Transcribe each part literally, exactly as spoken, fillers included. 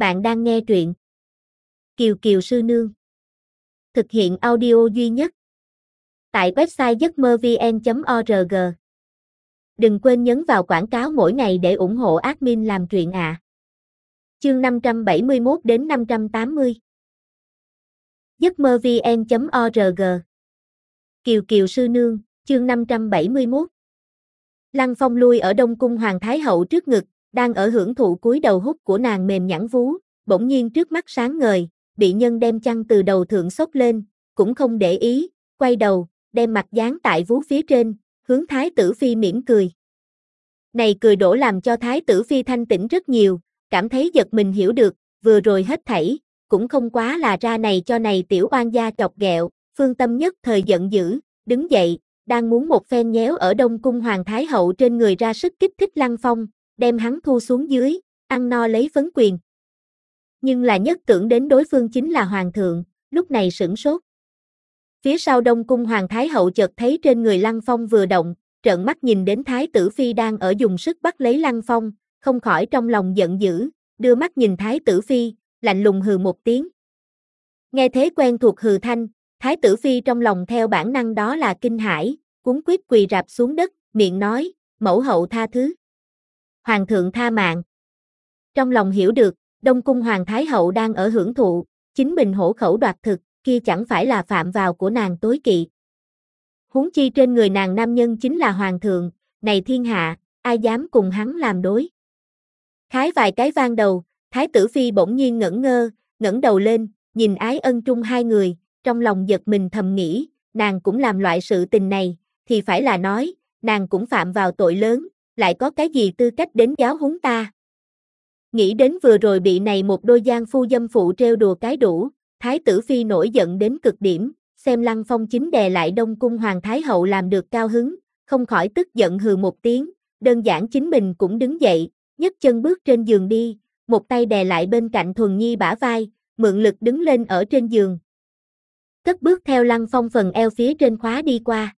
Bạn đang nghe truyện Kiều Kiều Sư Nương. Thực hiện audio duy nhất tại website giấc mơ vn chấm org. Đừng quên nhấn vào quảng cáo mỗi ngày để ủng hộ admin làm truyện ạ. À. Chương năm trăm bảy mươi mốt đến năm trăm tám mươi. giấc mơ vn chấm org. Kiều Kiều Sư Nương, chương năm trăm bảy mươi mốt. Lăng Phong lui ở Đông Cung Hoàng Thái Hậu trước ngực, đang ở hưởng thụ cúi đầu hút của nàng mềm nhẵn vú, bỗng nhiên trước mắt sáng ngời, bị nhân đem chăn từ đầu thượng xốc lên, cũng không để ý, quay đầu, đem mặt dán tại vú phía trên, hướng Thái tử Phi mỉm cười. Này cười đổ làm cho Thái tử Phi thanh tĩnh rất nhiều, cảm thấy giật mình hiểu được, vừa rồi hết thảy, cũng không quá là ra này cho này tiểu oan gia chọc ghẹo, phương tâm nhất thời giận dữ, đứng dậy, đang muốn một phen nhéo ở Đông Cung Hoàng Thái Hậu trên người ra sức kích thích Lăng Phong, đem hắn thu xuống dưới, ăn no lấy phấn quyền. Nhưng là nhất tưởng đến đối phương chính là Hoàng thượng, lúc này sửng sốt. Phía sau Đông Cung Hoàng Thái Hậu chợt thấy trên người Lăng Phong vừa động, trợn mắt nhìn đến Thái tử Phi đang ở dùng sức bắt lấy Lăng Phong, không khỏi trong lòng giận dữ, đưa mắt nhìn Thái tử Phi, lạnh lùng hừ một tiếng. Nghe thế quen thuộc hừ thanh, Thái tử Phi trong lòng theo bản năng đó là kinh hãi, cuống quýt quỳ rạp xuống đất, miệng nói, mẫu hậu tha thứ. Hoàng thượng tha mạng. Trong lòng hiểu được, Đông Cung Hoàng Thái Hậu đang ở hưởng thụ, chính mình hổ khẩu đoạt thực, kia chẳng phải là phạm vào của nàng tối kỵ. Huống chi trên người nàng nam nhân chính là Hoàng thượng, này thiên hạ, ai dám cùng hắn làm đối. Khái vài cái vang đầu, Thái tử Phi bỗng nhiên ngẩn ngơ, ngẩng đầu lên, nhìn Ái Ân Trung hai người, trong lòng giật mình thầm nghĩ, nàng cũng làm loại sự tình này, thì phải là nói, nàng cũng phạm vào tội lớn, lại có cái gì tư cách đến giáo huấn ta. Nghĩ đến vừa rồi bị này một đôi gian phu dâm phụ trêu đùa cái đủ, Thái tử Phi nổi giận đến cực điểm, xem Lăng Phong chính đè lại Đông Cung Hoàng Thái Hậu làm được cao hứng, không khỏi tức giận hừ một tiếng, đơn giản chính mình cũng đứng dậy, nhấc chân bước trên giường đi, một tay đè lại bên cạnh Thuần Nhi bả vai, mượn lực đứng lên ở trên giường. Cất bước theo Lăng Phong phần eo phía trên khóa đi qua.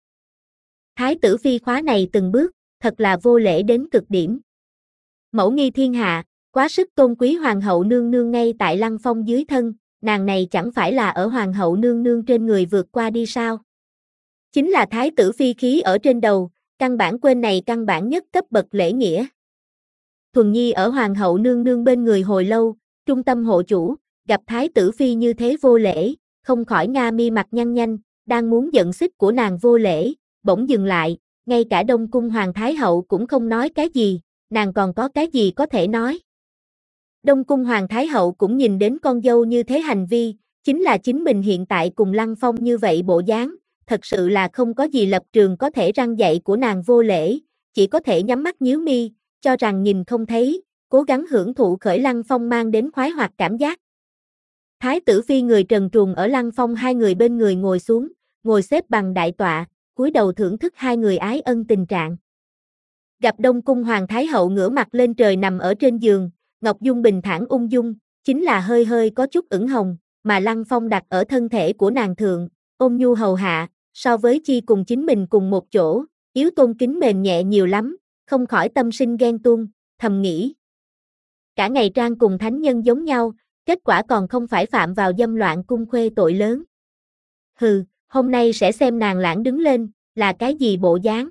Thái tử Phi khóa này từng bước, thật là vô lễ đến cực điểm. Mẫu nghi thiên hạ, quá sức tôn quý Hoàng hậu nương nương ngay tại Lăng Phong dưới thân, nàng này chẳng phải là ở Hoàng hậu nương nương trên người vượt qua đi sao? Chính là Thái tử Phi khí ở trên đầu, căn bản quên này căn bản nhất cấp bậc lễ nghĩa. Thuần Nhi ở Hoàng hậu nương nương bên người hồi lâu, trung tâm hộ chủ, gặp Thái tử Phi như thế vô lễ, không khỏi nga mi mặt nhăn nhanh, đang muốn giận xích của nàng vô lễ, bỗng dừng lại, ngay cả Đông Cung Hoàng Thái Hậu cũng không nói cái gì, nàng còn có cái gì có thể nói. Đông Cung Hoàng Thái Hậu cũng nhìn đến con dâu như thế hành vi, chính là chính mình hiện tại cùng Lăng Phong như vậy bộ dáng, thật sự là không có gì lập trường có thể răn dạy của nàng vô lễ, chỉ có thể nhắm mắt nhíu mi, cho rằng nhìn không thấy, cố gắng hưởng thụ khởi Lăng Phong mang đến khoái hoạt cảm giác. Thái tử Phi người trần truồng ở Lăng Phong hai người bên người ngồi xuống, ngồi xếp bằng đại tọa, cúi đầu thưởng thức hai người ái ân tình trạng. Gặp Đông Cung Hoàng Thái Hậu ngửa mặt lên trời nằm ở trên giường, Ngọc Dung bình thản ung dung, chính là hơi hơi có chút ửng hồng, mà Lăng Phong đặt ở thân thể của nàng thượng, ôn nhu hầu hạ, so với chi cùng chính mình cùng một chỗ, yếu tôn kính mềm nhẹ nhiều lắm, không khỏi tâm sinh ghen tuông, thầm nghĩ. Cả ngày trang cùng thánh nhân giống nhau, kết quả còn không phải phạm vào dâm loạn cung khuê tội lớn. Hừ, hôm nay sẽ xem nàng lãng đứng lên, là cái gì bộ dáng.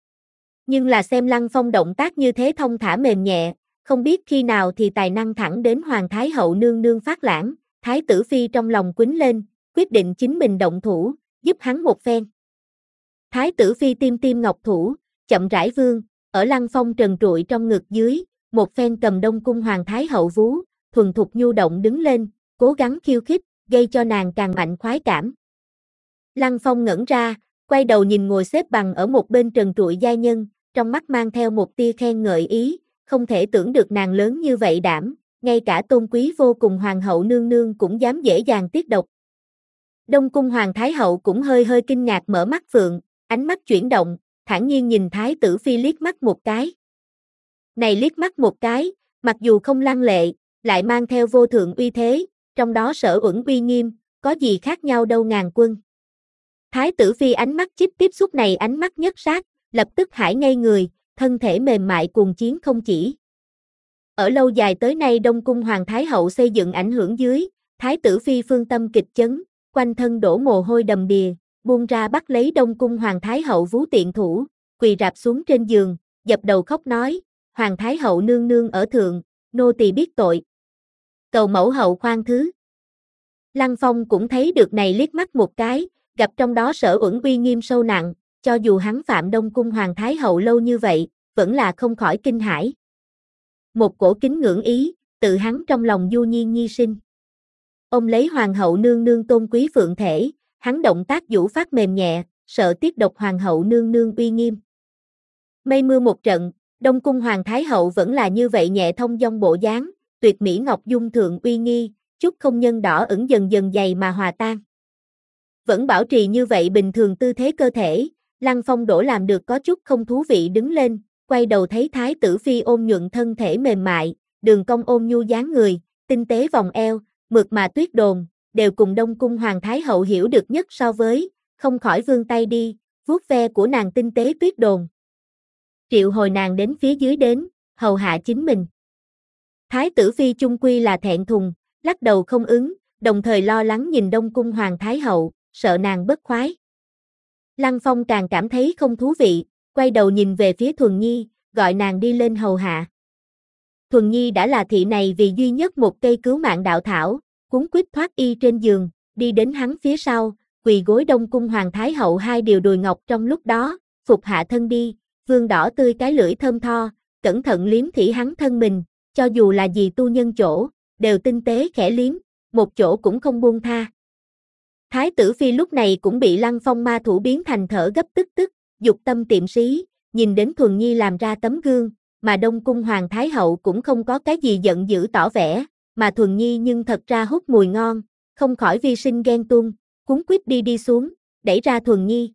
Nhưng là xem Lăng Phong động tác như thế thông thả mềm nhẹ, không biết khi nào thì tài năng thẳng đến Hoàng Thái Hậu nương nương phát lãng, Thái tử Phi trong lòng quýnh lên, quyết định chính mình động thủ, giúp hắn một phen. Thái tử Phi tim tim ngọc thủ, chậm rãi vương, ở Lăng Phong trần trụi trong ngực dưới, một phen cầm Đông Cung Hoàng Thái Hậu vú, thuần thục nhu động đứng lên, cố gắng khiêu khích, gây cho nàng càng mạnh khoái cảm. Lăng Phong ngẩn ra, quay đầu nhìn ngồi xếp bằng ở một bên trần trụi giai nhân, trong mắt mang theo một tia khen ngợi ý, không thể tưởng được nàng lớn như vậy đảm, ngay cả tôn quý vô cùng Hoàng hậu nương nương cũng dám dễ dàng tiết độc. Đông Cung Hoàng Thái Hậu cũng hơi hơi kinh ngạc mở mắt phượng, ánh mắt chuyển động, thản nhiên nhìn Thái tử Phi liếc mắt một cái. Này liếc mắt một cái, mặc dù không lăng lệ, lại mang theo vô thượng uy thế, trong đó sở uẩn uy nghiêm, có gì khác nhau đâu ngàn quân. Thái tử Phi ánh mắt chip tiếp xúc này ánh mắt nhất sát, lập tức hải ngây người, thân thể mềm mại cuồng chiến không chỉ. Ở lâu dài tới nay Đông Cung Hoàng Thái Hậu xây dựng ảnh hưởng dưới, Thái tử Phi phương tâm kịch chấn, quanh thân đổ mồ hôi đầm đìa, buông ra bắt lấy Đông Cung Hoàng Thái Hậu vú tiện thủ, quỳ rạp xuống trên giường, dập đầu khóc nói, Hoàng Thái Hậu nương nương ở thượng, nô tỳ biết tội. Cầu mẫu hậu khoan thứ. Lăng Phong cũng thấy được này liếc mắt một cái, gặp trong đó Sở Uẩn uy nghiêm sâu nặng, cho dù hắn phạm Đông Cung Hoàng Thái Hậu lâu như vậy, vẫn là không khỏi kinh hãi. Một cổ kính ngưỡng ý, tự hắn trong lòng du nhiên nhi sinh. Ông lấy Hoàng hậu nương nương tôn quý phượng thể, hắn động tác vũ phát mềm nhẹ, sợ tiết độc Hoàng hậu nương nương uy nghiêm. Mây mưa một trận, Đông Cung Hoàng Thái Hậu vẫn là như vậy nhẹ thông dong bộ dáng, tuyệt mỹ ngọc dung thượng uy nghi, chút không nhân đỏ ửng dần dần dày mà hòa tan. Vẫn bảo trì như vậy bình thường tư thế cơ thể, Lăng Phong đổ làm được có chút không thú vị đứng lên, quay đầu thấy Thái tử Phi ôm nhuận thân thể mềm mại, đường cong ôm nhu dáng người, tinh tế vòng eo, mượt mà tuyết đồn, đều cùng Đông Cung Hoàng Thái Hậu hiểu được nhất so với, không khỏi vươn tay đi, vuốt ve của nàng tinh tế tuyết đồn. Triệu hồi nàng đến phía dưới đến, hầu hạ chính mình. Thái tử Phi chung quy là thẹn thùng, lắc đầu không ứng, đồng thời lo lắng nhìn Đông Cung Hoàng Thái Hậu, sợ nàng bất khoái. Lăng Phong càng cảm thấy không thú vị, quay đầu nhìn về phía Thuần Nhi, gọi nàng đi lên hầu hạ. Thuần Nhi đã là thị này vì duy nhất một cây cứu mạng đạo thảo, cuốn quýt thoát y trên giường, đi đến hắn phía sau, quỳ gối Đông Cung Hoàng Thái Hậu hai điều đùi ngọc trong lúc đó, phục hạ thân đi, vương đỏ tươi cái lưỡi thơm tho, cẩn thận liếm thỉ hắn thân mình, cho dù là gì tu nhân chỗ, đều tinh tế khẽ liếm, một chỗ cũng không buông tha. Thái tử Phi lúc này cũng bị Lăng Phong ma thủ biến thành thở gấp tức tức, dục tâm tiệm sĩ, nhìn đến Thuần Nhi làm ra tấm gương, mà Đông Cung Hoàng Thái Hậu cũng không có cái gì giận dữ tỏ vẻ, mà Thuần Nhi nhưng thật ra hút mùi ngon, không khỏi vi sinh ghen tuông, cuống quýt đi đi xuống, đẩy ra Thuần Nhi.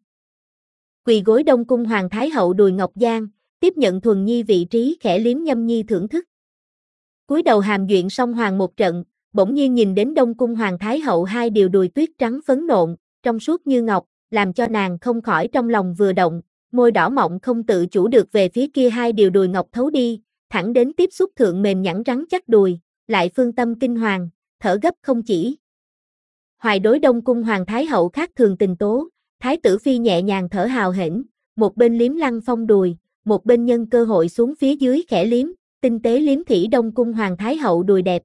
Quỳ gối Đông Cung Hoàng Thái Hậu đùi ngọc giang, tiếp nhận Thuần Nhi vị trí khẽ liếm nhâm nhi thưởng thức. Cúi đầu hàm duyện song hoàng một trận, bỗng nhiên nhìn đến Đông Cung Hoàng Thái Hậu hai điều đùi tuyết trắng phấn nộn, trong suốt như ngọc, làm cho nàng không khỏi trong lòng vừa động, môi đỏ mọng không tự chủ được về phía kia hai điều đùi ngọc thấu đi, thẳng đến tiếp xúc thượng mềm nhẵn rắn chắc đùi, lại phương tâm kinh hoàng, thở gấp không chỉ. Hoài đối Đông Cung Hoàng Thái Hậu khác thường tình tố, Thái tử Phi nhẹ nhàng thở hào hển, một bên liếm Lăng Phong đùi, một bên nhân cơ hội xuống phía dưới khẽ liếm, tinh tế liếm thỉ Đông Cung Hoàng Thái Hậu đùi đẹp.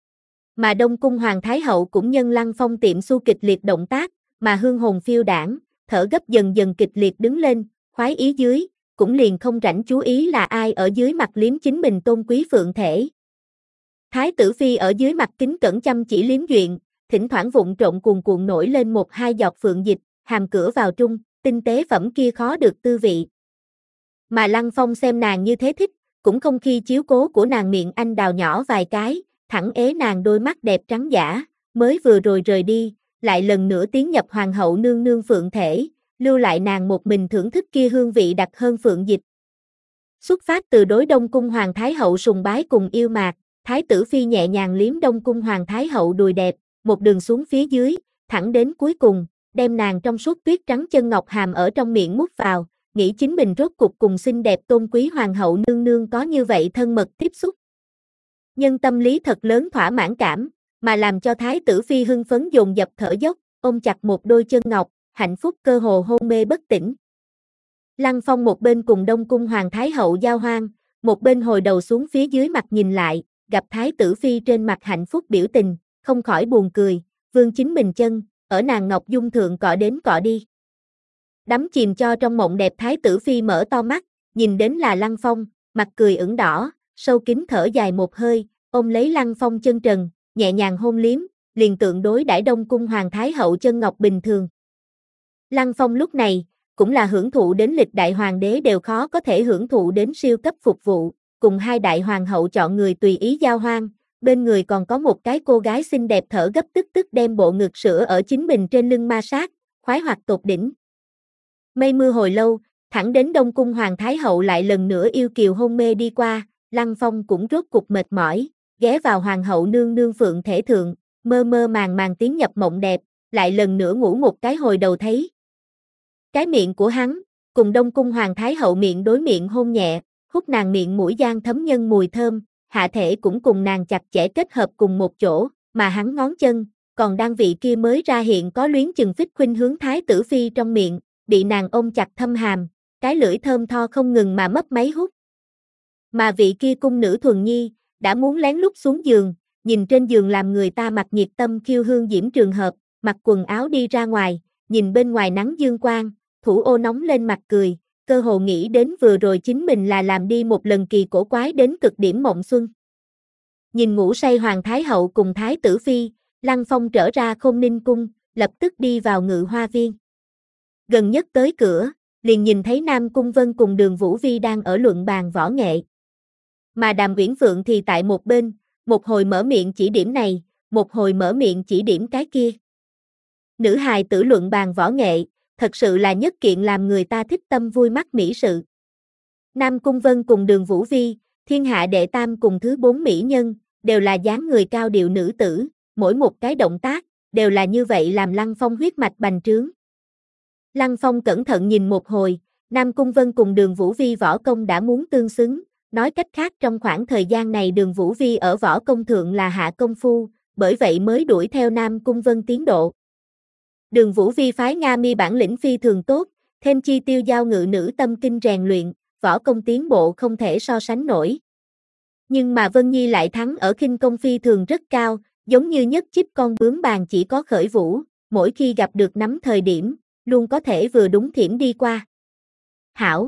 Mà Đông Cung Hoàng Thái Hậu cũng nhân Lăng Phong tiệm su kịch liệt động tác, mà hương hồn phiêu đảng, thở gấp dần dần kịch liệt đứng lên, khoái ý dưới, cũng liền không rảnh chú ý là ai ở dưới mặt liếm chính mình tôn quý phượng thể. Thái tử Phi ở dưới mặt kính cẩn chăm chỉ liếm duyện, thỉnh thoảng vụng trộn cuồn cuộn nổi lên một hai giọt phượng dịch, hàm cửa vào trung, tinh tế phẩm kia khó được tư vị. Mà Lăng Phong xem nàng như thế thích, cũng không khi chiếu cố của nàng miệng anh đào nhỏ vài cái, thẳng ế nàng đôi mắt đẹp trắng giả, mới vừa rồi rời đi, lại lần nữa tiến nhập hoàng hậu nương nương phượng thể, lưu lại nàng một mình thưởng thức kia hương vị đặc hơn phượng dịch. Xuất phát từ đối Đông Cung Hoàng Thái Hậu sùng bái cùng yêu mạc, Thái tử Phi nhẹ nhàng liếm Đông Cung Hoàng Thái Hậu đùi đẹp, một đường xuống phía dưới, thẳng đến cuối cùng, đem nàng trong suốt tuyết trắng chân ngọc hàm ở trong miệng mút vào, nghĩ chính mình rốt cục cùng xinh đẹp tôn quý hoàng hậu nương nương có như vậy thân mật tiếp xúc. Nhân tâm lý thật lớn thỏa mãn cảm, mà làm cho Thái tử Phi hưng phấn dồn dập thở dốc, ôm chặt một đôi chân ngọc, hạnh phúc cơ hồ hôn mê bất tỉnh. Lăng Phong một bên cùng Đông Cung Hoàng Thái Hậu giao hoan, một bên hồi đầu xuống phía dưới mặt nhìn lại, gặp Thái tử Phi trên mặt hạnh phúc biểu tình, không khỏi buồn cười, vương chính mình chân, ở nàng ngọc dung thượng cọ đến cọ đi. Đắm chìm cho trong mộng đẹp Thái tử Phi mở to mắt, nhìn đến là Lăng Phong, mặt cười ửng đỏ, sâu kín thở dài một hơi, ôm lấy Lăng Phong chân trần, nhẹ nhàng hôn liếm, liền tượng đối đãi Đông Cung Hoàng Thái Hậu chân ngọc bình thường. Lăng Phong lúc này, cũng là hưởng thụ đến lịch đại hoàng đế đều khó có thể hưởng thụ đến siêu cấp phục vụ, cùng hai đại hoàng hậu chọn người tùy ý giao hoan, bên người còn có một cái cô gái xinh đẹp thở gấp tức tức đem bộ ngực sữa ở chính mình trên lưng ma sát, khoái hoạt tột đỉnh. Mây mưa hồi lâu, thẳng đến Đông Cung Hoàng Thái Hậu lại lần nữa yêu kiều hôn mê đi qua, Lăng Phong cũng rốt cục mệt mỏi, ghé vào hoàng hậu nương nương phượng thể thượng, mơ mơ màng màng tiến nhập mộng đẹp, lại lần nữa ngủ một cái hồi đầu thấy. Cái miệng của hắn, cùng Đông Cung Hoàng Thái Hậu miệng đối miệng hôn nhẹ, hút nàng miệng mũi gian thấm nhân mùi thơm, hạ thể cũng cùng nàng chặt chẽ kết hợp cùng một chỗ, mà hắn ngón chân, còn đang vị kia mới ra hiện có luyến chừng phích khuynh hướng thái tử phi trong miệng, bị nàng ôm chặt thâm hàm, cái lưỡi thơm tho không ngừng mà mấp máy hút. Mà vị kia cung nữ thuần nhi, đã muốn lén lút xuống giường, nhìn trên giường làm người ta mặc nhiệt tâm khiêu hương diễm trường hợp, mặc quần áo đi ra ngoài, nhìn bên ngoài nắng dương quang, thủ ô nóng lên mặt cười, cơ hồ nghĩ đến vừa rồi chính mình là làm đi một lần kỳ cổ quái đến cực điểm mộng xuân. Nhìn ngủ say hoàng thái hậu cùng thái tử phi, Lăng Phong trở ra Khôn Ninh cung, lập tức đi vào Ngự Hoa viên. Gần nhất tới cửa, liền nhìn thấy Nam Cung Vân cùng Đường Vũ Vi đang ở luận bàn võ nghệ. Mà Đàm Uyển Phượng thì tại một bên, một hồi mở miệng chỉ điểm này, một hồi mở miệng chỉ điểm cái kia. Nữ hài tử luận bàn võ nghệ, thật sự là nhất kiện làm người ta thích tâm vui mắt mỹ sự. Nam Cung Vân cùng Đường Vũ Vi, thiên hạ đệ tam cùng thứ bốn mỹ nhân, đều là dáng người cao điệu nữ tử, mỗi một cái động tác, đều là như vậy làm Lăng Phong huyết mạch bành trướng. Lăng Phong cẩn thận nhìn một hồi, Nam Cung Vân cùng Đường Vũ Vi võ công đã muốn tương xứng, nói cách khác trong khoảng thời gian này Đường Vũ Vi ở võ công thượng là hạ công phu, bởi vậy mới đuổi theo Nam Cung Vân tiến độ. Đường Vũ Vi phái Nga Mi bản lĩnh phi thường tốt, thêm chi tiêu giao ngự nữ tâm kinh rèn luyện, võ công tiến bộ không thể so sánh nổi. Nhưng mà Vân Nhi lại thắng ở khinh công phi thường rất cao, giống như nhất chíp con bướm bàn chỉ có khởi vũ, mỗi khi gặp được nắm thời điểm, luôn có thể vừa đúng thiểm đi qua. Hảo!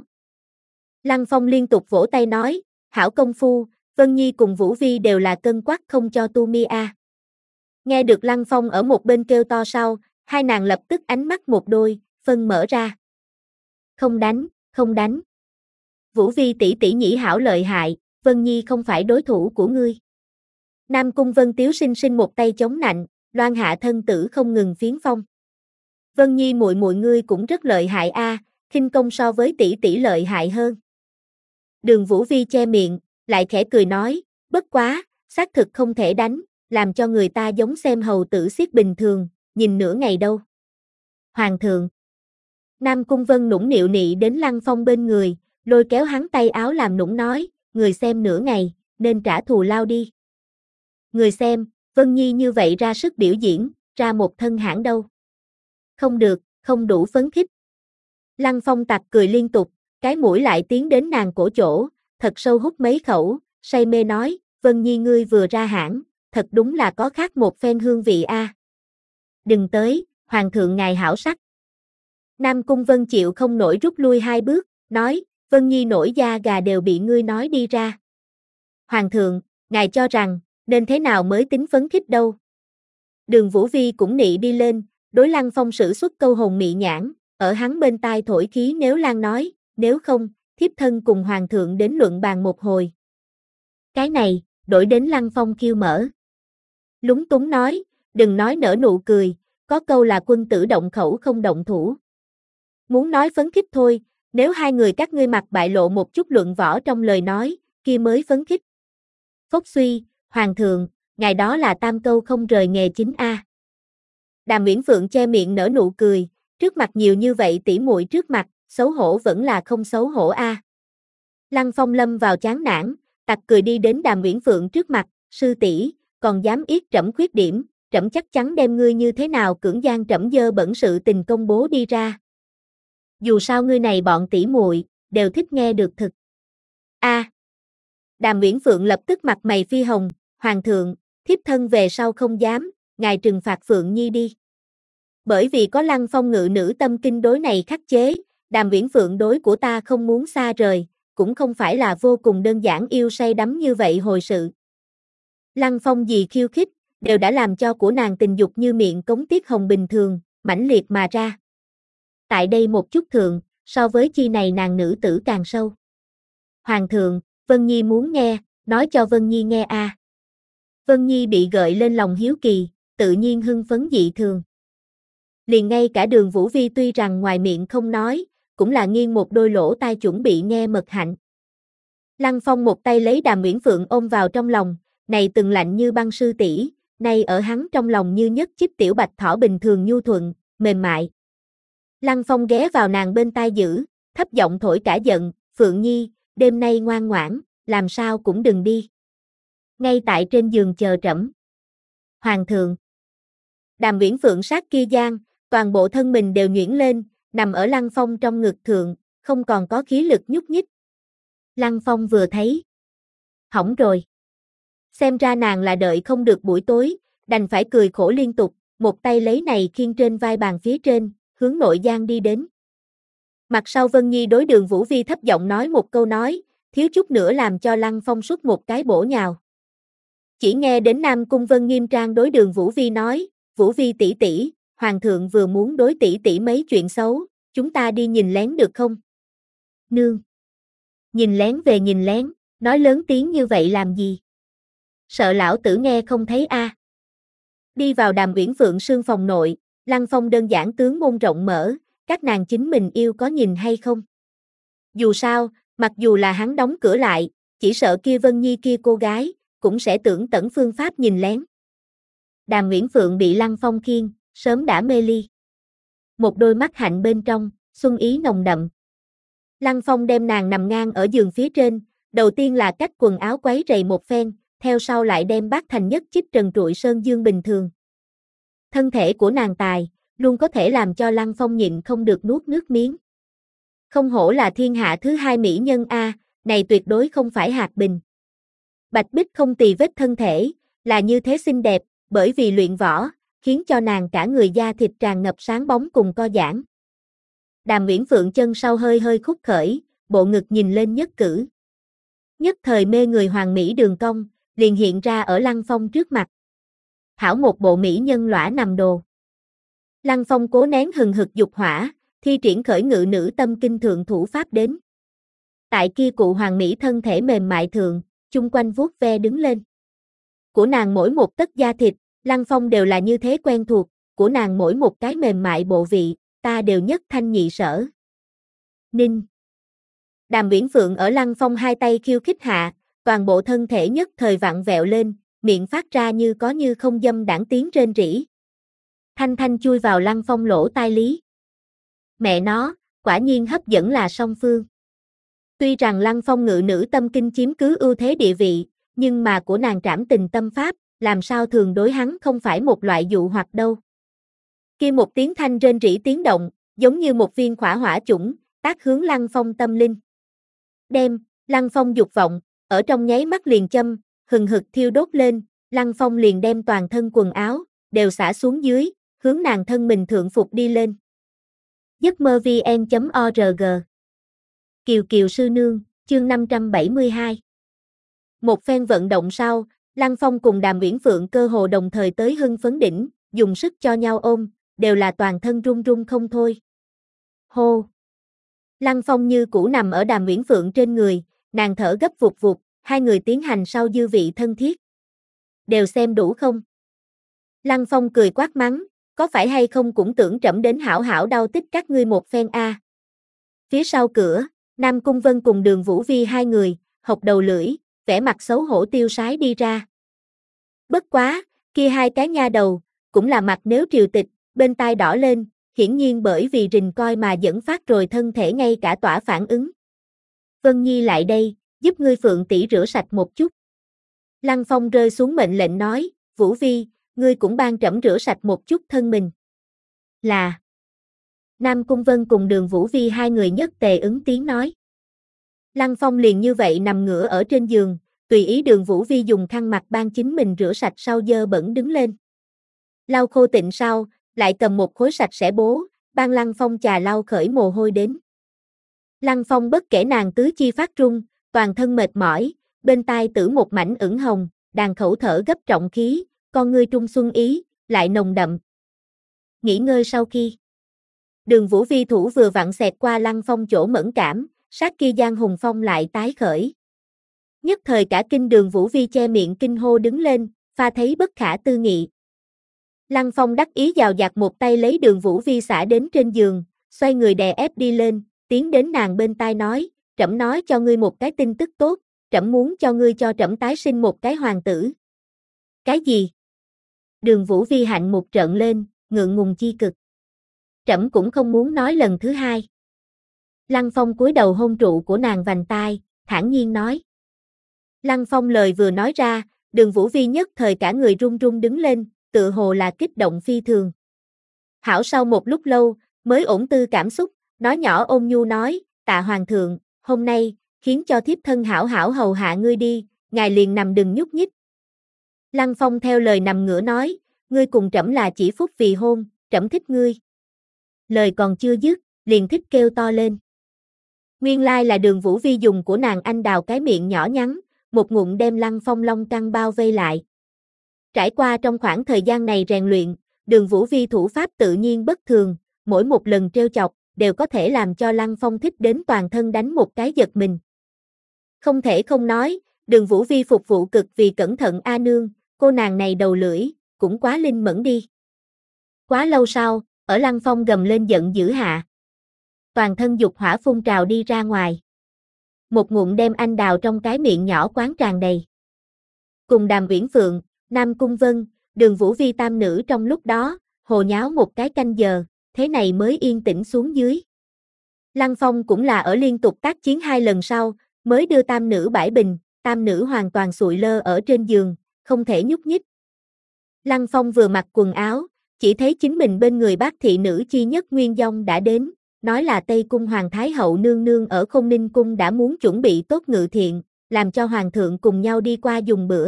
Lăng Phong liên tục vỗ tay nói, hảo công phu, Vân Nhi cùng Vũ Vi đều là cân quắc không cho tu mi a. Nghe được Lăng Phong ở một bên kêu to sau, hai nàng lập tức ánh mắt một đôi, phân mở ra. Không đánh, không đánh. Vũ Vi tỷ tỷ nhĩ hảo lợi hại, Vân Nhi không phải đối thủ của ngươi. Nam Cung Vân Tiếu sinh sinh một tay chống nạnh, loan hạ thân tử không ngừng phiến phong. Vân Nhi muội muội ngươi cũng rất lợi hại a, khinh công so với tỷ tỷ lợi hại hơn. Đường Vũ Vi che miệng, lại khẽ cười nói, bất quá, xác thực không thể đánh, làm cho người ta giống xem hầu tử xiết bình thường, nhìn nửa ngày đâu. Hoàng thượng. Nam Cung Vân nũng nịu nị đến Lăng Phong bên người, lôi kéo hắn tay áo làm nũng nói, người xem nửa ngày, nên trả thù lao đi. Người xem, Vân Nhi như vậy ra sức biểu diễn, ra một thân hãng đâu. Không được, không đủ phấn khích. Lăng Phong tặc cười liên tục, cái mũi lại tiến đến nàng cổ chỗ, thật sâu hút mấy khẩu, say mê nói, Vân Nhi ngươi vừa ra hãng, thật đúng là có khác một phen hương vị a. Đừng tới, hoàng thượng ngài hảo sắc. Nam Cung Vân chịu không nổi rút lui hai bước, nói, Vân Nhi nổi da gà đều bị ngươi nói đi ra. Hoàng thượng, ngài cho rằng, nên thế nào mới tính phấn khích đâu. Đường Vũ Vi cũng nị đi lên, đối Lăng Phong sử xuất câu hồn mị nhãn, ở hắn bên tai thổi khí nếu Lan nói, nếu không, thiếp thân cùng hoàng thượng đến luận bàn một hồi. Cái này, đổi đến Lăng Phong kêu mở. Lúng túng nói, đừng nói nở nụ cười, có câu là quân tử động khẩu không động thủ. Muốn nói phấn khích thôi, nếu hai người các ngươi mặt bại lộ một chút luận võ trong lời nói, kia mới phấn khích. Phốc suy, hoàng thượng, ngài đó là tam câu không rời nghề chính a. Đàm Uyển Phượng che miệng nở nụ cười, trước mặt nhiều như vậy tỉ muội trước mặt, xấu hổ vẫn là không xấu hổ a. Lăng Phong lâm vào chán nản, tặc cười đi đến Đàm Uyển Phượng trước mặt, sư tỷ, còn dám yết trẫm khuyết điểm, trẫm chắc chắn đem ngươi như thế nào cưỡng gian trẫm dơ bẩn sự tình công bố đi ra. Dù sao ngươi này bọn tỉ muội đều thích nghe được thực. A. Đàm Uyển Phượng lập tức mặt mày phi hồng, hoàng thượng, thiếp thân về sau không dám, ngài trừng phạt Phượng Nhi đi. Bởi vì có Lăng Phong ngự nữ tâm kinh đối này khắc chế, Đàm Uyển Phượng đối của ta không muốn xa rời, cũng không phải là vô cùng đơn giản yêu say đắm như vậy hồi sự. Lăng Phong gì khiêu khích, đều đã làm cho của nàng tình dục như miệng cống tiết hồng bình thường, mãnh liệt mà ra. Tại đây một chút thượng, so với chi này nàng nữ tử càng sâu. Hoàng thượng, Vân Nhi muốn nghe, nói cho Vân Nhi nghe a. À. Vân Nhi bị gợi lên lòng hiếu kỳ, tự nhiên hưng phấn dị thường. Liền ngay cả Đường Vũ Vi tuy rằng ngoài miệng không nói, cũng là nghiêng một đôi lỗ tai chuẩn bị nghe mật hạnh. Lăng Phong một tay lấy Đàm Uyển Phượng ôm vào trong lòng, này từng lạnh như băng sư tỷ, nay ở hắn trong lòng như nhất chíp tiểu bạch thỏ bình thường nhu thuận, mềm mại. Lăng Phong ghé vào nàng bên tai giữ, thấp giọng thổi cả giận, Phượng Nhi, đêm nay ngoan ngoãn, làm sao cũng đừng đi. ngay tại trên giường chờ trẫm. Hoàng thượng. Đàm Uyển Phượng sát kia gian, toàn bộ thân mình đều nhuyễn lên, nằm ở Lăng Phong trong ngực thượng, không còn có khí lực nhúc nhích. Lăng Phong vừa thấy. Hỏng rồi. Xem ra nàng là đợi không được buổi tối, đành phải cười khổ liên tục, một tay lấy này khiêng trên vai bàn phía trên, hướng nội gian đi đến. Mặt sau Vân Nhi đối Đường Vũ Vi thấp giọng nói một câu nói, thiếu chút nữa làm cho Lăng Phong xuất một cái bổ nhào. Chỉ nghe đến Nam Cung Vân nghiêm trang đối Đường Vũ Vi nói, Vũ Vi tỷ tỷ, Hoàng thượng vừa muốn đối tỷ tỷ mấy chuyện xấu, chúng ta đi nhìn lén được không? Nương. Nhìn lén về nhìn lén, nói lớn tiếng như vậy làm gì? Sợ lão tử nghe không thấy a. À. Đi vào Đàm Uyển Phượng sương phòng nội, Lăng Phong đơn giản tướng môn rộng mở, các nàng chính mình yêu có nhìn hay không? Dù sao, mặc dù là hắn đóng cửa lại, chỉ sợ kia Vân Nhi kia cô gái, cũng sẽ tưởng tẩn phương pháp nhìn lén. Đàm Uyển Phượng bị Lăng Phong khiêng, sớm đã mê ly. Một đôi mắt hạnh bên trong, xuân ý nồng đậm. Lăng Phong đem nàng nằm ngang ở giường phía trên, đầu tiên là cách quần áo quấy rầy một phen, theo sau lại đem bác thành nhất chích trần trụi sơn dương bình thường. Thân thể của nàng tài, luôn có thể làm cho Lăng Phong nhịn không được nuốt nước miếng. Không hổ là thiên hạ thứ hai mỹ nhân A, này tuyệt đối không phải hạt bình. Bạch Bích không tì vết thân thể, là như thế xinh đẹp, bởi vì luyện võ, khiến cho nàng cả người da thịt tràn ngập sáng bóng cùng co giãn. Đàm Uyển Phượng chân sau hơi hơi khúc khởi, bộ ngực nhìn lên nhất cử. Nhất thời mê người hoàng mỹ đường cong, liền hiện ra ở Lăng Phong trước mặt. Hảo một bộ mỹ nhân lõa nằm đồ. Lăng Phong cố nén hừng hực dục hỏa, thi triển khởi ngự nữ tâm kinh thượng thủ pháp đến. Tại kia cụ hoàng mỹ thân thể mềm mại thượng, chung quanh vuốt ve đứng lên. Của nàng mỗi một tấc da thịt, Lăng Phong đều là như thế quen thuộc, của nàng mỗi một cái mềm mại bộ vị, ta đều nhất thanh nhị sở. Ninh. Đàm Uyển Phượng ở Lăng Phong hai tay khiêu khích hạ, toàn bộ thân thể nhất thời vặn vẹo lên, miệng phát ra như có như không dâm đãng tiếng rên rỉ. Thanh thanh chui vào Lăng Phong lỗ tai lý. Mẹ nó, quả nhiên hấp dẫn là song phương. Tuy rằng Lăng Phong ngự nữ tâm kinh chiếm cứ ưu thế địa vị, nhưng mà của nàng trảm tình tâm pháp, làm sao thường đối hắn không phải một loại dụ hoặc đâu. Kia một tiếng thanh rên rỉ tiếng động, giống như một viên khỏa hỏa chủng, tác hướng Lăng Phong tâm linh. Đem, Lăng Phong dục vọng, ở trong nháy mắt liền châm, hừng hực thiêu đốt lên, Lăng Phong liền đem toàn thân quần áo, đều xả xuống dưới, hướng nàng thân mình thượng phục đi lên. giấc mơ vn chấm org Kiều Kiều sư nương, chương năm trăm bảy mươi hai. Một phen vận động sau, Lăng Phong cùng Đàm Uyển Phượng cơ hồ đồng thời tới hưng phấn đỉnh, dùng sức cho nhau ôm, đều là toàn thân run run không thôi. Hô! Lăng Phong như cũ nằm ở Đàm Uyển Phượng trên người, nàng thở gấp vụt vụt, hai người tiến hành sau dư vị thân thiết. Đều xem đủ không? Lăng Phong cười quát mắng, có phải hay không cũng tưởng trẫm đến hảo hảo đau tích các ngươi một phen a. À. Phía sau cửa, Nam Cung Vân cùng Đường Vũ Vi hai người, hộc đầu lưỡi, vẻ mặt xấu hổ tiêu sái đi ra. Bất quá, kia hai cái nha đầu, cũng là mặt nếu triều tịch, bên tai đỏ lên, hiển nhiên bởi vì rình coi mà dẫn phát rồi thân thể ngay cả tỏa phản ứng. Vân Nhi lại đây, giúp ngươi Phượng tỷ rửa sạch một chút. Lăng Phong rơi xuống mệnh lệnh nói, Vũ Vi, ngươi cũng ban trẫm rửa sạch một chút thân mình. Là. Nam Cung Vân cùng Đường Vũ Vi hai người nhất tề ứng tiếng nói. Lăng Phong liền như vậy nằm ngửa ở trên giường, tùy ý Đường Vũ Vi dùng khăn mặt ban chính mình rửa sạch sau dơ bẩn đứng lên. Lau khô tịnh sau, lại cầm một khối sạch sẽ bố, ban Lăng Phong chà lau khởi mồ hôi đến. Lăng Phong bất kể nàng tứ chi phát run, toàn thân mệt mỏi, bên tai tử một mảnh ửng hồng, đàn khẩu thở gấp trọng khí, con ngươi trung xuân ý, lại nồng đậm. Nghỉ ngơi sau khi. Đường Vũ Vi thủ vừa vặn xẹt qua Lăng Phong chỗ mẫn cảm, sát kia Giang Hùng Phong lại tái khởi. Nhất thời cả kinh Đường Vũ Vi che miệng kinh hô đứng lên, pha thấy bất khả tư nghị. Lăng Phong đắc ý dào dạt một tay lấy Đường Vũ Vi xả đến trên giường, xoay người đè ép đi lên, tiến đến nàng bên tai nói, trẫm nói cho ngươi một cái tin tức tốt, trẫm muốn cho ngươi cho trẫm tái sinh một cái hoàng tử. Cái gì? Đường Vũ Vi hạnh một trợn lên, ngượng ngùng chi cực. Trẫm cũng không muốn nói lần thứ hai. Lăng Phong cúi đầu hôn trụ của nàng vành tai, thản nhiên nói. Lăng Phong lời vừa nói ra, Đường Vũ Vi nhất thời cả người run run đứng lên, tự hồ là kích động phi thường. Hảo sau một lúc lâu, mới ổn tư cảm xúc, nói nhỏ ôn nhu nói, tạ hoàng thượng, hôm nay, khiến cho thiếp thân hảo hảo hầu hạ ngươi đi, ngài liền nằm đừng nhúc nhích. Lăng Phong theo lời nằm ngửa nói, ngươi cùng trẫm là chỉ phúc vì hôn, trẫm thích ngươi. Lời còn chưa dứt, liền thích kêu to lên. Nguyên lai là Đường Vũ Vi dùng của nàng anh đào cái miệng nhỏ nhắn, một ngụm đem Lăng Phong long căng bao vây lại. Trải qua trong khoảng thời gian này rèn luyện, Đường Vũ Vi thủ pháp tự nhiên bất thường, mỗi một lần trêu chọc, đều có thể làm cho Lăng Phong thích đến toàn thân đánh một cái giật mình. Không thể không nói, Đường Vũ Vi phục vụ cực vì cẩn thận a nương, cô nàng này đầu lưỡi, cũng quá linh mẫn đi. Quá lâu sau, ở Lăng Phong gầm lên giận dữ hạ. Toàn thân dục hỏa phun trào đi ra ngoài. Một ngụm đem anh đào trong cái miệng nhỏ quán tràn đầy. Cùng Đàm Uyển Phượng, Nam Cung Vân, Đường Vũ Vi tam nữ trong lúc đó, hồ nháo một cái canh giờ, thế này mới yên tĩnh xuống dưới. Lăng Phong cũng là ở liên tục tác chiến hai lần sau, mới đưa tam nữ bãi bình, tam nữ hoàn toàn sụi lơ ở trên giường, không thể nhúc nhích. Lăng Phong vừa mặc quần áo, chỉ thấy chính mình bên người bác thị nữ chi nhất Nguyên Dông đã đến, nói là Tây Cung Hoàng Thái Hậu nương nương ở Không Ninh Cung đã muốn chuẩn bị tốt ngự thiện, làm cho Hoàng thượng cùng nhau đi qua dùng bữa.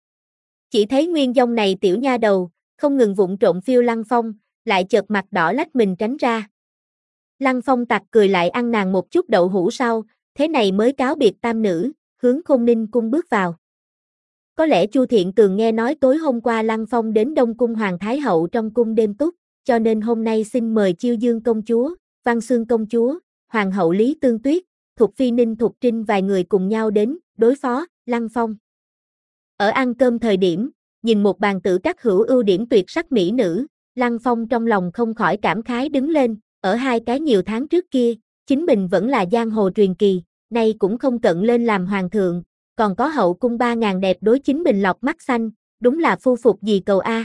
Chỉ thấy Nguyên Dông này tiểu nha đầu, không ngừng vụng trộm phiêu Lăng Phong, lại chợt mặt đỏ lách mình tránh ra. Lăng Phong tặc cười lại ăn nàng một chút đậu hũ sau, thế này mới cáo biệt tam nữ, hướng Không Ninh Cung bước vào. Có lẽ Chu Thiện Tường nghe nói tối hôm qua Lăng Phong đến Đông Cung Hoàng Thái Hậu trong cung đêm túc, cho nên hôm nay xin mời Chiêu Dương công chúa, Văn Xương công chúa, Hoàng hậu Lý Tương Tuyết, Thục Phi Ninh Thục Trinh vài người cùng nhau đến, đối phó, Lăng Phong. Ở ăn cơm thời điểm, nhìn một bàn tử các hữu ưu điểm tuyệt sắc mỹ nữ, Lăng Phong trong lòng không khỏi cảm khái đứng lên, ở hai cái nhiều tháng trước kia, chính mình vẫn là giang hồ truyền kỳ, nay cũng không cận lên làm hoàng thượng, còn có hậu cung ba ngàn đẹp đối chính mình lọc mắt xanh, đúng là phu phục gì cầu A.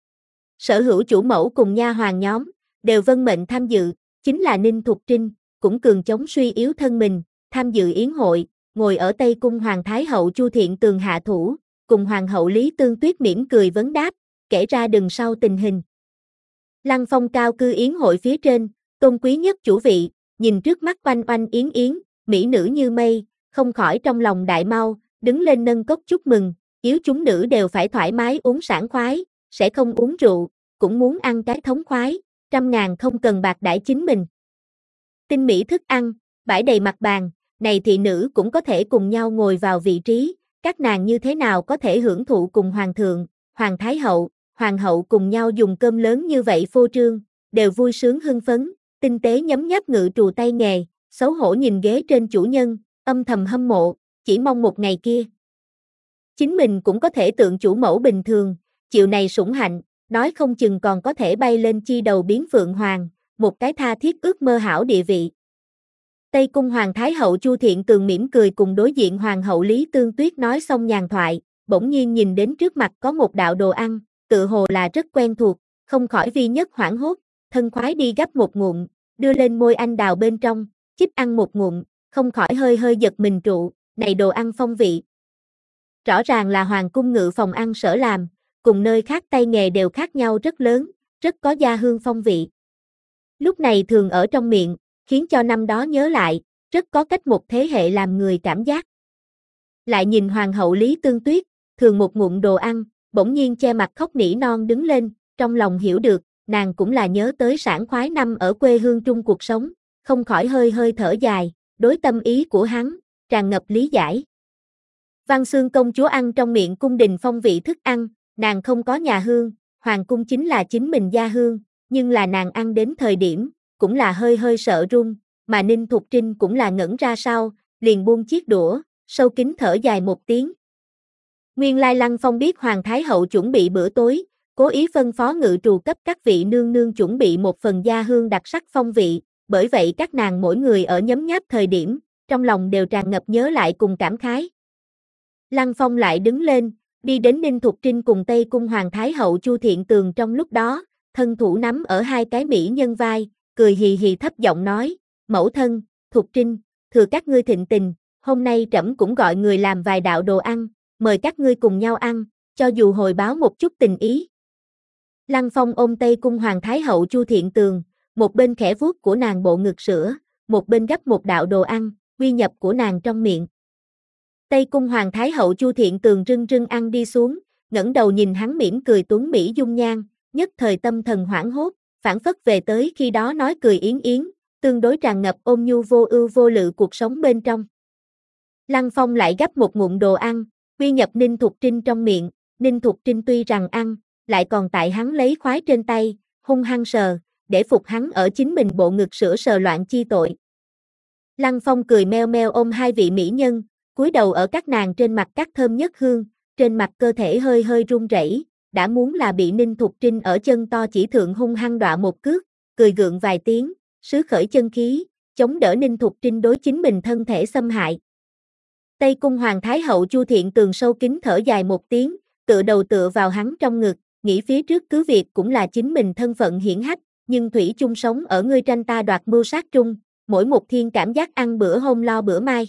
Sở hữu chủ mẫu cùng nha hoàng nhóm, đều vân mệnh tham dự, chính là Ninh Thục Trinh, cũng cường chống suy yếu thân mình, tham dự yến hội, ngồi ở Tây Cung Hoàng Thái Hậu Chu Thiện Tường hạ thủ, cùng Hoàng hậu Lý Tương Tuyết mỉm cười vấn đáp, kể ra đừng sau tình hình. Lăng Phong cao cư yến hội phía trên, tôn quý nhất chủ vị, nhìn trước mắt oanh oanh yến yến, mỹ nữ như mây, không khỏi trong lòng đại mau, đứng lên nâng cốc chúc mừng, yếu chúng nữ đều phải thoải mái uống sảng khoái, sẽ không uống rượu, cũng muốn ăn cái thống khoái, trăm ngàn không cần bạc đãi chính mình. Tinh mỹ thức ăn, bãi đầy mặt bàn, này thị nữ cũng có thể cùng nhau ngồi vào vị trí, các nàng như thế nào có thể hưởng thụ cùng Hoàng thượng, Hoàng Thái Hậu, Hoàng hậu cùng nhau dùng cơm lớn như vậy phô trương, đều vui sướng hưng phấn, tinh tế nhấm nháp ngự trù tay nghề, xấu hổ nhìn ghế trên chủ nhân, âm thầm hâm mộ, chỉ mong một ngày kia. Chính mình cũng có thể tượng chủ mẫu bình thường, chịu này sủng hạnh, nói không chừng còn có thể bay lên chi đầu biến Phượng Hoàng, một cái tha thiết ước mơ hảo địa vị. Tây Cung Hoàng Thái Hậu Chu Thiện Tường mỉm cười cùng đối diện Hoàng hậu Lý Tương Tuyết nói xong nhàn thoại, bỗng nhiên nhìn đến trước mặt có một đạo đồ ăn, tự hồ là rất quen thuộc, không khỏi vi nhất hoảng hốt, thân khoái đi gấp một ngụm, đưa lên môi anh đào bên trong, chích ăn một ngụm, không khỏi hơi hơi giật mình trụ, này đồ ăn phong vị. Rõ ràng là Hoàng cung ngự phòng ăn sở làm, cùng nơi khác tay nghề đều khác nhau rất lớn, rất có gia hương phong vị. Lúc này thường ở trong miệng, khiến cho năm đó nhớ lại, rất có cách một thế hệ làm người cảm giác. Lại nhìn Hoàng hậu Lý Tương Tuyết, thường một ngụm đồ ăn, bỗng nhiên che mặt khóc nỉ non đứng lên, trong lòng hiểu được, nàng cũng là nhớ tới sảng khoái năm ở quê hương trung cuộc sống, không khỏi hơi hơi thở dài, đối tâm ý của hắn, tràn ngập lý giải. Văn Xương công chúa ăn trong miệng cung đình phong vị thức ăn, nàng không có nhà hương, hoàng cung chính là chính mình gia hương, nhưng là nàng ăn đến thời điểm, cũng là hơi hơi sợ run, mà Ninh Thục Trinh cũng là ngẩn ra sau, liền buông chiếc đũa, sâu kín thở dài một tiếng. Nguyên lai Lăng Phong biết Hoàng Thái Hậu chuẩn bị bữa tối, cố ý phân phó ngự trù cấp các vị nương nương chuẩn bị một phần gia hương đặc sắc phong vị, bởi vậy các nàng mỗi người ở nhấm nháp thời điểm, trong lòng đều tràn ngập nhớ lại cùng cảm khái. Lăng Phong lại đứng lên, đi đến Ninh Thục Trinh cùng Tây Cung Hoàng Thái Hậu Chu Thiện Tường trong lúc đó, thân thủ nắm ở hai cái mỹ nhân vai, cười hì hì thấp giọng nói, mẫu thân, Thục Trinh, thừa các ngươi thịnh tình, hôm nay trẫm cũng gọi người làm vài đạo đồ ăn, mời các ngươi cùng nhau ăn, cho dù hồi báo một chút tình ý. Lăng Phong ôm Tây Cung Hoàng Thái Hậu Chu Thiện Tường, một bên khẽ vuốt của nàng bộ ngực sữa, một bên gắp một đạo đồ ăn, quy nhập của nàng trong miệng. Tây Cung Hoàng Thái Hậu Chu Thiện Tường rưng rưng ăn đi xuống, ngẩng đầu nhìn hắn mỉm cười tuấn mỹ dung nhan, nhất thời tâm thần hoảng hốt, phản phất về tới khi đó nói cười yến yến, tương đối tràn ngập ôn nhu vô ưu vô lự cuộc sống bên trong. Lăng Phong lại gắp một ngụm đồ ăn, quy nhập Ninh Thục Trinh trong miệng, Ninh Thục Trinh tuy rằng ăn, lại còn tại hắn lấy khoái trên tay, hung hăng sờ, để phục hắn ở chính mình bộ ngực sữa sờ loạn chi tội. Lăng Phong cười meo meo ôm hai vị mỹ nhân, cúi đầu ở các nàng trên mặt cắt thơm nhất hương, trên mặt cơ thể hơi hơi run rẩy, đã muốn là bị Ninh Thục Trinh ở chân to chỉ thượng hung hăng đọa một cước, cười gượng vài tiếng, sứ khởi chân khí, chống đỡ Ninh Thục Trinh đối chính mình thân thể xâm hại. Tây Cung Hoàng Thái Hậu Chu Thiện Tường sâu kín thở dài một tiếng, tựa đầu tựa vào hắn trong ngực, nghĩ phía trước cứ việc cũng là chính mình thân phận hiển hách, nhưng thủy chung sống ở ngươi tranh ta đoạt mưu sát trung, mỗi một thiên cảm giác ăn bữa hôm lo bữa mai.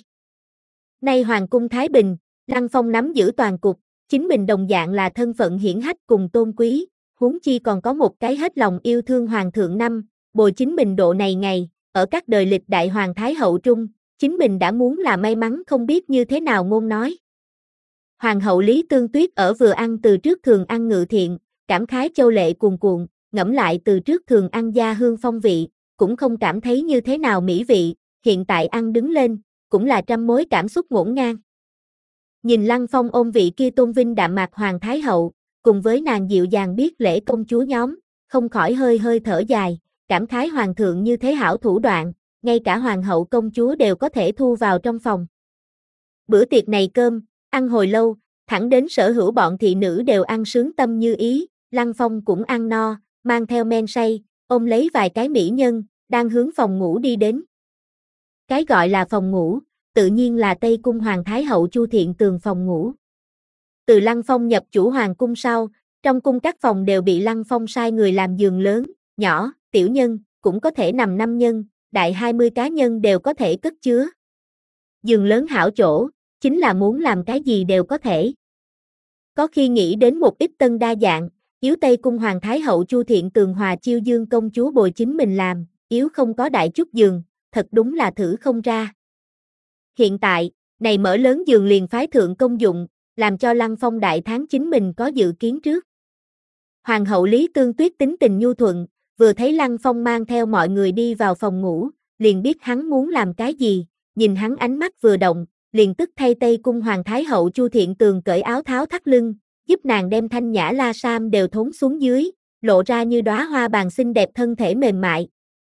Nay Hoàng cung Thái Bình, Lăng Phong nắm giữ toàn cục, chính mình đồng dạng là thân phận hiển hách cùng tôn quý, huống chi còn có một cái hết lòng yêu thương Hoàng thượng năm, bồi chính mình độ này ngày, ở các đời lịch đại Hoàng Thái Hậu trung, chính mình đã muốn là may mắn không biết như thế nào ngôn nói. Hoàng hậu Lý Tương Tuyết ở vừa ăn từ trước thường ăn ngự thiện, cảm khái châu lệ cuồn cuộn, ngẫm lại từ trước thường ăn gia hương phong vị, cũng không cảm thấy như thế nào mỹ vị, hiện tại ăn đứng lên, cũng là trăm mối cảm xúc ngổn ngang. Nhìn Lăng Phong ôm vị kia tôn vinh đạm mạc Hoàng Thái Hậu, cùng với nàng dịu dàng biết lễ công chúa nhóm, không khỏi hơi hơi thở dài, cảm khái Hoàng thượng như thế hảo thủ đoạn, ngay cả Hoàng hậu công chúa đều có thể thu vào trong phòng. Bữa tiệc này cơm, ăn hồi lâu, thẳng đến sở hữu bọn thị nữ đều ăn sướng tâm như ý, Lăng Phong cũng ăn no, mang theo men say, ôm lấy vài cái mỹ nhân, đang hướng phòng ngủ đi đến. Cái gọi là phòng ngủ, tự nhiên là Tây Cung Hoàng Thái Hậu Chu Thiện Tường phòng ngủ. Từ Lăng Phong nhập chủ Hoàng cung sau, trong cung các phòng đều bị Lăng Phong sai người làm giường lớn, nhỏ, tiểu nhân, cũng có thể nằm năm nhân, đại hai mươi cá nhân đều có thể cất chứa. Giường lớn hảo chỗ, chính là muốn làm cái gì đều có thể. Có khi nghĩ đến một ít tân đa dạng, yếu Tây Cung Hoàng Thái Hậu Chu Thiện Tường hòa chiêu dương công chúa bồi chính mình làm, yếu không có đại chút giường, thật đúng là thử không ra. Hiện tại, này mở lớn giường liền phái thượng công dụng, làm cho Lăng Phong đại tháng chính mình có dự kiến trước. Hoàng hậu Lý Tương Tuyết tính tình nhu thuận, vừa thấy Lăng Phong mang theo mọi người đi vào phòng ngủ, liền biết hắn muốn làm cái gì, nhìn hắn ánh mắt vừa động, liền tức thay Tây Cung Hoàng Thái Hậu Chu Thiện Tường cởi áo tháo thắt lưng, giúp nàng đem thanh nhã la sam đều thốn xuống dưới, lộ ra như đóa hoa bàn xinh đẹp thân thể mềm mại.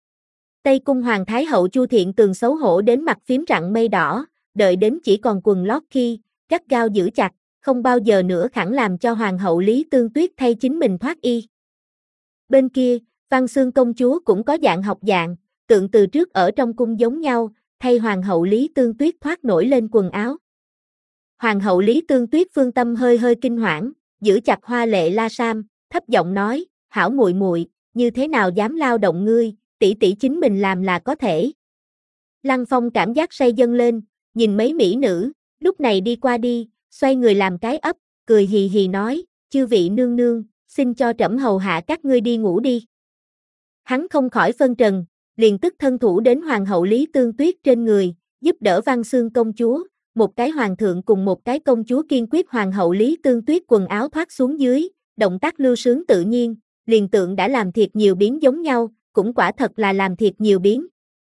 Tây Cung Hoàng Thái Hậu Chu Thiện Tường xấu hổ đến mặt phím rặng mây đỏ, đợi đến chỉ còn quần lót khi, gắt gao giữ chặt, không bao giờ nữa khẳng làm cho Hoàng hậu Lý Tương Tuyết thay chính mình thoát y. Bên kia, Văn Xương công chúa cũng có dạng học dạng, tượng từ trước ở trong cung giống nhau, thay Hoàng hậu Lý Tương Tuyết thoát nổi lên quần áo. Hoàng hậu Lý Tương Tuyết phương tâm hơi hơi kinh hoảng, giữ chặt hoa lệ la sam, thấp giọng nói, hảo muội muội, như thế nào dám lao động ngươi, tỷ tỷ chính mình làm là có thể. Lăng Phong cảm giác say dâng lên, nhìn mấy mỹ nữ, lúc này đi qua đi, xoay người làm cái ấp, cười hì hì nói, chư vị nương nương, xin cho trẫm hầu hạ các ngươi đi ngủ đi. Hắn không khỏi phân trần, liền tức thân thủ đến Hoàng hậu Lý Tương Tuyết trên người, giúp đỡ Văn Xương công chúa, một cái hoàng thượng cùng một cái công chúa kiên quyết Hoàng hậu Lý Tương Tuyết quần áo thoát xuống dưới, động tác lưu sướng tự nhiên, liền tượng đã làm thiệt nhiều biến giống nhau, cũng quả thật là làm thiệt nhiều biến.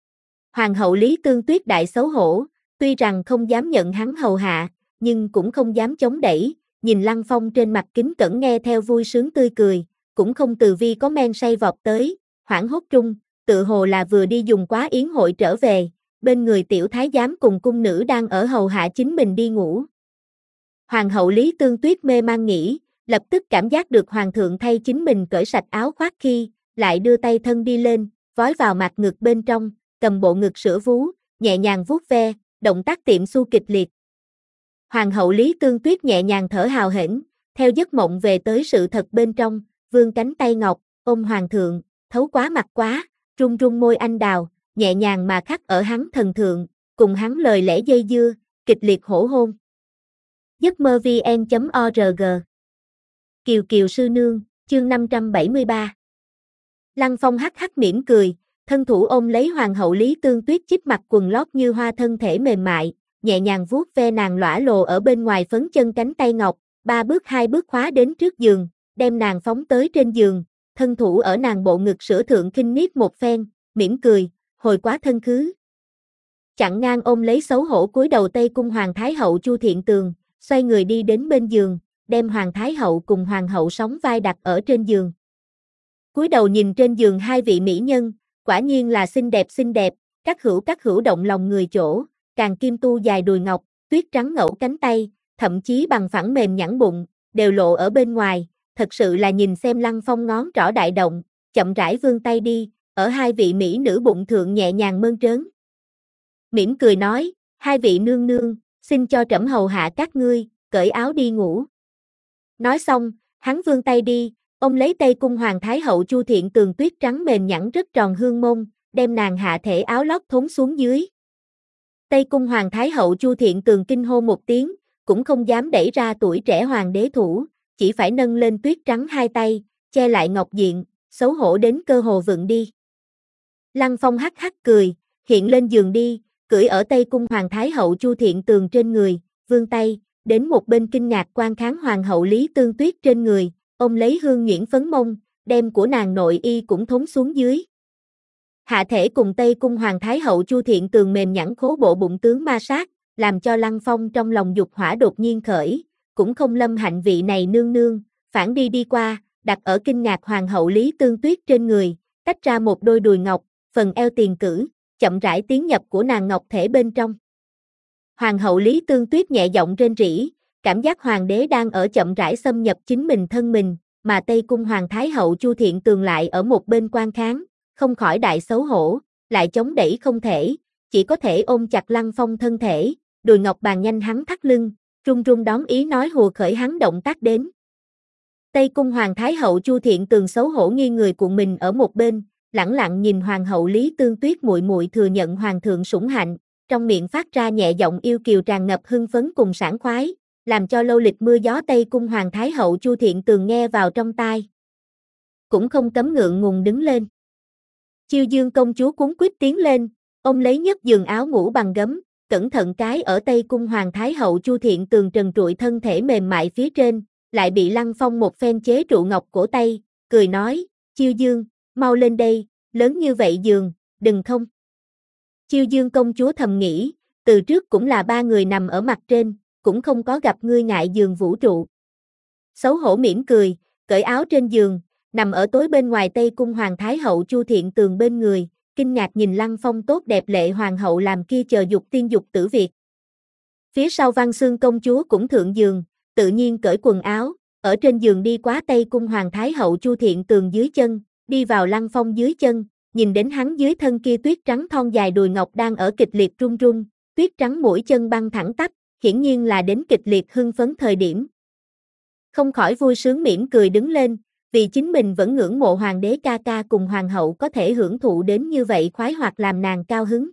Hoàng hậu Lý Tương Tuyết đại xấu hổ, tuy rằng không dám nhận hắn hầu hạ, nhưng cũng không dám chống đẩy, nhìn Lăng Phong trên mặt kính cẩn nghe theo vui sướng tươi cười, cũng không từ vi có men say vọt tới, hoảng hốt trung, tự hồ là vừa đi dùng quá yến hội trở về, bên người tiểu thái giám cùng cung nữ đang ở hầu hạ chính mình đi ngủ. Hoàng hậu Lý Tương Tuyết mê man nghĩ, lập tức cảm giác được hoàng thượng thay chính mình cởi sạch áo khoác khi, lại đưa tay thân đi lên, vói vào mặt ngực bên trong, cầm bộ ngực sữa vú, nhẹ nhàng vuốt ve, động tác tiệm su kịch liệt. Hoàng hậu Lý Tương Tuyết nhẹ nhàng thở hào hển, theo giấc mộng về tới sự thật bên trong, vươn cánh tay ngọc, ôm hoàng thượng, thấu quá mặt quá, run run môi anh đào, nhẹ nhàng mà khắc ở hắn thần thượng, cùng hắn lời lẽ dây dưa, kịch liệt hổ hôn. giấc mơ vn chấm org. Kiều Kiều sư nương, chương năm trăm bảy mươi ba. Lăng Phong hắc hắc mỉm cười, thân thủ ôm lấy hoàng hậu Lý Tương Tuyết chích mặc quần lót như hoa thân thể mềm mại, nhẹ nhàng vuốt ve nàng lõa lồ ở bên ngoài phấn chân cánh tay ngọc, ba bước hai bước khóa đến trước giường, đem nàng phóng tới trên giường, thân thủ ở nàng bộ ngực sữa thượng khinh niết một phen, mỉm cười, hồi quá thân khứ. Chặn ngang ôm lấy xấu hổ cúi đầu Tây Cung Hoàng Thái Hậu Chu Thiện Tường, xoay người đi đến bên giường, đem Hoàng Thái Hậu cùng Hoàng hậu sóng vai đặt ở trên giường. Cúi đầu nhìn trên giường hai vị mỹ nhân, quả nhiên là xinh đẹp xinh đẹp, các hữu các hữu động lòng người chỗ, càng kim tu dài đùi ngọc, tuyết trắng ngẫu cánh tay, thậm chí bằng phẳng mềm nhẵn bụng, đều lộ ở bên ngoài, thật sự là nhìn xem Lăng Phong ngón trỏ đại động, chậm rãi vươn tay đi, ở hai vị mỹ nữ bụng thượng nhẹ nhàng mơn trớn. Mỉm cười nói, hai vị nương nương, xin cho trẫm hầu hạ các ngươi, cởi áo đi ngủ. Nói xong, hắn vươn tay đi, ôm lấy Tây Cung Hoàng Thái Hậu Chu Thiện Tường tuyết trắng mềm nhẵn rất tròn hương mông, đem nàng hạ thể áo lót thốn xuống dưới. Tây Cung Hoàng Thái Hậu Chu Thiện Tường kinh hô một tiếng, cũng không dám đẩy ra tuổi trẻ hoàng đế thủ, chỉ phải nâng lên tuyết trắng hai tay, che lại ngọc diện, xấu hổ đến cơ hồ vựng đi. Lăng Phong hắc hắc cười, hiện lên giường đi, cưỡi ở Tây Cung Hoàng Thái Hậu Chu Thiện Tường trên người, vươn tay, đến một bên kinh ngạc quan kháng Hoàng hậu Lý Tương Tuyết trên người, ôm lấy hương nhuyễn phấn mông, đem của nàng nội y cũng thốn xuống dưới. Hạ thể cùng Tây Cung Hoàng Thái Hậu Chu Thiện Tường mềm nhẵn khố bộ bụng tướng ma sát, làm cho Lăng Phong trong lòng dục hỏa đột nhiên khởi, cũng không lâm hạnh vị này nương nương, phản đi đi qua, đặt ở kinh ngạc Hoàng hậu Lý Tương Tuyết trên người, tách ra một đôi đùi ngọc, phần eo tiền cử, chậm rãi tiến nhập của nàng ngọc thể bên trong. Hoàng hậu Lý Tương Tuyết nhẹ giọng rên rỉ, cảm giác hoàng đế đang ở chậm rãi xâm nhập chính mình thân mình, mà Tây Cung Hoàng Thái Hậu Chu Thiện Tường lại ở một bên quan kháng, không khỏi đại xấu hổ, lại chống đẩy không thể, chỉ có thể ôm chặt Lăng Phong thân thể, đùi ngọc bàn nhanh hắn thắt lưng, run run đón ý nói hùa khởi hắn động tác đến. Tây Cung Hoàng Thái Hậu Chu Thiện Tường xấu hổ nghiêng người cuộn mình ở một bên, lẳng lặng nhìn Hoàng hậu Lý Tương Tuyết muội muội thừa nhận hoàng thượng sủng hạnh, trong miệng phát ra nhẹ giọng yêu kiều tràn ngập hưng phấn cùng sảng khoái, làm cho lâu lịch mưa gió Tây Cung Hoàng Thái Hậu Chu Thiện Tường nghe vào trong tai. Cũng không cấm ngượng ngùng đứng lên. Chiêu Dương công chúa cuống quýt tiến lên, ôm lấy nhất giường áo ngủ bằng gấm, cẩn thận cái ở Tây Cung Hoàng Thái Hậu Chu Thiện Tường trần trụi thân thể mềm mại phía trên, lại bị Lăng Phong một phen chế trụ ngọc cổ tay, cười nói, Chiêu Dương, mau lên đây, lớn như vậy giường, đừng không. Chiêu Dương công chúa thầm nghĩ, từ trước cũng là ba người nằm ở mặt trên, cũng không có gặp ngươi ngại giường vũ trụ. Xấu hổ mỉm cười, cởi áo trên giường, nằm ở tối bên ngoài Tây Cung Hoàng Thái Hậu Chu Thiện Tường bên người, kinh ngạc nhìn Lăng Phong tốt đẹp lệ hoàng hậu làm kia chờ dục tiên dục tử việc. Phía sau Văn Xương công chúa cũng thượng giường, tự nhiên cởi quần áo, ở trên giường đi quá Tây Cung Hoàng Thái Hậu Chu Thiện Tường dưới chân, đi vào Lăng Phong dưới chân, nhìn đến hắn dưới thân kia tuyết trắng thon dài đùi ngọc đang ở kịch liệt run run, tuyết trắng mũi chân băng thẳng tắp, hiển nhiên là đến kịch liệt hưng phấn thời điểm. Không khỏi vui sướng mỉm cười đứng lên, vì chính mình vẫn ngưỡng mộ hoàng đế ca ca cùng hoàng hậu có thể hưởng thụ đến như vậy khoái hoạt làm nàng cao hứng.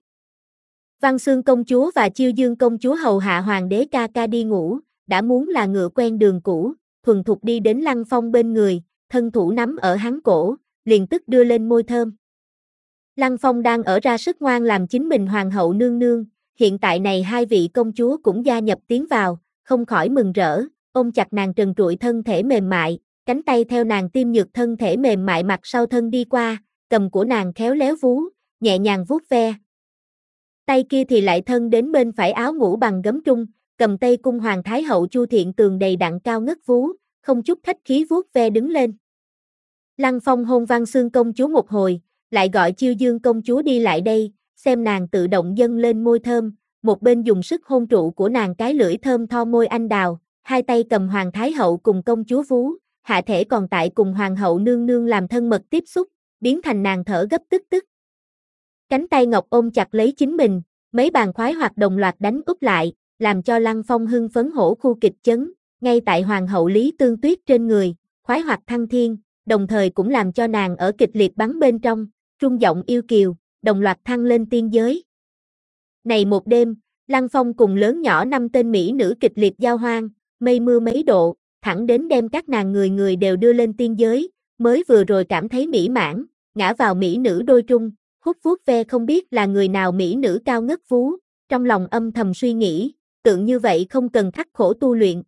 Văn Xương công chúa và Chiêu Dương công chúa hầu hạ hoàng đế ca ca đi ngủ, đã muốn là ngựa quen đường cũ, thuần thục đi đến Lăng Phong bên người, thân thủ nắm ở hắn cổ, liền tức đưa lên môi thơm. Lăng Phong đang ở ra sức ngoan làm chính mình hoàng hậu nương nương, hiện tại này hai vị công chúa cũng gia nhập tiến vào, không khỏi mừng rỡ, ôm chặt nàng trần trụi thân thể mềm mại, cánh tay theo nàng tiêm nhược thân thể mềm mại mặt sau thân đi qua, cầm của nàng khéo léo vú, nhẹ nhàng vuốt ve. Tay kia thì lại thân đến bên phải áo ngủ bằng gấm trung, cầm Tây Cung Hoàng Thái Hậu Chu Thiện Tường đầy đặn cao ngất vú, không chút khách khí vuốt ve đứng lên. Lăng Phong hôn Văn Xương công chúa một hồi, lại gọi Chiêu Dương công chúa đi lại đây, xem nàng tự động dâng lên môi thơm, một bên dùng sức hôn trụ của nàng cái lưỡi thơm tho môi anh đào, hai tay cầm Hoàng Thái Hậu cùng công chúa vú, hạ thể còn tại cùng Hoàng hậu nương nương làm thân mật tiếp xúc, biến thành nàng thở gấp tức tức. Cánh tay ngọc ôm chặt lấy chính mình, mấy bàn khoái hoạt đồng loạt đánh úp lại, làm cho Lăng Phong hưng phấn hổ khu kịch chấn, ngay tại Hoàng hậu Lý Tương Tuyết trên người, khoái hoạt thăng thiên, đồng thời cũng làm cho nàng ở kịch liệt bắn bên trong, trung giọng yêu kiều, đồng loạt thăng lên tiên giới. Này một đêm, Lăng Phong cùng lớn nhỏ năm tên mỹ nữ kịch liệt giao hoan, mây mưa mấy độ, thẳng đến đem các nàng người người đều đưa lên tiên giới, mới vừa rồi cảm thấy mỹ mãn, ngã vào mỹ nữ đôi trung, hút vuốt ve không biết là người nào mỹ nữ cao ngất vú, trong lòng âm thầm suy nghĩ, tượng như vậy không cần khắc khổ tu luyện.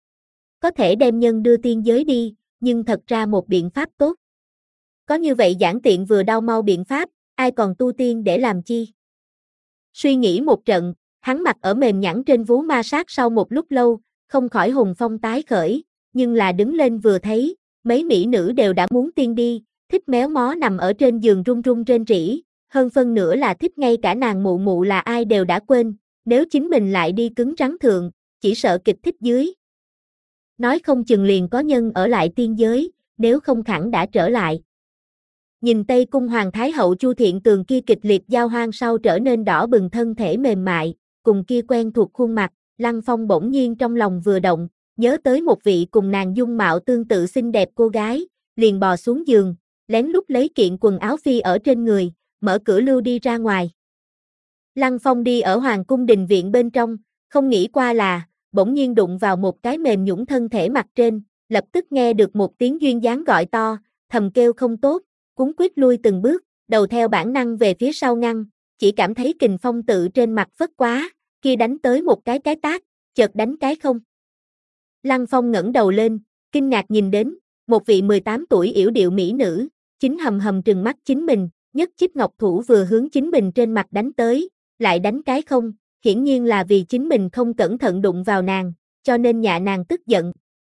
Có thể đem nhân đưa tiên giới đi, nhưng thật ra một biện pháp tốt. Có như vậy giản tiện vừa đau mau biện pháp, ai còn tu tiên để làm chi? Suy nghĩ một trận, hắn mặt ở mềm nhẵn trên vú ma sát sau một lúc lâu, không khỏi hùng phong tái khởi, nhưng là đứng lên vừa thấy, mấy mỹ nữ đều đã muốn tiên đi, thích méo mó nằm ở trên giường run run rên rỉ, hơn phân nửa là thích ngay cả nàng mụ mụ là ai đều đã quên, nếu chính mình lại đi cứng rắn thượng, chỉ sợ kịch thích dưới. Nói không chừng liền có nhân ở lại tiên giới, nếu không khẳng đã trở lại. Nhìn Tây Cung Hoàng Thái Hậu Chu Thiện Tường kia kịch liệt giao hoang sau trở nên đỏ bừng thân thể mềm mại, cùng kia quen thuộc khuôn mặt, Lăng Phong bỗng nhiên trong lòng vừa động, nhớ tới một vị cùng nàng dung mạo tương tự xinh đẹp cô gái, liền bò xuống giường, lén lút lấy kiện quần áo phi ở trên người, mở cửa lưu đi ra ngoài. Lăng Phong đi ở Hoàng cung đình viện bên trong, không nghĩ qua là, bỗng nhiên đụng vào một cái mềm nhũn thân thể mặt trên, lập tức nghe được một tiếng duyên dáng gọi to, thầm kêu không tốt, cuống quýt lui từng bước, đầu theo bản năng về phía sau ngăn, chỉ cảm thấy kình phong tự trên mặt phất quá, kia đánh tới một cái cái tát, chợt đánh cái không. Lăng Phong ngẩng đầu lên, kinh ngạc nhìn đến, một vị mười tám tuổi yểu điệu mỹ nữ, chính hầm hầm trừng mắt chính mình, nhất chích ngọc thủ vừa hướng chính mình trên mặt đánh tới, lại đánh cái không, hiển nhiên là vì chính mình không cẩn thận đụng vào nàng, cho nên nhạ nàng tức giận.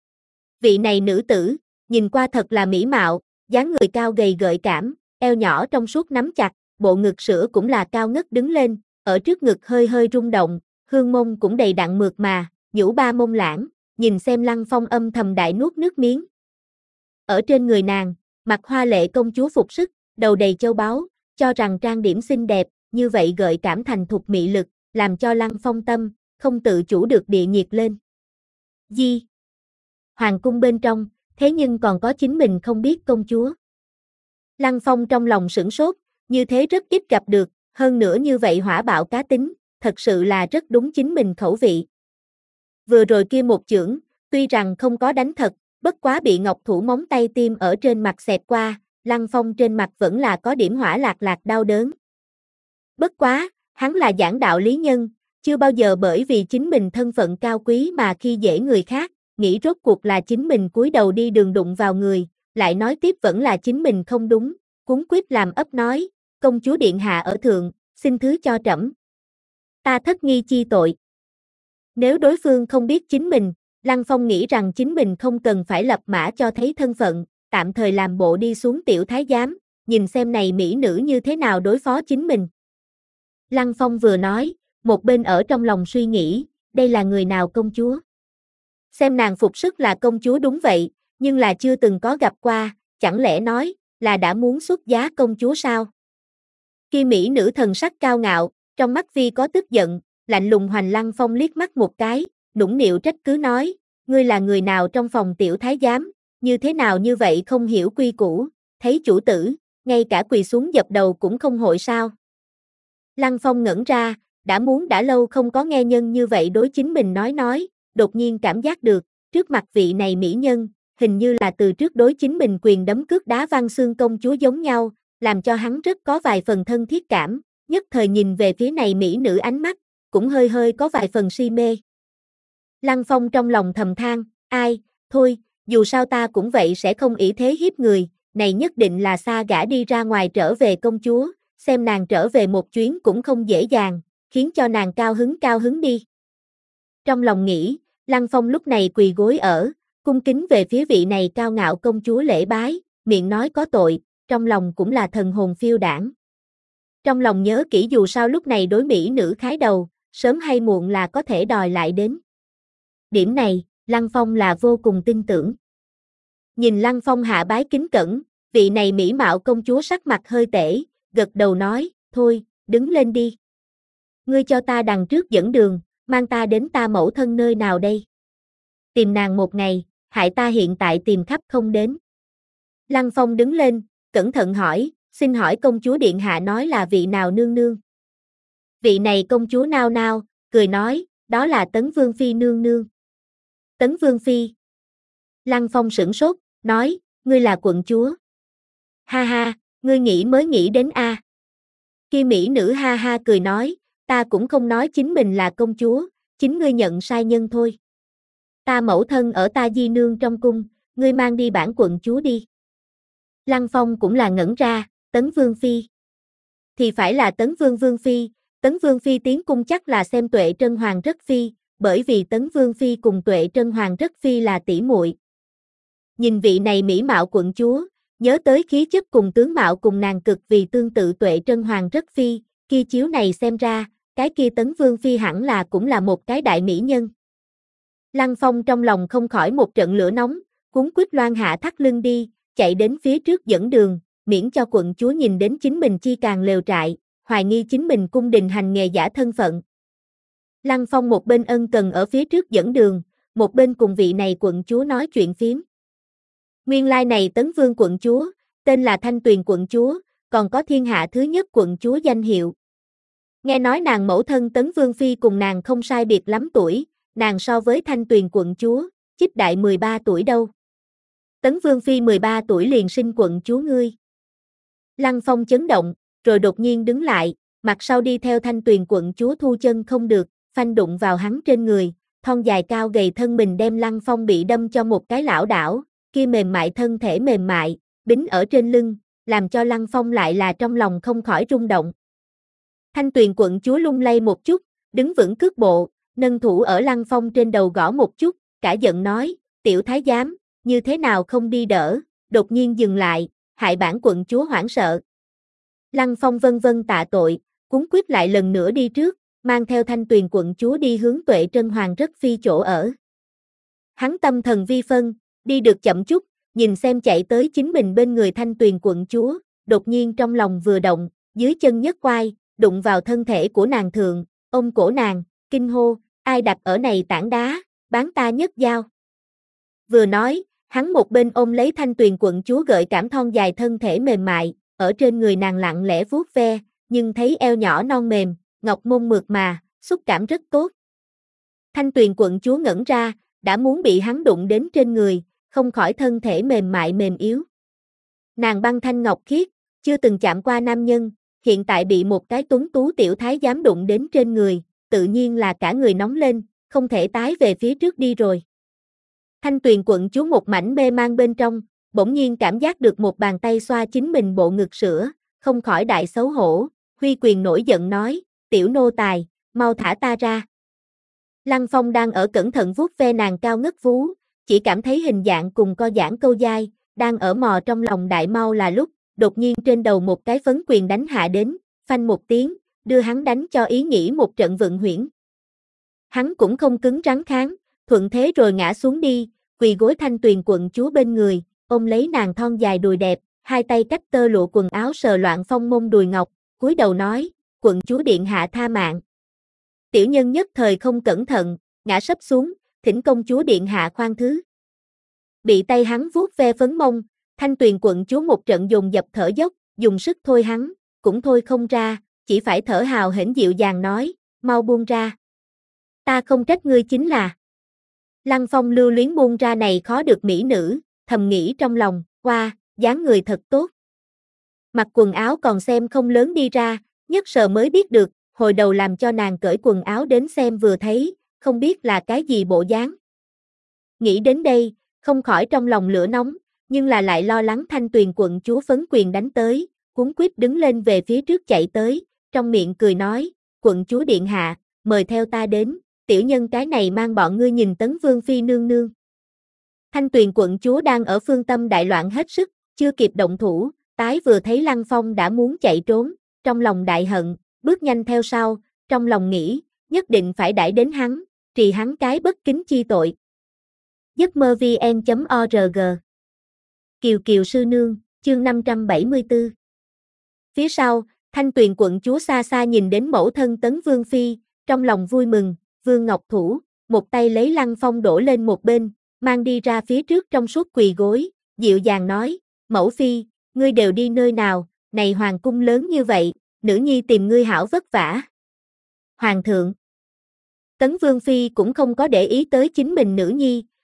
Vị này nữ tử, nhìn qua thật là mỹ mạo, dáng người cao gầy gợi cảm, eo nhỏ trong suốt nắm chặt, bộ ngực sữa cũng là cao ngất đứng lên, ở trước ngực hơi hơi rung động, hương mông cũng đầy đặn mượt mà, nhũ ba mông lãng, nhìn xem Lăng Phong âm thầm đại nuốt nước miếng. Ở trên người nàng, mặc hoa lệ công chúa phục sức, đầu đầy châu báu, cho rằng trang điểm xinh đẹp, như vậy gợi cảm thành thục mị lực, làm cho Lăng Phong tâm, không tự chủ được địa nhiệt lên. Di. Hoàng cung bên trong, thế nhưng còn có chính mình không biết công chúa. Lăng Phong trong lòng sửng sốt, như thế rất ít gặp được, hơn nữa như vậy hỏa bạo cá tính, thật sự là rất đúng chính mình khẩu vị. Vừa rồi kia một chưởng, tuy rằng không có đánh thật, bất quá bị ngọc thủ móng tay tiêm ở trên mặt xẹt qua, Lăng Phong trên mặt vẫn là có điểm hỏa lạc lạc đau đớn. Bất quá, hắn là giảng đạo lý nhân, chưa bao giờ bởi vì chính mình thân phận cao quý mà khi dễ người khác, nghĩ rốt cuộc là chính mình cúi đầu đi đường đụng vào người, lại nói tiếp vẫn là chính mình không đúng, cuống quýt làm ấp nói, công chúa điện hạ ở thượng, xin thứ cho trẫm. Ta thất nghi chi tội. Nếu đối phương không biết chính mình, Lăng Phong nghĩ rằng chính mình không cần phải lập mã cho thấy thân phận, tạm thời làm bộ đi xuống tiểu thái giám, nhìn xem này mỹ nữ như thế nào đối phó chính mình. Lăng Phong vừa nói, một bên ở trong lòng suy nghĩ, đây là người nào công chúa? Xem nàng phục sức là công chúa đúng vậy, nhưng là chưa từng có gặp qua, chẳng lẽ nói, là đã muốn xuất giá công chúa sao? Kia mỹ nữ thần sắc cao ngạo, trong mắt vi có tức giận, lạnh lùng hoành Lăng Phong liếc mắt một cái, nũng nịu trách cứ nói, ngươi là người nào trong phòng tiểu thái giám, như thế nào như vậy không hiểu quy củ, thấy chủ tử, ngay cả quỳ xuống dập đầu cũng không hội sao? Lăng Phong ngẩn ra, đã muốn đã lâu không có nghe nhân như vậy đối chính mình nói nói, đột nhiên cảm giác được, trước mặt vị này mỹ nhân, hình như là từ trước đối chính mình quyền đấm cước đá Văn Xương công chúa giống nhau, làm cho hắn rất có vài phần thân thiết cảm, nhất thời nhìn về phía này mỹ nữ ánh mắt, cũng hơi hơi có vài phần si mê. Lăng Phong trong lòng thầm than, ai, thôi, dù sao ta cũng vậy sẽ không ỷ thế hiếp người, này nhất định là xa gả đi ra ngoài trở về công chúa, xem nàng trở về một chuyến cũng không dễ dàng, khiến cho nàng cao hứng cao hứng đi. Trong lòng nghĩ, Lăng Phong lúc này quỳ gối ở, cung kính về phía vị này cao ngạo công chúa lễ bái, miệng nói có tội, trong lòng cũng là thần hồn phiêu đảng. Trong lòng nhớ kỹ dù sao lúc này đối mỹ nữ khái đầu, sớm hay muộn là có thể đòi lại đến. Điểm này, Lăng Phong là vô cùng tin tưởng. Nhìn Lăng Phong hạ bái kính cẩn, vị này mỹ mạo công chúa sắc mặt hơi tệ, gật đầu nói, thôi, đứng lên đi. Ngươi cho ta đằng trước dẫn đường, mang ta đến ta mẫu thân nơi nào đây? Tìm nàng một ngày, hại ta hiện tại tìm khắp không đến. Lăng Phong đứng lên, cẩn thận hỏi, xin hỏi công chúa điện hạ nói là vị nào nương nương? Vị này công chúa nao nao, cười nói, đó là Tấn Vương Phi nương nương. Tấn Vương Phi. Lăng Phong sửng sốt, nói, ngươi là quận chúa. Ha ha, ngươi nghĩ mới nghĩ đến a. À. Kia mỹ nữ ha ha cười nói, ta cũng không nói chính mình là công chúa, chính ngươi nhận sai nhân thôi. Ta mẫu thân ở ta di nương trong cung, ngươi mang đi bản quận chúa đi. Lăng Phong cũng là ngẩn ra, Tấn Vương Phi. Thì phải là Tấn Vương Vương Phi, Tấn Vương Phi tiến cung chắc là xem Tuệ Trân Hoàng Rất Phi, bởi vì Tấn Vương Phi cùng Tuệ Trân Hoàng Rất Phi là tỷ muội. Nhìn vị này mỹ mạo quận chúa, nhớ tới khí chất cùng tướng mạo cùng nàng cực vì tương tự Tuệ Trân Hoàng Rất Phi, kia chiếu này xem ra, cái kia Tấn Vương Phi hẳn là cũng là một cái đại mỹ nhân. Lăng Phong trong lòng không khỏi một trận lửa nóng, cuống quýt loan hạ thắt lưng đi, chạy đến phía trước dẫn đường, miễn cho quận chúa nhìn đến chính mình chi càng lều trại, hoài nghi chính mình cung đình hành nghề giả thân phận. Lăng Phong một bên ân cần ở phía trước dẫn đường, một bên cùng vị này quận chúa nói chuyện phiếm. Nguyên lai này Tấn Vương quận chúa, tên là Thanh Tuyền quận chúa, còn có thiên hạ thứ nhất quận chúa danh hiệu. Nghe nói nàng mẫu thân Tấn Vương Phi cùng nàng không sai biệt lắm tuổi, nàng so với Thanh Tuyền quận chúa, chích đại mười ba tuổi đâu. Tấn Vương Phi mười ba tuổi liền sinh quận chúa ngươi. Lăng Phong chấn động, rồi đột nhiên đứng lại, mặt sau đi theo Thanh Tuyền quận chúa thu chân không được, phanh đụng vào hắn trên người, thon dài cao gầy thân mình đem Lăng Phong bị đâm cho một cái lảo đảo, kia mềm mại thân thể mềm mại, bính ở trên lưng, làm cho Lăng Phong lại là trong lòng không khỏi rung động. Thanh Tuyền quận chúa lung lay một chút, đứng vững cước bộ, nâng thủ ở Lăng Phong trên đầu gõ một chút, cả giận nói, tiểu thái giám, như thế nào không đi đỡ, đột nhiên dừng lại, hại bản quận chúa hoảng sợ. Lăng Phong vân vân tạ tội, cuống quýt lại lần nữa đi trước, mang theo Thanh Tuyền quận chúa đi hướng Tuệ Trân Hoàng Rất Phi chỗ ở. Hắn tâm thần vi phân, đi được chậm chút, nhìn xem chạy tới chính mình bên người Thanh Tuyền quận chúa, đột nhiên trong lòng vừa động, dưới chân nhấc quai, đụng vào thân thể của nàng thượng, ôm cổ nàng, kinh hô, ai đặt ở này tảng đá, bán ta nhất dao. Vừa nói, hắn một bên ôm lấy Thanh Tuyền quận chúa gợi cảm thon dài thân thể mềm mại, ở trên người nàng lặng lẽ vuốt ve, nhưng thấy eo nhỏ non mềm, ngọc môn mượt mà, xúc cảm rất tốt. Thanh Tuyền quận chúa ngẩn ra, đã muốn bị hắn đụng đến trên người, không khỏi thân thể mềm mại mềm yếu. Nàng băng thanh ngọc khiết, chưa từng chạm qua nam nhân, hiện tại bị một cái tuấn tú tiểu thái giám đụng đến trên người, tự nhiên là cả người nóng lên, không thể tái về phía trước đi rồi. Thanh Tuyền quận chúa một mảnh mê mang bên trong, bỗng nhiên cảm giác được một bàn tay xoa chính mình bộ ngực sữa, không khỏi đại xấu hổ, huy quyền nổi giận nói, tiểu nô tài, mau thả ta ra. Lăng Phong đang ở cẩn thận vuốt ve nàng cao ngất vú, chỉ cảm thấy hình dạng cùng co giãn câu dai, đang ở mò trong lòng đại mau là lúc, đột nhiên trên đầu một cái phấn quyền đánh hạ đến, phanh một tiếng, đưa hắn đánh cho ý nghĩ một trận vận huyễn. Hắn cũng không cứng rắn kháng, thuận thế rồi ngã xuống đi, quỳ gối Thanh Tuyền quận chúa bên người, ôm lấy nàng thon dài đùi đẹp, hai tay cách tơ lụa quần áo sờ loạn phong môn đùi ngọc, cúi đầu nói, quận chúa điện hạ tha mạng. Tiểu nhân nhất thời không cẩn thận, ngã sấp xuống, thỉnh công chúa điện hạ khoan thứ. Bị tay hắn vuốt ve phấn mông, Thanh Tuyền quận chúa một trận dồn dập thở dốc, dùng sức thôi hắn, cũng thôi không ra, chỉ phải thở hào hển dịu dàng nói, mau buông ra. Ta không trách ngươi chính là. Lăng Phong lưu luyến buông ra này khó được mỹ nữ, thầm nghĩ trong lòng, qua, dáng người thật tốt. Mặc quần áo còn xem không lớn đi ra, nhất sờ mới biết được, hồi đầu làm cho nàng cởi quần áo đến xem vừa thấy, không biết là cái gì bộ dáng. Nghĩ đến đây, không khỏi trong lòng lửa nóng, nhưng là lại lo lắng Thanh Tuyền quận chúa phấn quyền đánh tới, cuống quýt đứng lên về phía trước chạy tới, trong miệng cười nói, quận chúa điện hạ, mời theo ta đến, tiểu nhân cái này mang bọn ngươi nhìn Tấn Vương Phi nương nương. Thanh Tuyền quận chúa đang ở phương tâm đại loạn hết sức, chưa kịp động thủ, tái vừa thấy Lăng Phong đã muốn chạy trốn, trong lòng đại hận, bước nhanh theo sau, trong lòng nghĩ, nhất định phải đãi đến hắn, trì hắn cái bất kính chi tội. giấc mơ vn chấm org Kiều Kiều sư nương, chương năm trăm bảy mươi tư. Phía sau, Thanh Tuyền quận chúa xa xa nhìn đến mẫu thân Tấn Vương Phi, trong lòng vui mừng, Vương Ngọc Thủ, một tay lấy Lăng Phong đổ lên một bên, mang đi ra phía trước trong suốt quỳ gối, dịu dàng nói, mẫu phi, ngươi đều đi nơi nào, này hoàng cung lớn như vậy, nữ nhi tìm ngươi hảo vất vả. Hoàng thượng. Tấn Vương Phi cũng không có để ý tới chính mình nữ nhi,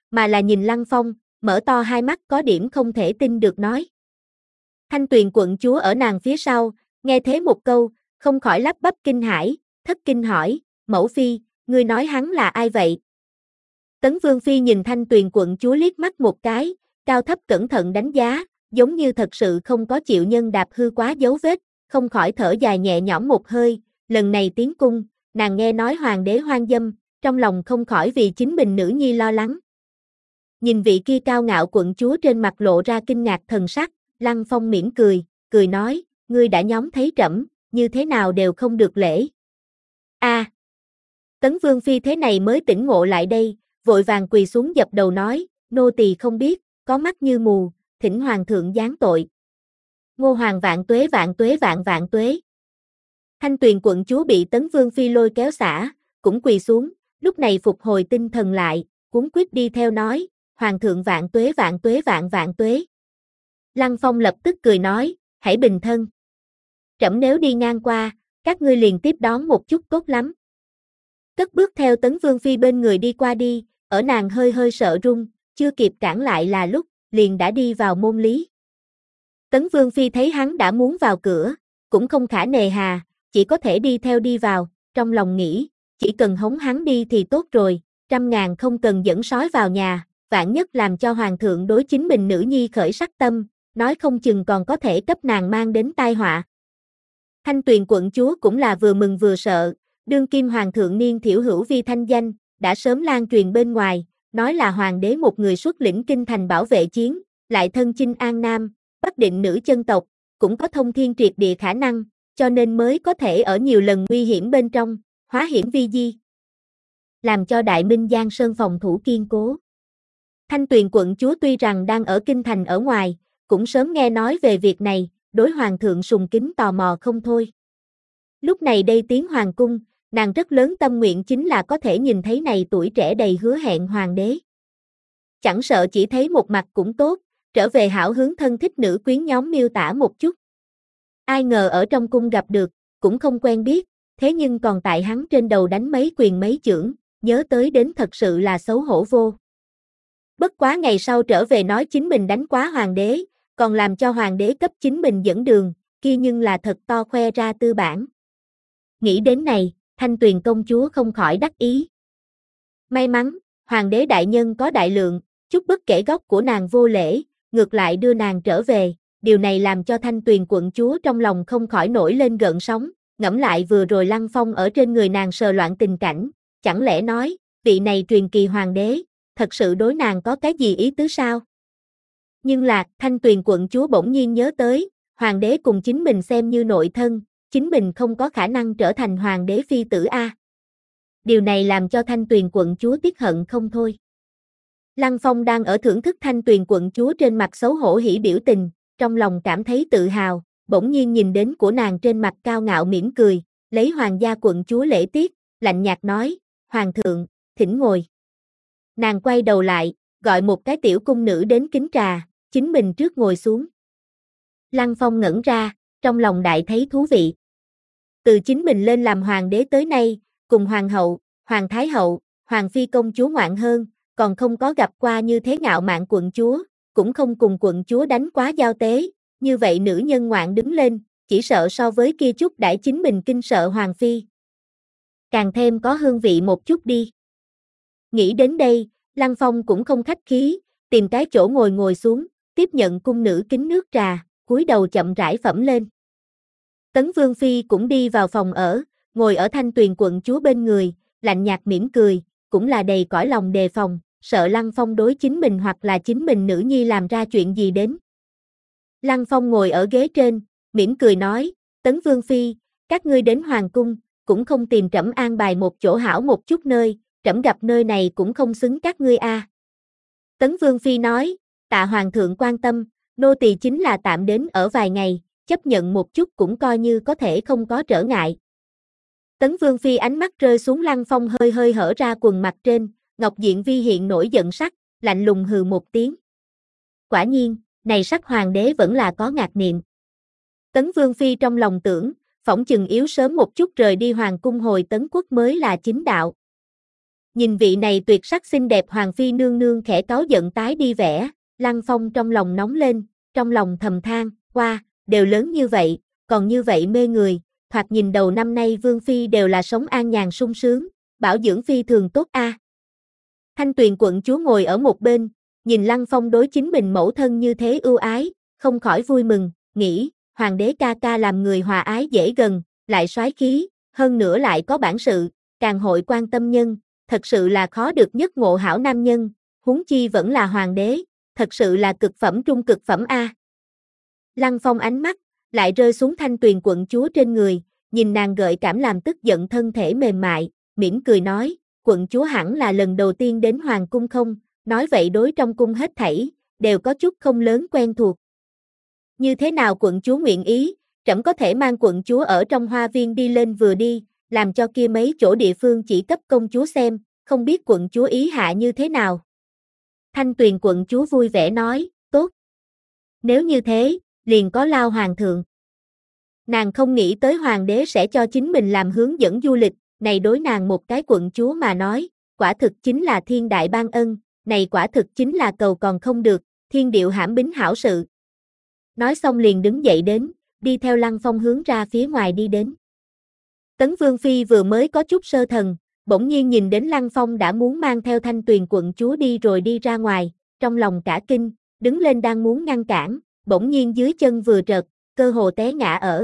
mà là nhìn Lăng Phong, mở to hai mắt có điểm không thể tin được nói. Thanh Tuyền quận chúa ở nàng phía sau, nghe thế một câu, không khỏi lắp bắp kinh hãi, thất kinh hỏi, mẫu phi, ngươi nói hắn là ai vậy? Tấn Vương Phi nhìn Thanh Tuyền quận chúa liếc mắt một cái, cao thấp cẩn thận đánh giá, giống như thật sự không có chịu nhân đạp hư quá dấu vết, không khỏi thở dài nhẹ nhõm một hơi, lần này tiến cung, nàng nghe nói hoàng đế hoang dâm, trong lòng không khỏi vì chính mình nữ nhi lo lắng. Nhìn vị kia cao ngạo quận chúa trên mặt lộ ra kinh ngạc thần sắc, Lăng Phong mỉm cười, cười nói, ngươi đã nhóm thấy trẫm, như thế nào đều không được lễ. A. À, Tấn Vương Phi thế này mới tỉnh ngộ lại đây, vội vàng quỳ xuống dập đầu nói, nô tỳ không biết, có mắt như mù, thỉnh hoàng thượng giáng tội. Ngô hoàng vạn tuế vạn tuế vạn vạn tuế. Thanh Tuyền quận chúa bị Tấn Vương Phi lôi kéo xả, cũng quỳ xuống, lúc này phục hồi tinh thần lại, cuống quyết đi theo nói, hoàng thượng vạn tuế vạn tuế vạn vạn tuế. Lăng Phong lập tức cười nói, hãy bình thân. Trẫm nếu đi ngang qua, các ngươi liền tiếp đón một chút tốt lắm. Cất bước theo Tấn Vương Phi bên người đi qua đi, ở nàng hơi hơi sợ run, chưa kịp cản lại là lúc, liền đã đi vào môn lý. Tấn Vương Phi thấy hắn đã muốn vào cửa, cũng không khả nề hà, chỉ có thể đi theo đi vào, trong lòng nghĩ, chỉ cần hống hắn đi thì tốt rồi, trăm ngàn không cần dẫn sói vào nhà, vạn nhất làm cho hoàng thượng đối chính mình nữ nhi khởi sắc tâm, nói không chừng còn có thể cấp nàng mang đến tai họa. Thanh Tuyền quận chúa cũng là vừa mừng vừa sợ, đương kim hoàng thượng niên thiểu hữu vi thanh danh, đã sớm lan truyền bên ngoài, nói là hoàng đế một người xuất lĩnh kinh thành bảo vệ chiến, lại thân chinh An Nam, bất định nữ chân tộc, cũng có thông thiên triệt địa khả năng, cho nên mới có thể ở nhiều lần nguy hiểm bên trong, hóa hiểm vi di. Làm cho Đại Minh Giang Sơn phòng thủ kiên cố. Thanh Tuyền quận chúa tuy rằng đang ở kinh thành ở ngoài, cũng sớm nghe nói về việc này, đối hoàng thượng sùng kính tò mò không thôi. Lúc này đây tiến hoàng cung, nàng rất lớn tâm nguyện chính là có thể nhìn thấy này tuổi trẻ đầy hứa hẹn hoàng đế. Chẳng sợ chỉ thấy một mặt cũng tốt, trở về hảo hướng thân thích nữ quyến nhóm miêu tả một chút. Ai ngờ ở trong cung gặp được, cũng không quen biết, thế nhưng còn tại hắn trên đầu đánh mấy quyền mấy chưởng, nhớ tới đến thật sự là xấu hổ vô. Bất quá ngày sau trở về nói chính mình đánh quá hoàng đế, còn làm cho hoàng đế cấp chính mình dẫn đường, kia nhưng là thật to khoe ra tư bản. Nghĩ đến này, Thanh Tuyền công chúa không khỏi đắc ý. May mắn, hoàng đế đại nhân có đại lượng, chút bất kể góc của nàng vô lễ, ngược lại đưa nàng trở về, điều này làm cho Thanh Tuyền quận chúa trong lòng không khỏi nổi lên gợn sóng, ngẫm lại vừa rồi Lăng Phong ở trên người nàng sờ loạn tình cảnh, chẳng lẽ nói, vị này truyền kỳ hoàng đế, thật sự đối nàng có cái gì ý tứ sao? Nhưng là, Thanh Tuyền quận chúa bỗng nhiên nhớ tới, hoàng đế cùng chính mình xem như nội thân, chính mình không có khả năng trở thành hoàng đế phi tử a. Điều này làm cho Thanh Tuyền quận chúa tiếc hận không thôi. Lăng Phong đang ở thưởng thức Thanh Tuyền quận chúa trên mặt xấu hổ hỉ biểu tình, trong lòng cảm thấy tự hào, bỗng nhiên nhìn đến của nàng trên mặt cao ngạo mỉm cười, lấy hoàng gia quận chúa lễ tiết, lạnh nhạt nói, hoàng thượng, thỉnh ngồi. Nàng quay đầu lại, gọi một cái tiểu cung nữ đến kính trà, chính mình trước ngồi xuống. Lăng Phong ngẩn ra, trong lòng đại thấy thú vị. Từ chính mình lên làm hoàng đế tới nay, cùng hoàng hậu, hoàng thái hậu, hoàng phi công chúa ngoạn hơn, còn không có gặp qua như thế ngạo mạn quận chúa, cũng không cùng quận chúa đánh quá giao tế, như vậy nữ nhân ngoạn đứng lên, chỉ sợ so với kia chút đãi chính mình kinh sợ hoàng phi. Càng thêm có hương vị một chút đi. Nghĩ đến đây, Lăng Phong cũng không khách khí, tìm cái chỗ ngồi ngồi xuống, tiếp nhận cung nữ kính nước trà, cúi đầu chậm rãi phẩm lên. Tấn Vương Phi cũng đi vào phòng ở, ngồi ở Thanh Tuyền quận chúa bên người, lạnh nhạt mỉm cười, cũng là đầy cõi lòng đề phòng, sợ Lăng Phong đối chính mình hoặc là chính mình nữ nhi làm ra chuyện gì đến. Lăng Phong ngồi ở ghế trên, mỉm cười nói, Tấn Vương Phi, các ngươi đến hoàng cung, cũng không tìm trẫm an bài một chỗ hảo một chút nơi, trẫm gặp nơi này cũng không xứng các ngươi a. À. Tấn Vương Phi nói, tạ hoàng thượng quan tâm, nô tỳ chính là tạm đến ở vài ngày, chấp nhận một chút cũng coi như có thể không có trở ngại. Tấn Vương Phi ánh mắt rơi xuống Lăng Phong hơi hơi hở ra quần mặt trên, ngọc diện vi hiện nổi giận sắc, lạnh lùng hừ một tiếng. Quả nhiên, này sắc hoàng đế vẫn là có ngạc niệm. Tấn Vương Phi trong lòng tưởng, phỏng chừng yếu sớm một chút rời đi hoàng cung hồi Tấn quốc mới là chính đạo. Nhìn vị này tuyệt sắc xinh đẹp hoàng phi nương nương khẽ cáu giận tái đi vẻ, Lăng Phong trong lòng nóng lên, trong lòng thầm than, qua, đều lớn như vậy, còn như vậy mê người, thoạt nhìn đầu năm nay vương phi đều là sống an nhàn sung sướng, bảo dưỡng phi thường tốt a. À. Thanh Tuyền quận chúa ngồi ở một bên, nhìn Lăng Phong đối chính mình mẫu thân như thế ưu ái, không khỏi vui mừng, nghĩ, hoàng đế ca ca làm người hòa ái dễ gần, lại soái khí, hơn nữa lại có bản sự, càng hội quan tâm nhân, thật sự là khó được nhất ngộ hảo nam nhân, huống chi vẫn là hoàng đế, thật sự là cực phẩm trung cực phẩm a. Lăng Phong ánh mắt lại rơi xuống Thanh Tuyền quận chúa trên người, nhìn nàng gợi cảm làm tức giận thân thể mềm mại, mỉm cười nói, quận chúa hẳn là lần đầu tiên đến hoàng cung không, nói vậy đối trong cung hết thảy, đều có chút không lớn quen thuộc. Như thế nào quận chúa nguyện ý, trẫm có thể mang quận chúa ở trong hoa viên đi lên vừa đi, làm cho kia mấy chỗ địa phương chỉ cấp công chúa xem, không biết quận chúa ý hạ như thế nào. Thanh Tuyền quận chúa vui vẻ nói, tốt. Nếu như thế, liền có lao hoàng thượng. Nàng không nghĩ tới hoàng đế sẽ cho chính mình làm hướng dẫn du lịch, này đối nàng một cái quận chúa mà nói, quả thực chính là thiên đại ban ân, này quả thực chính là cầu còn không được, thiên điệu hãm bính hảo sự. Nói xong liền đứng dậy đến, đi theo Lăng Phong hướng ra phía ngoài đi đến. Tấn Vương Phi vừa mới có chút sơ thần, bỗng nhiên nhìn đến Lăng Phong đã muốn mang theo Thanh Tuyền quận chúa đi rồi đi ra ngoài, trong lòng cả kinh, đứng lên đang muốn ngăn cản, bỗng nhiên dưới chân vừa trật, cơ hồ té ngã ở.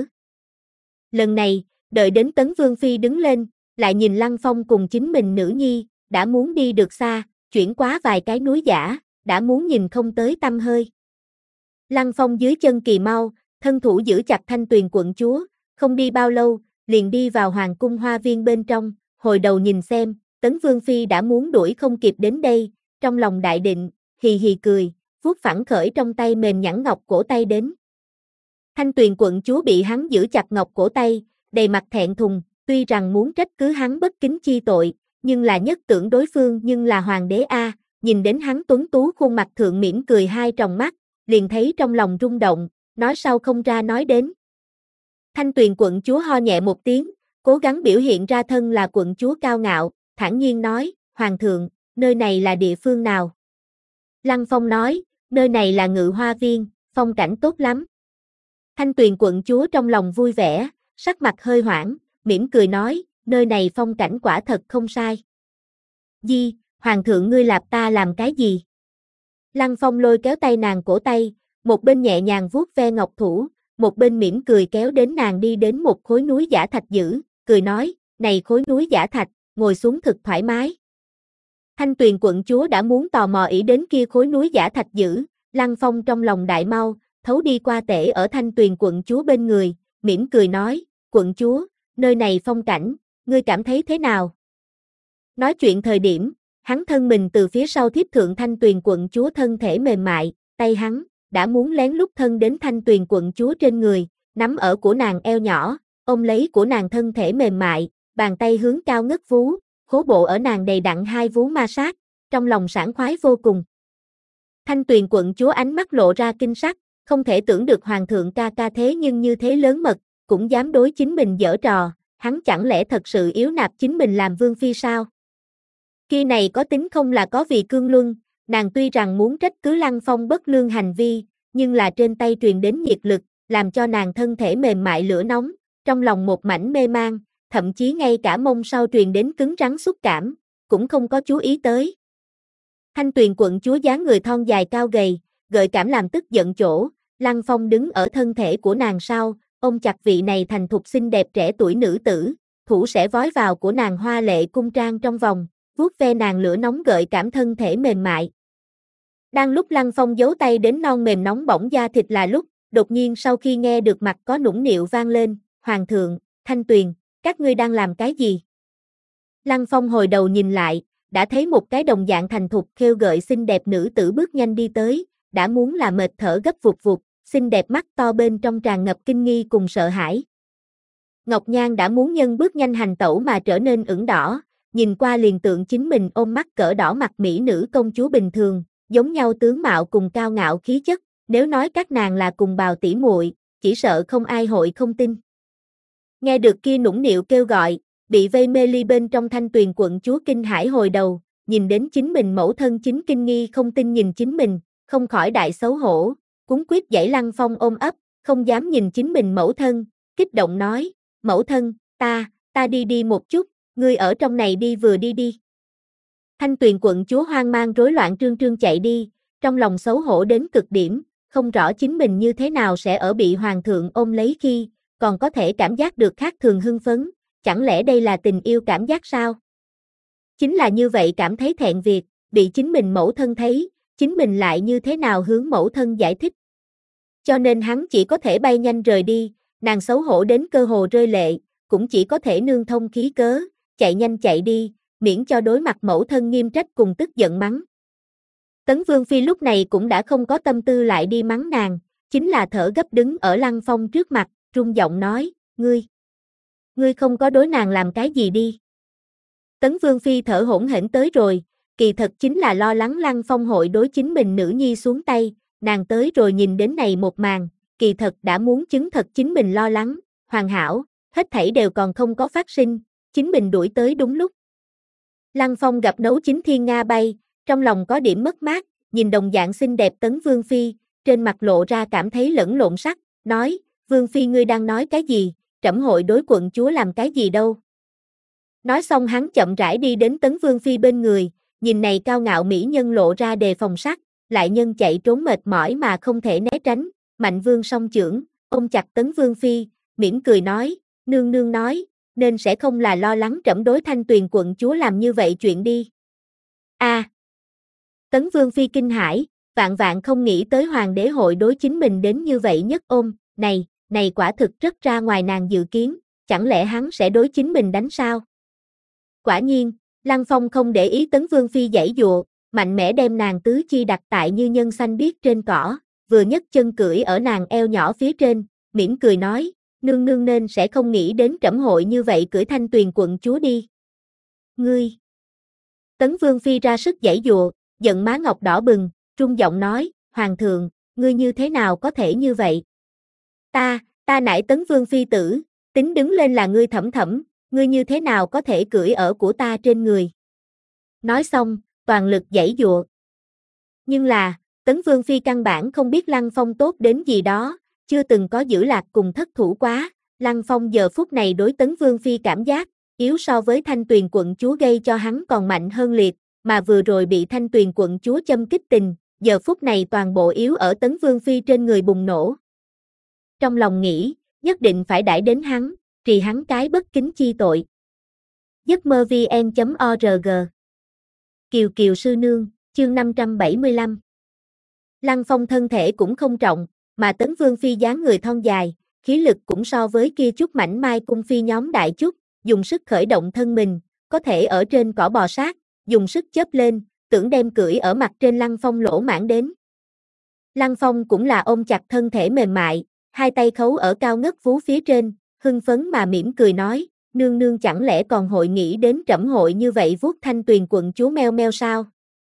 Lần này, đợi đến Tấn Vương Phi đứng lên, lại nhìn Lăng Phong cùng chính mình nữ nhi, đã muốn đi được xa, chuyển quá vài cái núi giả, đã muốn nhìn không tới tăm hơi. Lăng Phong dưới chân kỳ mau, thân thủ giữ chặt Thanh Tuyền quận chúa, không đi bao lâu, liền đi vào hoàng cung hoa viên bên trong, hồi đầu nhìn xem, Tấn Vương Phi đã muốn đuổi không kịp đến đây, trong lòng đại định, hì hì cười, vuốt phẳng khởi trong tay mềm nhẵn ngọc cổ tay đến. Thanh Tuyền quận chúa bị hắn giữ chặt ngọc cổ tay, đầy mặt thẹn thùng, tuy rằng muốn trách cứ hắn bất kính chi tội, nhưng là nhất tưởng đối phương nhưng là hoàng đế a, nhìn đến hắn tuấn tú khuôn mặt thượng mỉm cười hai tròng mắt, liền thấy trong lòng rung động, nói sau không ra nói đến. Thanh Tuyền quận chúa ho nhẹ một tiếng, cố gắng biểu hiện ra thân là quận chúa cao ngạo, thản nhiên nói, hoàng thượng, nơi này là địa phương nào? Lăng Phong nói, nơi này là Ngự Hoa Viên, phong cảnh tốt lắm. Thanh Tuyền quận chúa trong lòng vui vẻ, sắc mặt hơi hoảng, mỉm cười nói, nơi này phong cảnh quả thật không sai. Di, hoàng thượng ngươi lạp ta làm cái gì? Lăng Phong lôi kéo tay nàng cổ tay, một bên nhẹ nhàng vuốt ve ngọc thủ, một bên mỉm cười kéo đến nàng đi đến một khối núi giả thạch dữ, cười nói, này khối núi giả thạch, ngồi xuống thực thoải mái. Thanh Tuyền quận chúa đã muốn tò mò ỷ đến kia khối núi giả thạch dữ, Lăng Phong trong lòng đại mau, thấu đi qua tể ở Thanh Tuyền quận chúa bên người, mỉm cười nói, quận chúa, nơi này phong cảnh, ngươi cảm thấy thế nào? Nói chuyện thời điểm, hắn thân mình từ phía sau thiếp thượng Thanh Tuyền quận chúa thân thể mềm mại, tay hắn, đã muốn lén lút thân đến Thanh Tuyền quận chúa trên người, nắm ở của nàng eo nhỏ, ôm lấy của nàng thân thể mềm mại, bàn tay hướng cao ngất vú, khố bộ ở nàng đầy đặn hai vú ma sát, trong lòng sảng khoái vô cùng. Thanh Tuyền quận chúa ánh mắt lộ ra kinh sắc, không thể tưởng được hoàng thượng ca ca thế nhưng như thế lớn mật, cũng dám đối chính mình giở trò, hắn chẳng lẽ thật sự yếu nạp chính mình làm vương phi sao? Kia này có tính không là có vì cương luân, nàng tuy rằng muốn trách cứ Lăng Phong bất lương hành vi, nhưng là trên tay truyền đến nhiệt lực, làm cho nàng thân thể mềm mại lửa nóng, trong lòng một mảnh mê mang, thậm chí ngay cả mông sau truyền đến cứng rắn xúc cảm, cũng không có chú ý tới. Thanh Tuyền quận chúa dáng người thon dài cao gầy, gợi cảm làm tức giận chỗ, Lăng Phong đứng ở thân thể của nàng sau, ôm chặt vị này thành thục xinh đẹp trẻ tuổi nữ tử, thủ sẽ vói vào của nàng hoa lệ cung trang trong vòng, vuốt ve nàng lửa nóng gợi cảm thân thể mềm mại. Đang lúc Lăng Phong giấu tay đến non mềm nóng bỏng da thịt là lúc, đột nhiên sau khi nghe được mặt có nũng nịu vang lên, hoàng thượng, Thanh Tuyền, các ngươi đang làm cái gì? Lăng Phong hồi đầu nhìn lại, đã thấy một cái đồng dạng thành thục khêu gợi xinh đẹp nữ tử bước nhanh đi tới, đã muốn là mệt thở gấp vụt vụt, xinh đẹp mắt to bên trong tràn ngập kinh nghi cùng sợ hãi. Ngọc Nhan đã muốn nhân bước nhanh hành tẩu mà trở nên ửng đỏ, nhìn qua liền tượng chính mình ôm mắt cỡ đỏ mặt mỹ nữ công chúa bình thường, giống nhau tướng mạo cùng cao ngạo khí chất, nếu nói các nàng là cùng bào tỷ muội, chỉ sợ không ai hội không tin. Nghe được kia nũng nịu kêu gọi, bị vây mê ly bên trong Thanh Tuyền quận chúa kinh hãi hồi đầu, nhìn đến chính mình mẫu thân chính kinh nghi không tin nhìn chính mình, không khỏi đại xấu hổ, cuống quýt giãy Lăng Phong ôm ấp, không dám nhìn chính mình mẫu thân, kích động nói, mẫu thân, ta, ta đi đi một chút, ngươi ở trong này đi vừa đi đi. Thanh Tuyền quận chúa hoang mang rối loạn trương trương chạy đi, trong lòng xấu hổ đến cực điểm, không rõ chính mình như thế nào sẽ ở bị hoàng thượng ôm lấy khi, còn có thể cảm giác được khác thường hưng phấn, chẳng lẽ đây là tình yêu cảm giác sao? Chính là như vậy cảm thấy thẹn việc, bị chính mình mẫu thân thấy, chính mình lại như thế nào hướng mẫu thân giải thích. Cho nên hắn chỉ có thể bay nhanh rời đi, nàng xấu hổ đến cơ hồ rơi lệ, cũng chỉ có thể nương thông khí cớ, chạy nhanh chạy đi, miễn cho đối mặt mẫu thân nghiêm trách cùng tức giận mắng. Tấn Vương Phi lúc này cũng đã không có tâm tư lại đi mắng nàng, chính là thở gấp đứng ở Lăng Phong trước mặt, run giọng nói, ngươi, ngươi không có đối nàng làm cái gì đi. Tấn Vương Phi thở hổn hển tới rồi, kỳ thật chính là lo lắng Lăng Phong hội đối chính mình nữ nhi xuống tay, nàng tới rồi nhìn đến này một màn, kỳ thật đã muốn chứng thật chính mình lo lắng, hoàn hảo, hết thảy đều còn không có phát sinh, chính mình đuổi tới đúng lúc. Lăng Phong gặp nấu chín thiên nga bay, trong lòng có điểm mất mát, nhìn đồng dạng xinh đẹp Tấn Vương Phi, trên mặt lộ ra cảm thấy lẫn lộn sắc, nói, Vương Phi ngươi đang nói cái gì, trẫm hội đối quận chúa làm cái gì đâu. Nói xong hắn chậm rãi đi đến Tấn Vương Phi bên người, nhìn này cao ngạo mỹ nhân lộ ra đề phòng sắc, lại nhân chạy trốn mệt mỏi mà không thể né tránh, Mạnh Vương song chưởng, ôm chặt Tấn Vương Phi, mỉm cười nói, nương nương nói, nên sẽ không là lo lắng trẫm đối Thanh Tuyền quận chúa làm như vậy chuyện đi. A. À, Tấn Vương Phi kinh hãi, vạn vạn không nghĩ tới hoàng đế hội đối chính mình đến như vậy nhất ôm, này, này quả thực rất ra ngoài nàng dự kiến, chẳng lẽ hắn sẽ đối chính mình đánh sao? Quả nhiên, Lăng Phong không để ý Tấn Vương Phi giãy dụa, mạnh mẽ đem nàng tứ chi đặt tại như nhân xanh biếc trên cỏ, vừa nhấc chân cưỡi ở nàng eo nhỏ phía trên, mỉm cười nói, nương nương nên sẽ không nghĩ đến trẫm hội như vậy cưỡi Thanh Tuyền quận chúa đi. Ngươi! Tấn Vương Phi ra sức giãy dụa, giận má ngọc đỏ bừng, trung giọng nói, Hoàng thượng, ngươi như thế nào có thể như vậy? Ta, ta nại Tấn Vương Phi tử, tính đứng lên là ngươi thẩm thẩm, ngươi như thế nào có thể cưỡi ở của ta trên người? Nói xong, toàn lực giãy dụa. Nhưng là, Tấn Vương Phi căn bản không biết Lăng Phong tốt đến gì đó, chưa từng có giữ lạc cùng thất thủ quá, Lăng Phong giờ phút này đối Tấn Vương Phi cảm giác, yếu so với Thanh Tuyền quận chúa gây cho hắn còn mạnh hơn liệt, mà vừa rồi bị Thanh Tuyền quận chúa châm kích tình, giờ phút này toàn bộ yếu ở Tấn Vương Phi trên người bùng nổ. Trong lòng nghĩ, nhất định phải đãi đến hắn, trì hắn cái bất kính chi tội. giấc mơ vn chấm org Kiều Kiều sư nương, chương năm trăm bảy mươi lăm. Lăng Phong thân thể cũng không trọng, mà Tấn Vương Phi dáng người thon dài, khí lực cũng so với kia chút mảnh mai cung phi nhóm đại chút, dùng sức khởi động thân mình, có thể ở trên cỏ bò sát, dùng sức chớp lên, tưởng đem cưỡi ở mặt trên Lăng Phong lỗ mãn đến. Lăng Phong cũng là ôm chặt thân thể mềm mại, hai tay khấu ở cao ngất vú phía trên, hưng phấn mà mỉm cười nói, nương nương chẳng lẽ còn hội nghĩ đến trẫm hội như vậy vuốt Thanh Tuyền quận chúa meo meo sao?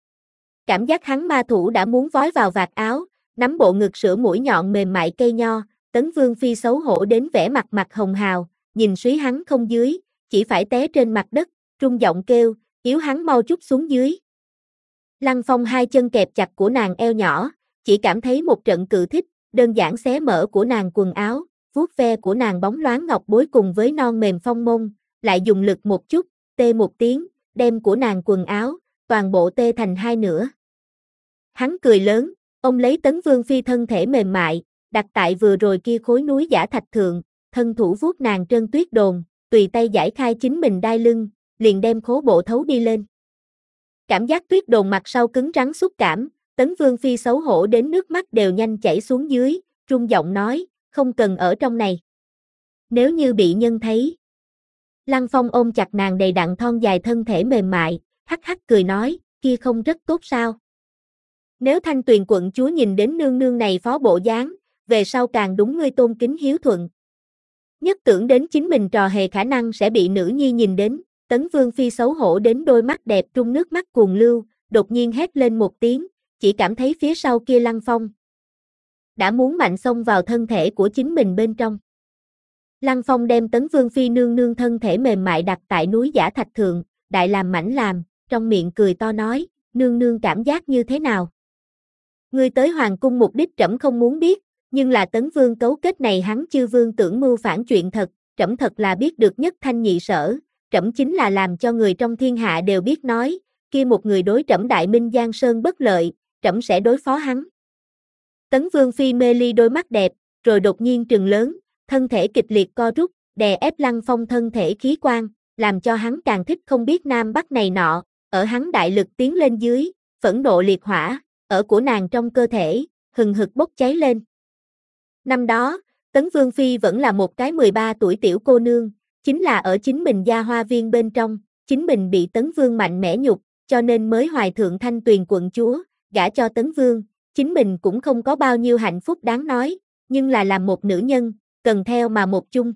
Cảm giác hắn ma thủ đã muốn vói vào vạt áo, nắm bộ ngực sữa mũi nhọn mềm mại cây nho, Tấn Vương Phi xấu hổ đến vẻ mặt mặt hồng hào, nhìn suý hắn không dưới, chỉ phải té trên mặt đất, trung giọng kêu, yếu hắn mau chút xuống dưới. Lăng Phong hai chân kẹp chặt của nàng eo nhỏ, chỉ cảm thấy một trận cự thích, đơn giản xé mở của nàng quần áo, vuốt ve của nàng bóng loáng ngọc bối cùng với non mềm phong mông, lại dùng lực một chút, tê một tiếng, đem của nàng quần áo, toàn bộ tê thành hai nửa. Hắn cười lớn, ông lấy Tấn Vương Phi thân thể mềm mại, đặt tại vừa rồi kia khối núi giả thạch thượng, thân thủ vuốt nàng trơn tuyết đồn, tùy tay giải khai chính mình đai lưng, liền đem khố bộ thấu đi lên. Cảm giác tuyết đồn mặt sau cứng rắn xúc cảm, Tấn Vương Phi xấu hổ đến nước mắt đều nhanh chảy xuống dưới, trung giọng nói, không cần ở trong này. Nếu như bị nhân thấy. Lăng Phong ôm chặt nàng đầy đặn thon dài thân thể mềm mại, hắc hắc cười nói, kia không rất tốt sao? Nếu Thanh Tuyền quận chúa nhìn đến nương nương này phó bộ dáng, về sau càng đúng ngươi tôn kính hiếu thuận. Nhất tưởng đến chính mình trò hề khả năng sẽ bị nữ nhi nhìn đến, Tấn Vương Phi xấu hổ đến đôi mắt đẹp trung nước mắt cuồng lưu, đột nhiên hét lên một tiếng, chỉ cảm thấy phía sau kia Lăng Phong đã muốn mạnh xông vào thân thể của chính mình bên trong. Lăng Phong đem Tấn Vương Phi nương nương thân thể mềm mại đặt tại núi giả thạch thượng, đại làm mảnh làm, trong miệng cười to nói, nương nương cảm giác như thế nào? Ngươi tới hoàng cung mục đích trẫm không muốn biết, nhưng là Tấn Vương cấu kết này hắn chư vương tưởng mưu phản chuyện thật, trẫm thật là biết được nhất thanh nhị sở, trẫm chính là làm cho người trong thiên hạ đều biết nói, kia một người đối trẫm Đại Minh Giang Sơn bất lợi, trẫm sẽ đối phó hắn. Tấn Vương Phi mê ly đôi mắt đẹp, rồi đột nhiên trừng lớn, thân thể kịch liệt co rút, đè ép Lăng Phong thân thể khí quan, làm cho hắn càng thích không biết nam bắc này nọ, ở hắn đại lực tiến lên dưới, phẫn nộ liệt hỏa, ở của nàng trong cơ thể, hừng hực bốc cháy lên. Năm đó, Tấn Vương Phi vẫn là một cái mười ba tuổi tiểu cô nương, chính là ở chính mình gia hoa viên bên trong, chính mình bị Tấn Vương mạnh mẽ nhục, cho nên mới hoài thượng Thanh Tuyền quận chúa, gả cho Tấn Vương, chính mình cũng không có bao nhiêu hạnh phúc đáng nói, nhưng là làm một nữ nhân, cần theo mà một chung.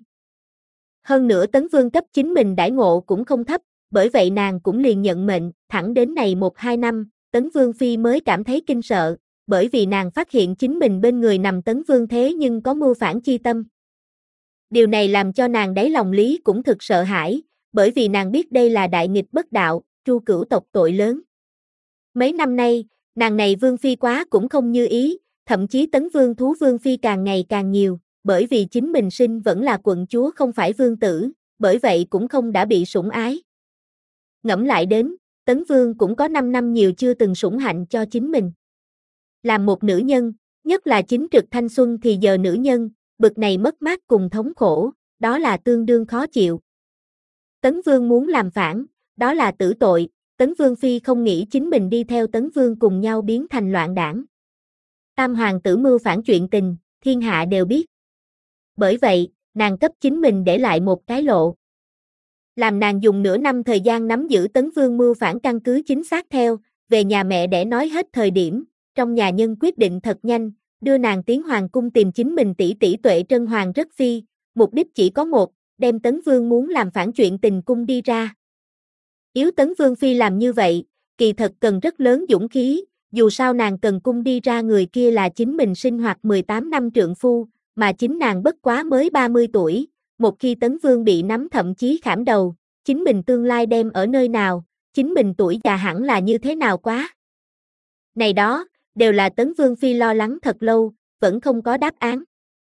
Hơn nữa Tấn Vương cấp chính mình đãi ngộ cũng không thấp, bởi vậy nàng cũng liền nhận mệnh, thẳng đến này một hai năm, Tấn Vương Phi mới cảm thấy kinh sợ, bởi vì nàng phát hiện chính mình bên người nằm Tấn Vương thế nhưng có mưu phản chi tâm. Điều này làm cho nàng đáy lòng lý cũng thực sợ hãi, bởi vì nàng biết đây là đại nghịch bất đạo, tru cửu tộc tội lớn. Mấy năm nay, nàng này Vương Phi quá cũng không như ý, thậm chí Tấn Vương thú Vương Phi càng ngày càng nhiều, bởi vì chính mình sinh vẫn là quận chúa không phải vương tử, bởi vậy cũng không đã bị sủng ái. Ngẫm lại đến, Tấn Vương cũng có năm năm nhiều chưa từng sủng hạnh cho chính mình. Làm một nữ nhân, nhất là chính trực thanh xuân thì giờ nữ nhân, bực này mất mát cùng thống khổ, đó là tương đương khó chịu. Tấn Vương muốn làm phản, đó là tử tội, Tấn Vương Phi không nghĩ chính mình đi theo Tấn Vương cùng nhau biến thành loạn đảng. Tam hoàng tử mưu phản chuyện tình, thiên hạ đều biết. Bởi vậy, nàng cấp chính mình để lại một cái lộ. Làm nàng dùng nửa năm thời gian nắm giữ Tấn Vương mưu phản căn cứ chính xác theo, về nhà mẹ để nói hết thời điểm, trong nhà nhân quyết định thật nhanh, đưa nàng tiến hoàng cung tìm chính mình tỷ tỷ Tuệ Trân Hoàng rất phi, mục đích chỉ có một, đem Tấn Vương muốn làm phản chuyện tình cung đi ra. Yếu Tấn Vương Phi làm như vậy, kỳ thật cần rất lớn dũng khí, dù sao nàng cần cung đi ra người kia là chính mình sinh hoạt mười tám năm trượng phu, mà chính nàng bất quá mới ba mươi tuổi, một khi Tấn Vương bị nắm thậm chí khảm đầu, chính mình tương lai đem ở nơi nào, chính mình tuổi già hẳn là như thế nào quá. Này đó, đều là Tấn Vương Phi lo lắng thật lâu, vẫn không có đáp án.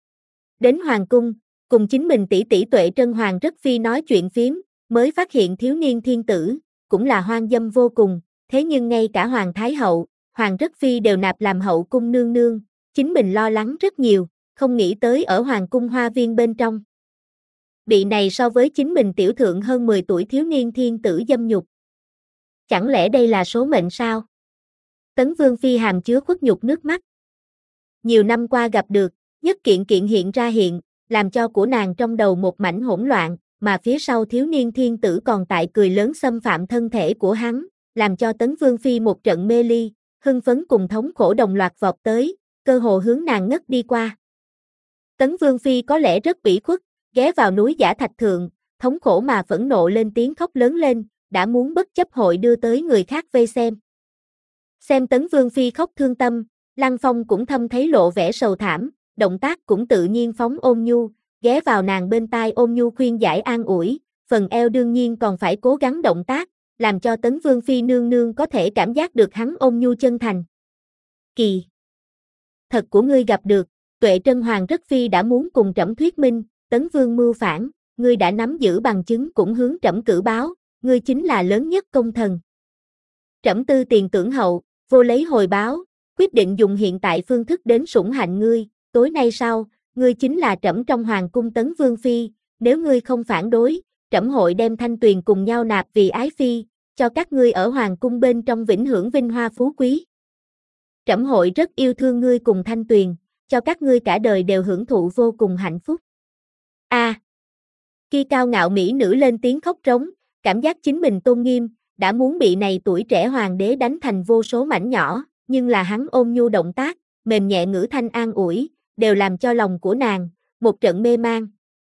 Đến hoàng cung, cùng chính mình tỷ tỷ Tuệ Trân Hoàng rất phi nói chuyện phiếm, mới phát hiện thiếu niên thiên tử, cũng là hoang dâm vô cùng, thế nhưng ngay cả Hoàng Thái Hậu, Hoàng rất phi đều nạp làm hậu cung nương nương, chính mình lo lắng rất nhiều, không nghĩ tới ở hoàng cung hoa viên bên trong. Bị này so với chính mình tiểu thượng hơn mười tuổi thiếu niên thiên tử dâm nhục. Chẳng lẽ đây là số mệnh sao? Tấn Vương Phi hàm chứa khuất nhục nước mắt. Nhiều năm qua gặp được, nhất kiện kiện hiện ra hiện, làm cho của nàng trong đầu một mảnh hỗn loạn, mà phía sau thiếu niên thiên tử còn tại cười lớn xâm phạm thân thể của hắn, làm cho Tấn Vương Phi một trận mê ly, hưng phấn cùng thống khổ đồng loạt vọt tới, cơ hồ hướng nàng ngất đi qua. Tấn Vương Phi có lẽ rất ủy khuất, ghé vào núi giả thạch thượng, thống khổ mà phẫn nộ lên tiếng khóc lớn lên, đã muốn bất chấp hội đưa tới người khác vây xem. Xem Tấn Vương Phi khóc thương tâm, Lăng Phong cũng thâm thấy lộ vẻ sầu thảm, động tác cũng tự nhiên phóng ôn nhu, ghé vào nàng bên tai ôn nhu khuyên giải an ủi, phần eo đương nhiên còn phải cố gắng động tác, làm cho Tấn Vương Phi nương nương có thể cảm giác được hắn ôn nhu chân thành. Kỳ thật của ngươi gặp được, Tuệ Trân Hoàng rất phi đã muốn cùng trẫm thuyết minh, Tấn Vương mưu phản, ngươi đã nắm giữ bằng chứng cũng hướng trẫm cử báo, ngươi chính là lớn nhất công thần. Trẫm tư tiền tưởng hậu, vô lấy hồi báo, quyết định dùng hiện tại phương thức đến sủng hạnh ngươi, tối nay sau, ngươi chính là trẫm trong hoàng cung Tấn Vương Phi, nếu ngươi không phản đối, trẫm hội đem Thanh Tuyền cùng nhau nạp vì ái phi, cho các ngươi ở hoàng cung bên trong vĩnh hưởng vinh hoa phú quý. Trẫm hội rất yêu thương ngươi cùng Thanh Tuyền, cho các ngươi cả đời đều hưởng thụ vô cùng hạnh phúc. A. À, khi cao ngạo mỹ nữ lên tiếng khóc trống, cảm giác chính mình tôn nghiêm, đã muốn bị này tuổi trẻ hoàng đế đánh thành vô số mảnh nhỏ, nhưng là hắn ôn nhu động tác, mềm nhẹ ngữ thanh an ủi, đều làm cho lòng của nàng một trận mê mang.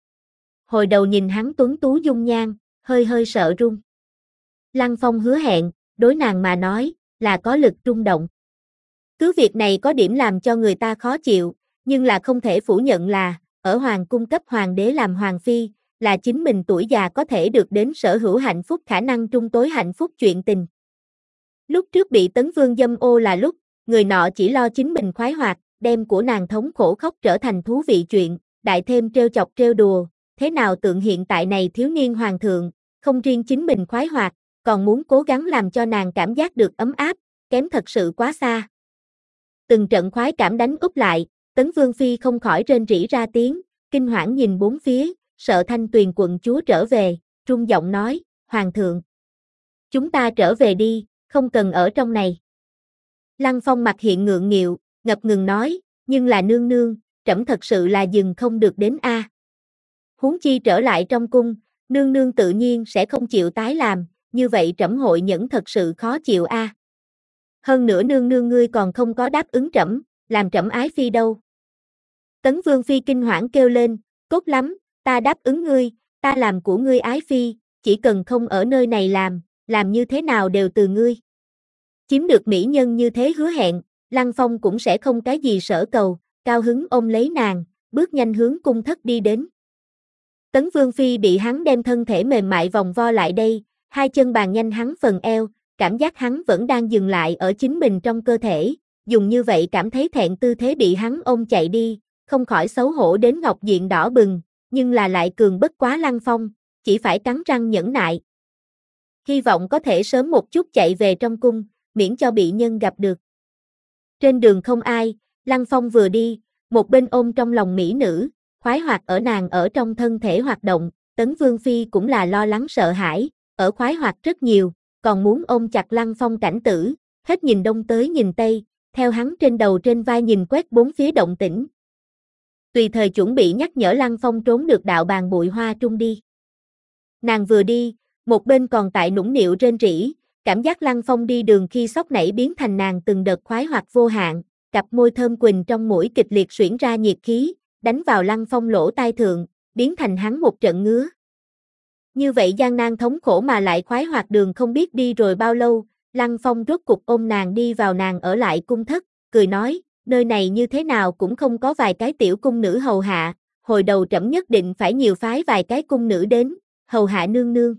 Hồi đầu nhìn hắn tuấn tú dung nhan, hơi hơi sợ run. Lăng Phong hứa hẹn, đối nàng mà nói, là có lực rung động. Cứ việc này có điểm làm cho người ta khó chịu, nhưng là không thể phủ nhận là, ở hoàng cung cấp hoàng đế làm hoàng phi, là chính mình tuổi già có thể được đến sở hữu hạnh phúc khả năng trung tối hạnh phúc chuyện tình. Lúc trước bị Tấn Vương dâm ô là lúc, người nọ chỉ lo chính mình khoái hoạt, đem của nàng thống khổ khóc trở thành thú vị chuyện, đại thêm trêu chọc trêu đùa, thế nào tượng hiện tại này thiếu niên hoàng thượng, không riêng chính mình khoái hoạt, còn muốn cố gắng làm cho nàng cảm giác được ấm áp, kém thật sự quá xa. Từng trận khoái cảm đánh úp lại, Tấn Vương Phi không khỏi rên rỉ ra tiếng, kinh hoảng nhìn bốn phía, sợ Thanh Tuyền quận chúa trở về, trung giọng nói, Hoàng thượng. Chúng ta trở về đi, không cần ở trong này. Lăng Phong mặt hiện ngượng nghịu, ngập ngừng nói, nhưng là nương nương, trẫm thật sự là dừng không được đến a. Huống chi trở lại trong cung, nương nương tự nhiên sẽ không chịu tái làm, như vậy trẫm hội nhẫn thật sự khó chịu a. Hơn nữa nương nương ngươi còn không có đáp ứng trẫm, làm trẫm ái phi đâu. Tấn Vương Phi kinh hoảng kêu lên, tốt lắm, ta đáp ứng ngươi, ta làm của ngươi ái phi, chỉ cần không ở nơi này làm, làm như thế nào đều từ ngươi. Chiếm được mỹ nhân như thế hứa hẹn, Lăng Phong cũng sẽ không cái gì sở cầu, cao hứng ôm lấy nàng, bước nhanh hướng cung thất đi đến. Tấn Vương Phi bị hắn đem thân thể mềm mại vòng vo lại đây, hai chân bàn nhanh hắn phần eo, cảm giác hắn vẫn đang dừng lại ở chính mình trong cơ thể, dùng như vậy cảm thấy thẹn tư thế bị hắn ôm chạy đi, không khỏi xấu hổ đến ngọc diện đỏ bừng, nhưng là lại cường bất quá Lăng Phong, chỉ phải cắn răng nhẫn nại. Hy vọng có thể sớm một chút chạy về trong cung, miễn cho bị nhân gặp được. Trên đường không ai, Lăng Phong vừa đi, một bên ôm trong lòng mỹ nữ, khoái hoạt ở nàng ở trong thân thể hoạt động, Tấn Vương Phi cũng là lo lắng sợ hãi, ở khoái hoạt rất nhiều, còn muốn ôm chặt Lăng Phong cảnh tử, hết nhìn đông tới nhìn tây, theo hắn trên đầu trên vai nhìn quét bốn phía động tĩnh. Tùy thời chuẩn bị nhắc nhở Lăng Phong trốn được đạo bàn bụi hoa trung đi. Nàng vừa đi, một bên còn tại nũng nịu rên rỉ, cảm giác Lăng Phong đi đường khi sốc nảy biến thành nàng từng đợt khoái hoạt vô hạn, cặp môi thơm quỳnh trong mũi kịch liệt xuyển ra nhiệt khí, đánh vào Lăng Phong lỗ tai thượng, biến thành hắn một trận ngứa. Như vậy gian nan thống khổ mà lại khoái hoạt đường không biết đi rồi bao lâu, Lăng Phong rốt cục ôm nàng đi vào nàng ở lại cung thất, cười nói, nơi này như thế nào cũng không có vài cái tiểu cung nữ hầu hạ, hồi đầu trẫm nhất định phải nhiều phái vài cái cung nữ đến, hầu hạ nương nương.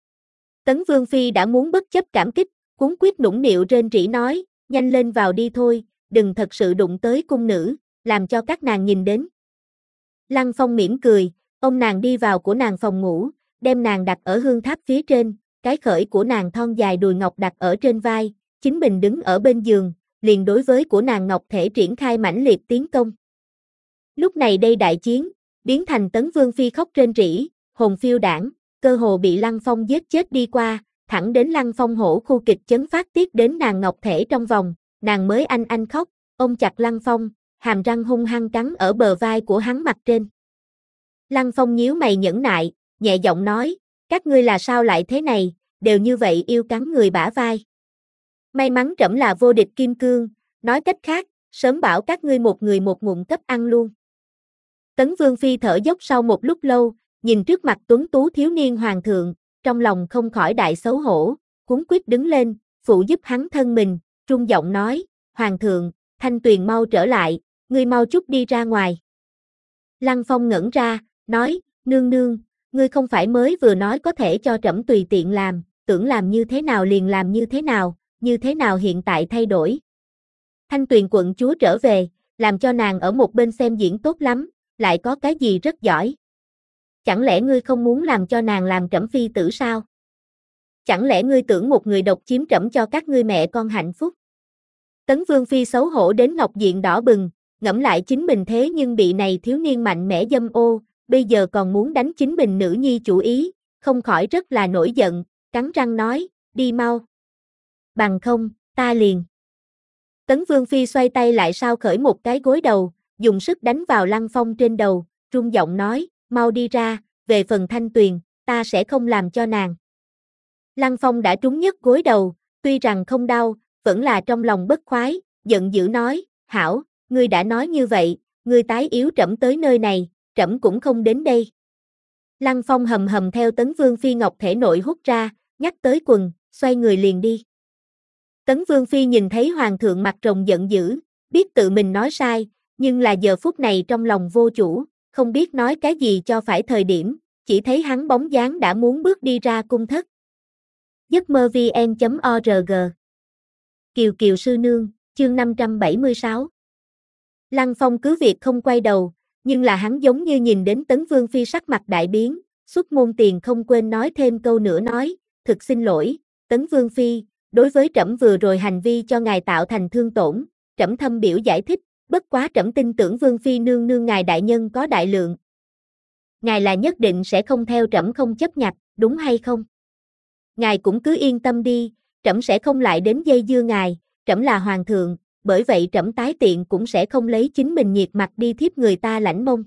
Tấn Vương Phi đã muốn bất chấp cảm kích, cuống quyết nũng nịu rên rỉ nói, nhanh lên vào đi thôi, đừng thật sự đụng tới cung nữ, làm cho các nàng nhìn đến. Lăng Phong mỉm cười, ôm nàng đi vào của nàng phòng ngủ, đem nàng đặt ở hương tháp phía trên, cái khởi của nàng thon dài đùi ngọc đặt ở trên vai, chính mình đứng ở bên giường, liền đối với của nàng ngọc thể triển khai mãnh liệt tiến công. Lúc này đây đại chiến, biến thành Tấn Vương Phi khóc rên rỉ, hồn phiêu đảng, cơ hồ bị Lăng Phong giết chết đi qua, thẳng đến Lăng Phong hổ khu kịch chấn phát tiết đến nàng ngọc thể trong vòng, nàng mới anh anh khóc, ôm chặt Lăng Phong, hàm răng hung hăng cắn ở bờ vai của hắn mặt trên. Lăng Phong nhíu mày nhẫn nại, nhẹ giọng nói, các ngươi là sao lại thế này, đều như vậy yêu cắn người bả vai. May mắn trẫm là vô địch kim cương, nói cách khác, sớm bảo các ngươi một người một ngụm cấp ăn luôn. Tấn Vương Phi thở dốc sau một lúc lâu, nhìn trước mặt tuấn tú thiếu niên hoàng thượng, trong lòng không khỏi đại xấu hổ, cuống quýt đứng lên, phụ giúp hắn thân mình, trung giọng nói, hoàng thượng, Thanh Tuyền mau trở lại, ngươi mau chút đi ra ngoài. Lăng Phong ngẩn ra, nói, nương nương, ngươi không phải mới vừa nói có thể cho trẫm tùy tiện làm, tưởng làm như thế nào liền làm như thế nào, như thế nào hiện tại thay đổi. Thanh Tuyền quận chúa trở về, làm cho nàng ở một bên xem diễn tốt lắm, lại có cái gì rất giỏi. Chẳng lẽ ngươi không muốn làm cho nàng làm trẫm phi tử sao? Chẳng lẽ ngươi tưởng một người độc chiếm trẫm cho các ngươi mẹ con hạnh phúc? Tấn Vương Phi xấu hổ đến ngọc diện đỏ bừng, ngẫm lại chính mình thế nhưng bị này thiếu niên mạnh mẽ dâm ô, bây giờ còn muốn đánh chính mình nữ nhi chủ ý, không khỏi rất là nổi giận, cắn răng nói, đi mau. Bằng không, ta liền. Tấn Vương Phi xoay tay lại sao khởi một cái gối đầu, dùng sức đánh vào Lăng Phong trên đầu, run giọng nói, mau đi ra, về phần Thanh Tuyền, ta sẽ không làm cho nàng. Lăng Phong đã trúng nhất gối đầu, tuy rằng không đau, vẫn là trong lòng bất khoái, giận dữ nói, hảo, ngươi đã nói như vậy, ngươi tái yếu trẫm tới nơi này, trẫm cũng không đến đây. Lăng Phong hầm hầm theo Tấn Vương Phi ngọc thể nội hút ra, nhắc tới quần, xoay người liền đi. Tấn Vương Phi nhìn thấy hoàng thượng mặt rồng giận dữ, biết tự mình nói sai, nhưng là giờ phút này trong lòng vô chủ, không biết nói cái gì cho phải thời điểm, chỉ thấy hắn bóng dáng đã muốn bước đi ra cung thất. giấc mơ vn chấm org Kiều Kiều sư nương, chương năm trăm bảy mươi sáu. Lăng Phong cứ việc không quay đầu, nhưng là hắn giống như nhìn đến Tấn Vương Phi sắc mặt đại biến, xuất môn tiền không quên nói thêm câu nữa nói, thực xin lỗi, Tấn Vương Phi, đối với trẫm vừa rồi hành vi cho ngài tạo thành thương tổn, trẫm thâm biểu giải thích, bất quá trẫm tin tưởng Vương Phi nương nương ngài đại nhân có đại lượng. Ngài là nhất định sẽ không theo trẫm không chấp nhặt, đúng hay không? Ngài cũng cứ yên tâm đi, trẫm sẽ không lại đến dây dưa ngài, trẫm là hoàng thượng, bởi vậy trẫm tái tiện cũng sẽ không lấy chính mình nhiệt mặt đi thiếp người ta lãnh mông.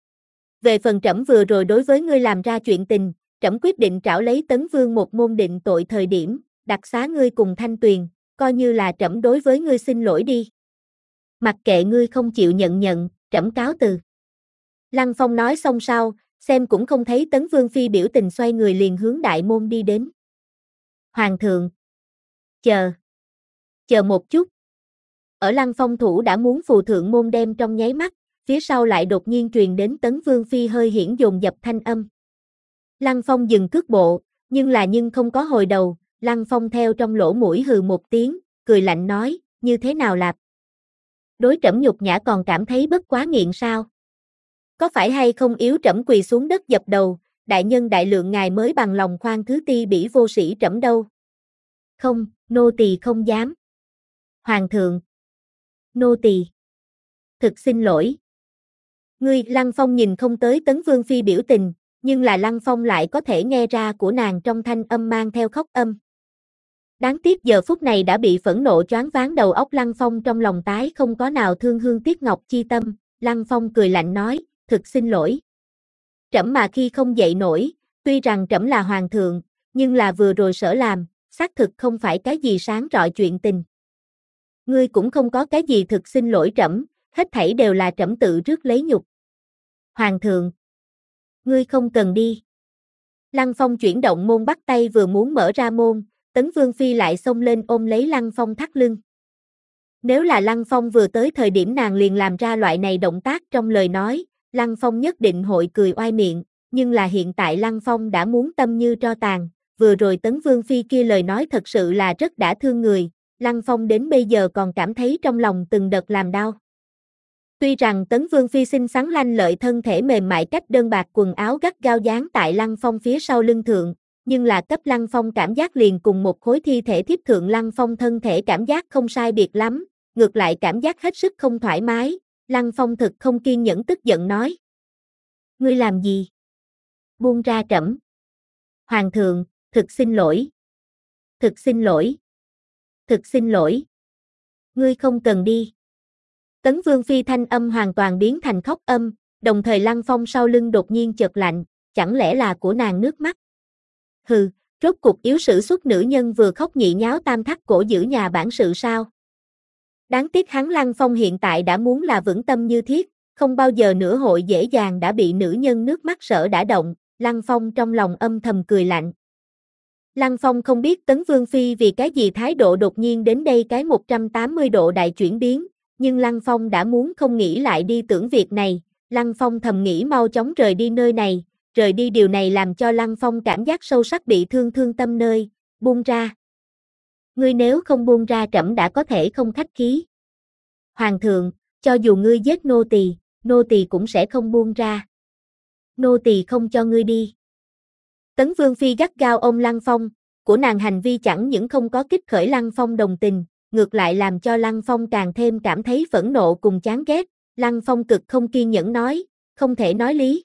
Về phần trẫm vừa rồi đối với ngươi làm ra chuyện tình, trẫm quyết định trảo lấy Tấn Vương một môn định tội thời điểm, đặc xá ngươi cùng Thanh Tuyền, coi như là trẫm đối với ngươi xin lỗi đi. Mặc kệ ngươi không chịu nhận nhận, trẫm cáo từ. Lăng Phong nói xong sau, xem cũng không thấy Tấn Vương Phi biểu tình xoay người liền hướng đại môn đi đến. Hoàng thượng. Chờ. Chờ một chút. Ở Lăng Phong thủ đã muốn phù thượng môn đem trong nháy mắt, phía sau lại đột nhiên truyền đến Tấn Vương Phi hơi hiển dồn dập thanh âm. Lăng Phong dừng cước bộ, nhưng là nhưng không có hồi đầu, Lăng Phong theo trong lỗ mũi hừ một tiếng, cười lạnh nói, như thế nào lạp? Đối trẫm nhục nhã còn cảm thấy bất quá nghiện sao? Có phải hay không yếu trẫm quỳ xuống đất dập đầu, đại nhân đại lượng ngài mới bằng lòng khoan thứ ti bỉ vô sĩ trẫm đâu? Không, nô tỳ không dám. Hoàng thượng. Nô tỳ. Thực xin lỗi. Ngươi, Lăng Phong nhìn không tới Tấn Vương Phi biểu tình, nhưng là Lăng Phong lại có thể nghe ra của nàng trong thanh âm mang theo khóc âm. Đáng tiếc giờ phút này đã bị phẫn nộ choáng váng đầu óc Lăng Phong trong lòng tái không có nào thương hương tiếc ngọc chi tâm, Lăng Phong cười lạnh nói, thực xin lỗi. Trẫm mà khi không dậy nổi, tuy rằng trẫm là hoàng thượng, nhưng là vừa rồi sở làm, xác thực không phải cái gì sáng rọi chuyện tình. Ngươi cũng không có cái gì thực xin lỗi trẫm, hết thảy đều là trẫm tự rước lấy nhục. Hoàng thượng. Ngươi không cần đi. Lăng Phong chuyển động môn bắt tay vừa muốn mở ra môn, Tấn Vương Phi lại xông lên ôm lấy Lăng Phong thắt lưng. Nếu là Lăng Phong vừa tới thời điểm nàng liền làm ra loại này động tác trong lời nói, Lăng Phong nhất định hội cười oai miệng, nhưng là hiện tại Lăng Phong đã muốn tâm như tro tàn, vừa rồi Tấn Vương Phi kia lời nói thật sự là rất đã thương người, Lăng Phong đến bây giờ còn cảm thấy trong lòng từng đợt làm đau. Tuy rằng Tấn Vương Phi xinh xắn lanh lợi thân thể mềm mại cách đơn bạc quần áo gắt gao dán tại Lăng Phong phía sau lưng thượng, nhưng là cấp Lăng Phong cảm giác liền cùng một khối thi thể thiếp thượng Lăng Phong thân thể cảm giác không sai biệt lắm, ngược lại cảm giác hết sức không thoải mái, Lăng Phong thực không kiên nhẫn tức giận nói. Ngươi làm gì? Buông ra trẫm. Hoàng thượng, thực xin lỗi. Thực xin lỗi. Thực xin lỗi. Ngươi không cần đi. Tấn Vương Phi thanh âm hoàn toàn biến thành khóc âm, đồng thời Lăng Phong sau lưng đột nhiên chợt lạnh, chẳng lẽ là của nàng nước mắt? Hừ, rốt cục yếu sử xuất nữ nhân vừa khóc nhị nháo tam thắt cổ giữ nhà bản sự sao? Đáng tiếc hắn Lăng Phong hiện tại đã muốn là vững tâm như thiết, không bao giờ nữa hội dễ dàng đã bị nữ nhân nước mắt sở đã động, Lăng Phong trong lòng âm thầm cười lạnh. Lăng Phong không biết Tấn Vương Phi vì cái gì thái độ đột nhiên đến đây cái một trăm tám mươi độ đại chuyển biến, nhưng Lăng Phong đã muốn không nghĩ lại đi tưởng việc này, Lăng Phong thầm nghĩ mau chóng rời đi nơi này, rời đi điều này làm cho Lăng Phong cảm giác sâu sắc bị thương thương tâm nơi, buông ra. Ngươi nếu không buông ra trẫm đã có thể không khách khí. Hoàng thượng, cho dù ngươi giết nô tỳ, nô tỳ cũng sẽ không buông ra. Nô tỳ không cho ngươi đi. Tấn Vương Phi gắt gao ôm Lăng Phong, của nàng hành vi chẳng những không có kích khởi Lăng Phong đồng tình, ngược lại làm cho Lăng Phong càng thêm cảm thấy phẫn nộ cùng chán ghét, Lăng Phong cực không kiên nhẫn nói, không thể nói lý.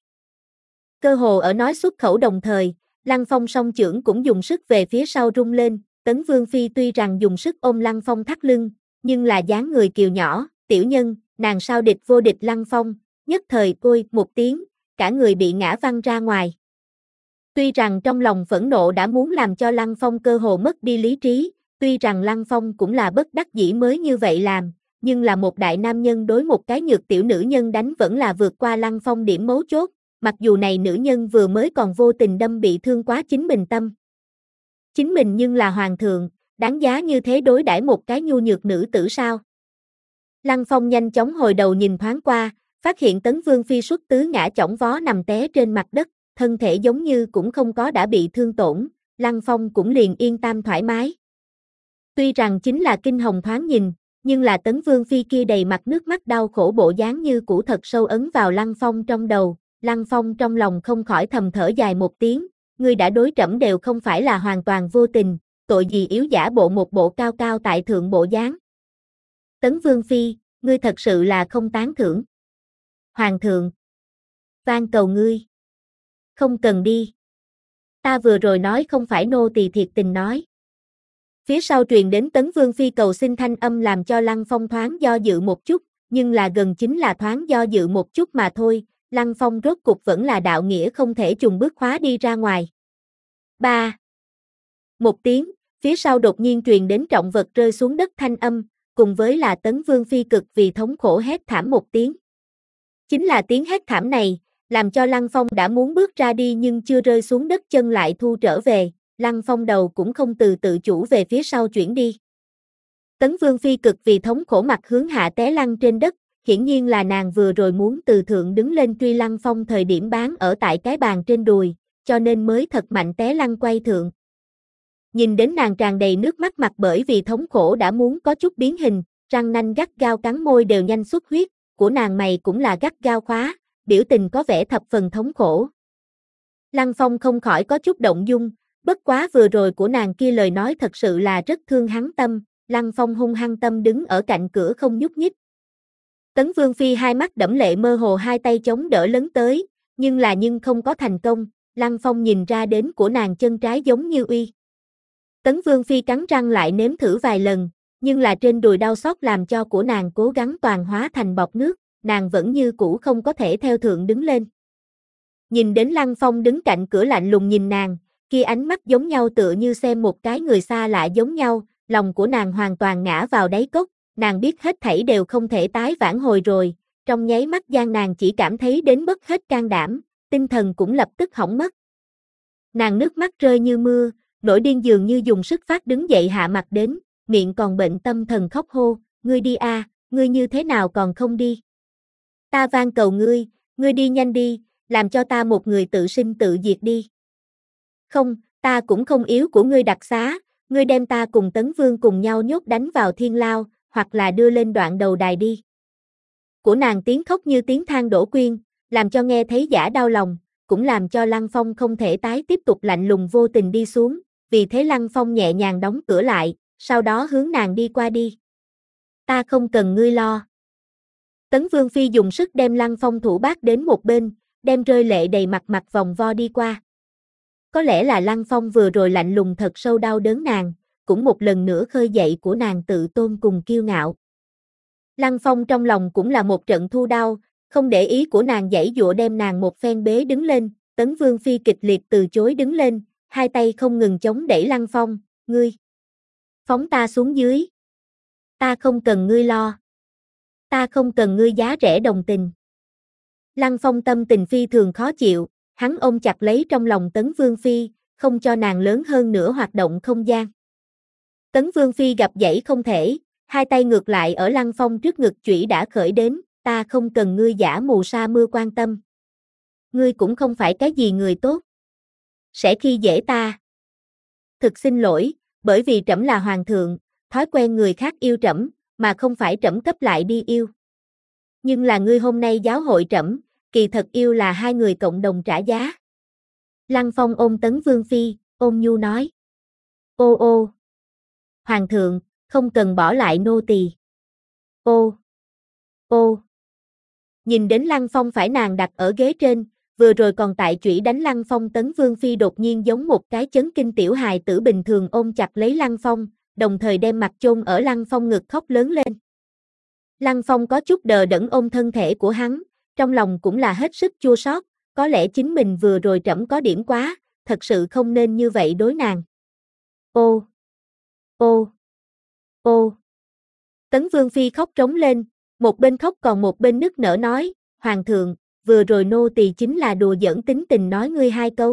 Cơ hồ ở nói xuất khẩu đồng thời, Lăng Phong song chưởng cũng dùng sức về phía sau rung lên, Tấn Vương Phi tuy rằng dùng sức ôm Lăng Phong thắt lưng, nhưng là dáng người kiều nhỏ, tiểu nhân, nàng sao địch vô địch Lăng Phong, nhất thời ôi một tiếng, cả người bị ngã văng ra ngoài. Tuy rằng trong lòng phẫn nộ đã muốn làm cho Lăng Phong cơ hồ mất đi lý trí, tuy rằng Lăng Phong cũng là bất đắc dĩ mới như vậy làm, nhưng là một đại nam nhân đối một cái nhược tiểu nữ nhân đánh vẫn là vượt qua Lăng Phong điểm mấu chốt, mặc dù này nữ nhân vừa mới còn vô tình đâm bị thương quá chính mình tâm. Chính mình nhưng là hoàng thượng, đáng giá như thế đối đãi một cái nhu nhược nữ tử sao? Lăng Phong nhanh chóng hồi đầu nhìn thoáng qua, phát hiện Tấn Vương Phi xuất tứ ngã chỏng vó nằm té trên mặt đất, thân thể giống như cũng không có đã bị thương tổn, Lăng Phong cũng liền yên tâm thoải mái. Tuy rằng chính là kinh hồng thoáng nhìn, nhưng là Tấn Vương Phi kia đầy mặt nước mắt đau khổ bộ dáng như cũ thật sâu ấn vào Lăng Phong trong đầu, Lăng Phong trong lòng không khỏi thầm thở dài một tiếng, ngươi đã đối trẫm đều không phải là hoàn toàn vô tình, tội gì yếu giả bộ một bộ cao cao tại thượng bộ dáng. Tấn Vương Phi, ngươi thật sự là không tán thưởng. Hoàng thượng, van cầu ngươi. Không cần đi. Ta vừa rồi nói không phải nô tỳ thiệt tình nói. Phía sau truyền đến Tấn Vương Phi cầu xin thanh âm làm cho Lăng Phong thoáng do dự một chút, nhưng là gần chính là thoáng do dự một chút mà thôi, Lăng Phong rốt cục vẫn là đạo nghĩa không thể trùng bước khóa đi ra ngoài. ba. Một tiếng, phía sau đột nhiên truyền đến trọng vật rơi xuống đất thanh âm, cùng với là Tấn Vương Phi cực vì thống khổ hét thảm một tiếng. Chính là tiếng hét thảm này, làm cho Lăng Phong đã muốn bước ra đi nhưng chưa rơi xuống đất chân lại thu trở về, Lăng Phong đầu cũng không từ tự chủ về phía sau chuyển đi. Tấn Vương Phi cực vì thống khổ mặt hướng hạ té lăn trên đất, hiển nhiên là nàng vừa rồi muốn từ thượng đứng lên truy Lăng Phong thời điểm bán ở tại cái bàn trên đùi, cho nên mới thật mạnh té lăn quay thượng. Nhìn đến nàng tràn đầy nước mắt mặt bởi vì thống khổ đã muốn có chút biến hình, răng nanh gắt gao cắn môi đều nhanh xuất huyết, của nàng mày cũng là gắt gao khóa, biểu tình có vẻ thập phần thống khổ. Lăng Phong không khỏi có chút động dung, bất quá vừa rồi của nàng kia lời nói thật sự là rất thương hắn tâm, Lăng Phong hung hăng tâm đứng ở cạnh cửa không nhúc nhích. Tấn Vương Phi hai mắt đẫm lệ mơ hồ hai tay chống đỡ lấn tới, nhưng là nhưng không có thành công, Lăng Phong nhìn ra đến của nàng chân trái giống như uy. Tấn Vương Phi cắn răng lại nếm thử vài lần, nhưng là trên đùi đau xót làm cho của nàng cố gắng toàn hóa thành bọt nước, nàng vẫn như cũ không có thể theo thượng đứng lên. Nhìn đến Lăng Phong đứng cạnh cửa lạnh lùng nhìn nàng, kia ánh mắt giống nhau tựa như xem một cái người xa lạ giống nhau, lòng của nàng hoàn toàn ngã vào đáy cốc, nàng biết hết thảy đều không thể tái vãn hồi rồi, trong nháy mắt gian nàng chỉ cảm thấy đến mất hết can đảm, tinh thần cũng lập tức hỏng mất. Nàng nước mắt rơi như mưa, nổi điên dường như dùng sức phát đứng dậy hạ mặt đến, miệng còn bệnh tâm thần khóc hô, ngươi đi a, ngươi như thế nào còn không đi? Ta van cầu ngươi, ngươi đi nhanh đi, làm cho ta một người tự sinh tự diệt đi. Không, ta cũng không yếu của ngươi đặc xá, ngươi đem ta cùng Tấn Vương cùng nhau nhốt đánh vào thiên lao, hoặc là đưa lên đoạn đầu đài đi. Của nàng tiếng khóc như tiếng than đổ quyên, làm cho nghe thấy giả đau lòng, cũng làm cho Lăng Phong không thể tái tiếp tục lạnh lùng vô tình đi xuống, vì thế Lăng Phong nhẹ nhàng đóng cửa lại, sau đó hướng nàng đi qua đi. Ta không cần ngươi lo. Tấn Vương Phi dùng sức đem Lăng Phong thủ bát đến một bên, đem rơi lệ đầy mặt mặt vòng vo đi qua. Có lẽ là Lăng Phong vừa rồi lạnh lùng thật sâu đau đớn nàng, cũng một lần nữa khơi dậy của nàng tự tôn cùng kiêu ngạo. Lăng Phong trong lòng cũng là một trận thu đau, không để ý của nàng giãy giụa đem nàng một phen bế đứng lên, Tấn Vương Phi kịch liệt từ chối đứng lên, hai tay không ngừng chống đẩy Lăng Phong, ngươi phóng ta xuống dưới. Ta không cần ngươi lo. Ta không cần ngươi giá rẻ đồng tình. Lăng Phong tâm tình phi thường khó chịu, hắn ôm chặt lấy trong lòng Tấn Vương Phi, không cho nàng lớn hơn nữa hoạt động không gian. Tấn Vương Phi gặp dãy không thể, hai tay ngược lại ở Lăng Phong trước ngực chủy đã khởi đến, ta không cần ngươi giả mù sa mưa quan tâm. Ngươi cũng không phải cái gì người tốt. Sẽ khi dễ ta. Thực xin lỗi, bởi vì trẫm là hoàng thượng, thói quen người khác yêu trẫm, mà không phải trẫm cấp lại đi yêu. Nhưng là ngươi hôm nay giáo hội trẫm, kỳ thật yêu là hai người cộng đồng trả giá. Lăng Phong ôm Tấn Vương Phi, ôm nhu nói. Ô ô. Hoàng thượng, không cần bỏ lại nô tỳ. Ô. Ô. Nhìn đến Lăng Phong phải nàng đặt ở ghế trên, vừa rồi còn tại chủy đánh Lăng Phong Tấn Vương Phi đột nhiên giống một cái chấn kinh tiểu hài tử bình thường ôm chặt lấy Lăng Phong, đồng thời đem mặt chôn ở Lăng Phong ngực khóc lớn lên. Lăng Phong có chút đờ đẫn ôm thân thể của hắn, trong lòng cũng là hết sức chua xót, có lẽ chính mình vừa rồi trẫm có điểm quá, thật sự không nên như vậy đối nàng. Ô, ô, ô. Tấn Vương Phi khóc trống lên, một bên khóc còn một bên nức nở nói, Hoàng thượng, vừa rồi nô tỳ chính là đùa giỡn tính tình nói ngươi hai câu.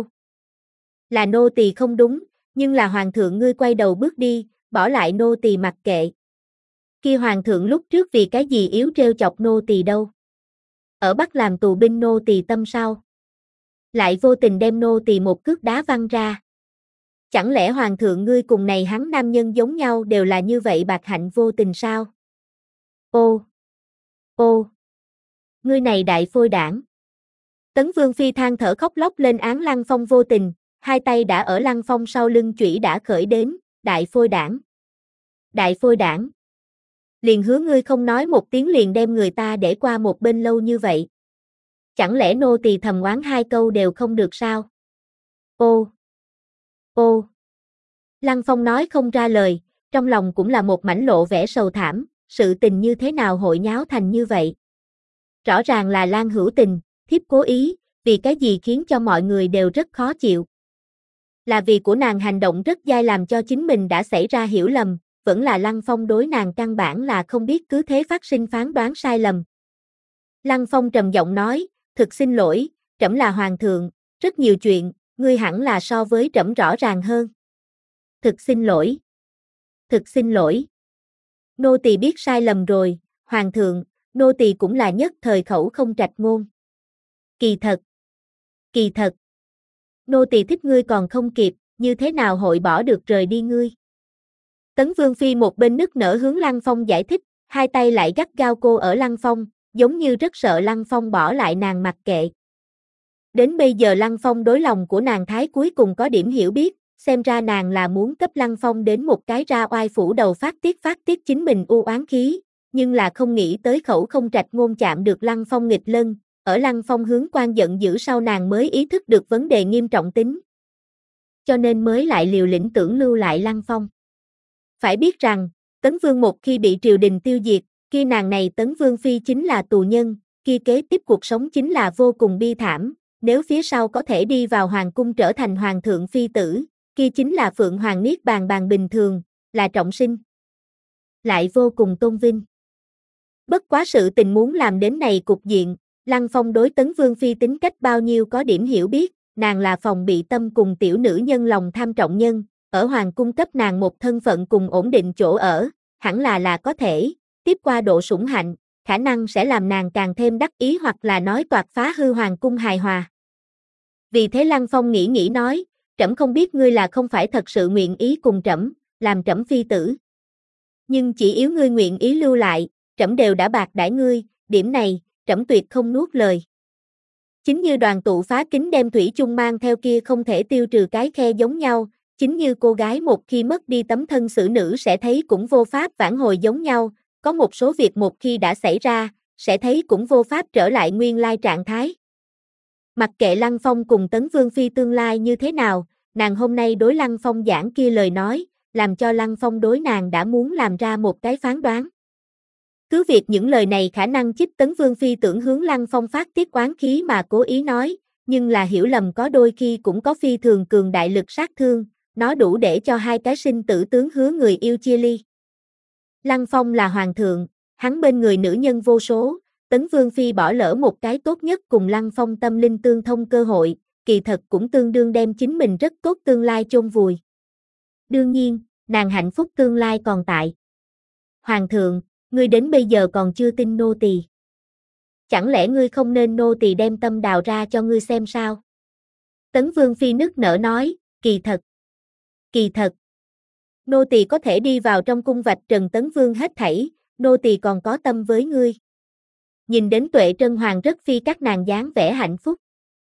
Là nô tỳ không đúng, nhưng là Hoàng thượng ngươi quay đầu bước đi, bỏ lại nô tỳ mặc kệ. Kia Hoàng thượng lúc trước vì cái gì yếu trêu chọc nô tỳ đâu. ở bắt làm tù binh nô tỳ tâm sao? Lại vô tình đem nô tỳ một cước đá văng ra. Chẳng lẽ hoàng thượng ngươi cùng này hắn nam nhân giống nhau đều là như vậy bạc hạnh vô tình sao? Ô! Ô! Ngươi này đại phôi đảng! Tấn Vương Phi than thở khóc lóc lên án Lăng Phong vô tình, hai tay đã ở Lăng Phong sau lưng chủy đã khởi đến, đại phôi đảng! Đại phôi đảng! Liền hứa ngươi không nói một tiếng liền đem người ta để qua một bên lâu như vậy. Chẳng lẽ nô tỳ thầm oán hai câu đều không được sao? Ô! Ô! Lăng Phong nói không ra lời, trong lòng cũng là một mảnh lộ vẻ sầu thảm, sự tình như thế nào hội nháo thành như vậy? Rõ ràng là Lan hữu tình, thiếp cố ý, vì cái gì khiến cho mọi người đều rất khó chịu. Là vì của nàng hành động rất dai làm cho chính mình đã xảy ra hiểu lầm, vẫn là Lăng Phong đối nàng căn bản là không biết cứ thế phát sinh phán đoán sai lầm. Lăng Phong trầm giọng nói, thực xin lỗi, trẫm là hoàng thượng, rất nhiều chuyện, ngươi hẳn là so với trẫm rõ ràng hơn. Thực xin lỗi. Thực xin lỗi. Nô tỳ biết sai lầm rồi, hoàng thượng, nô tỳ cũng là nhất thời khẩu không trạch ngôn. Kỳ thật. Kỳ thật. Nô tỳ thích ngươi còn không kịp, như thế nào hội bỏ được rời đi ngươi. Tấn Vương Phi một bên nức nở hướng Lăng Phong giải thích, hai tay lại gắt gao cô ở Lăng Phong, giống như rất sợ Lăng Phong bỏ lại nàng mặc kệ. Đến bây giờ Lăng Phong đối lòng của nàng thái cuối cùng có điểm hiểu biết, xem ra nàng là muốn cấp Lăng Phong đến một cái ra oai phủ đầu phát tiết phát tiết chính mình u oán khí, nhưng là không nghĩ tới khẩu không trạch ngôn chạm được Lăng Phong nghịch lân, ở Lăng Phong hướng quan giận dữ sau nàng mới ý thức được vấn đề nghiêm trọng tính. Cho nên mới lại liều lĩnh tưởng lưu lại Lăng Phong. Phải biết rằng, Tấn Vương một khi bị triều đình tiêu diệt, kia nàng này Tấn Vương Phi chính là tù nhân, kia kế tiếp cuộc sống chính là vô cùng bi thảm, nếu phía sau có thể đi vào hoàng cung trở thành hoàng thượng phi tử, kia chính là Phượng Hoàng Niết Bàn bàn bình thường, là trọng sinh. Lại vô cùng tôn vinh. Bất quá sự tình muốn làm đến này cục diện, Lăng Phong đối Tấn Vương Phi tính cách bao nhiêu có điểm hiểu biết, nàng là phòng bị tâm cùng tiểu nữ nhân lòng tham trọng nhân, ở hoàng cung cấp nàng một thân phận cùng ổn định chỗ ở, hẳn là là có thể, tiếp qua độ sủng hạnh, khả năng sẽ làm nàng càng thêm đắc ý hoặc là nói toạc phá hư hoàng cung hài hòa. Vì thế Lăng Phong nghĩ nghĩ nói, trẫm không biết ngươi là không phải thật sự nguyện ý cùng trẫm, làm trẫm phi tử. Nhưng chỉ yếu ngươi nguyện ý lưu lại, trẫm đều đã bạc đãi ngươi, điểm này, trẫm tuyệt không nuốt lời. Chính như đoàn tụ phá kính đem thủy chung mang theo kia không thể tiêu trừ cái khe giống nhau, chính như cô gái một khi mất đi tấm thân xử nữ sẽ thấy cũng vô pháp vãn hồi giống nhau, có một số việc một khi đã xảy ra, sẽ thấy cũng vô pháp trở lại nguyên lai trạng thái. Mặc kệ Lăng Phong cùng Tấn Vương Phi tương lai như thế nào, nàng hôm nay đối Lăng Phong giảng kia lời nói, làm cho Lăng Phong đối nàng đã muốn làm ra một cái phán đoán. Cứ việc những lời này khả năng chích Tấn Vương Phi tưởng hướng Lăng Phong phát tiết oán khí mà cố ý nói, nhưng là hiểu lầm có đôi khi cũng có phi thường cường đại lực sát thương, nó đủ để cho hai cái sinh tử tướng hứa người yêu chia ly. Lăng Phong là hoàng thượng, hắn bên người nữ nhân vô số, Tấn Vương Phi bỏ lỡ một cái tốt nhất cùng Lăng Phong tâm linh tương thông cơ hội, kỳ thật cũng tương đương đem chính mình rất tốt tương lai chôn vùi. Đương nhiên, nàng hạnh phúc tương lai còn tại. Hoàng thượng, ngươi đến bây giờ còn chưa tin nô tỳ. Chẳng lẽ ngươi không nên nô tỳ đem tâm đào ra cho ngươi xem sao? Tấn Vương Phi nức nở nói, kỳ thật. Kỳ thật. Nô tỳ có thể đi vào trong cung vạch trần Tấn Vương hết thảy, nô tỳ còn có tâm với ngươi. Nhìn đến Tuệ Trân Hoàng rất phi các nàng dáng vẻ hạnh phúc.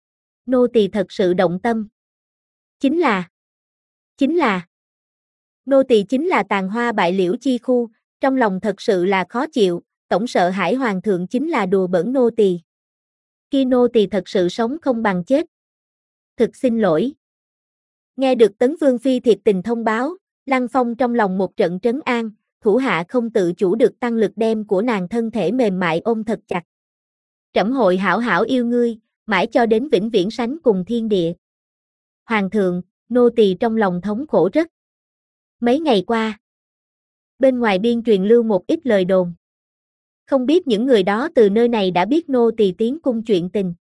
Nô tỳ thật sự động tâm. Chính là. Chính là. Nô tỳ chính là tàn hoa bại liễu chi khu, trong lòng thật sự là khó chịu, tổng sợ hãi hoàng thượng chính là đùa bỡn nô tỳ. Khi nô tỳ thật sự sống không bằng chết. Thực xin lỗi. Nghe được Tấn Vương Phi thiệt tình thông báo, Lăng Phong trong lòng một trận trấn an, thủ hạ không tự chủ được tăng lực đem của nàng thân thể mềm mại ôm thật chặt. Trẫm hội hảo hảo yêu ngươi, mãi cho đến vĩnh viễn sánh cùng thiên địa. Hoàng thượng, nô tỳ trong lòng thống khổ rất. Mấy ngày qua, bên ngoài biên truyền lưu một ít lời đồn. Không biết những người đó từ nơi này đã biết nô tỳ tiến cung chuyện tình.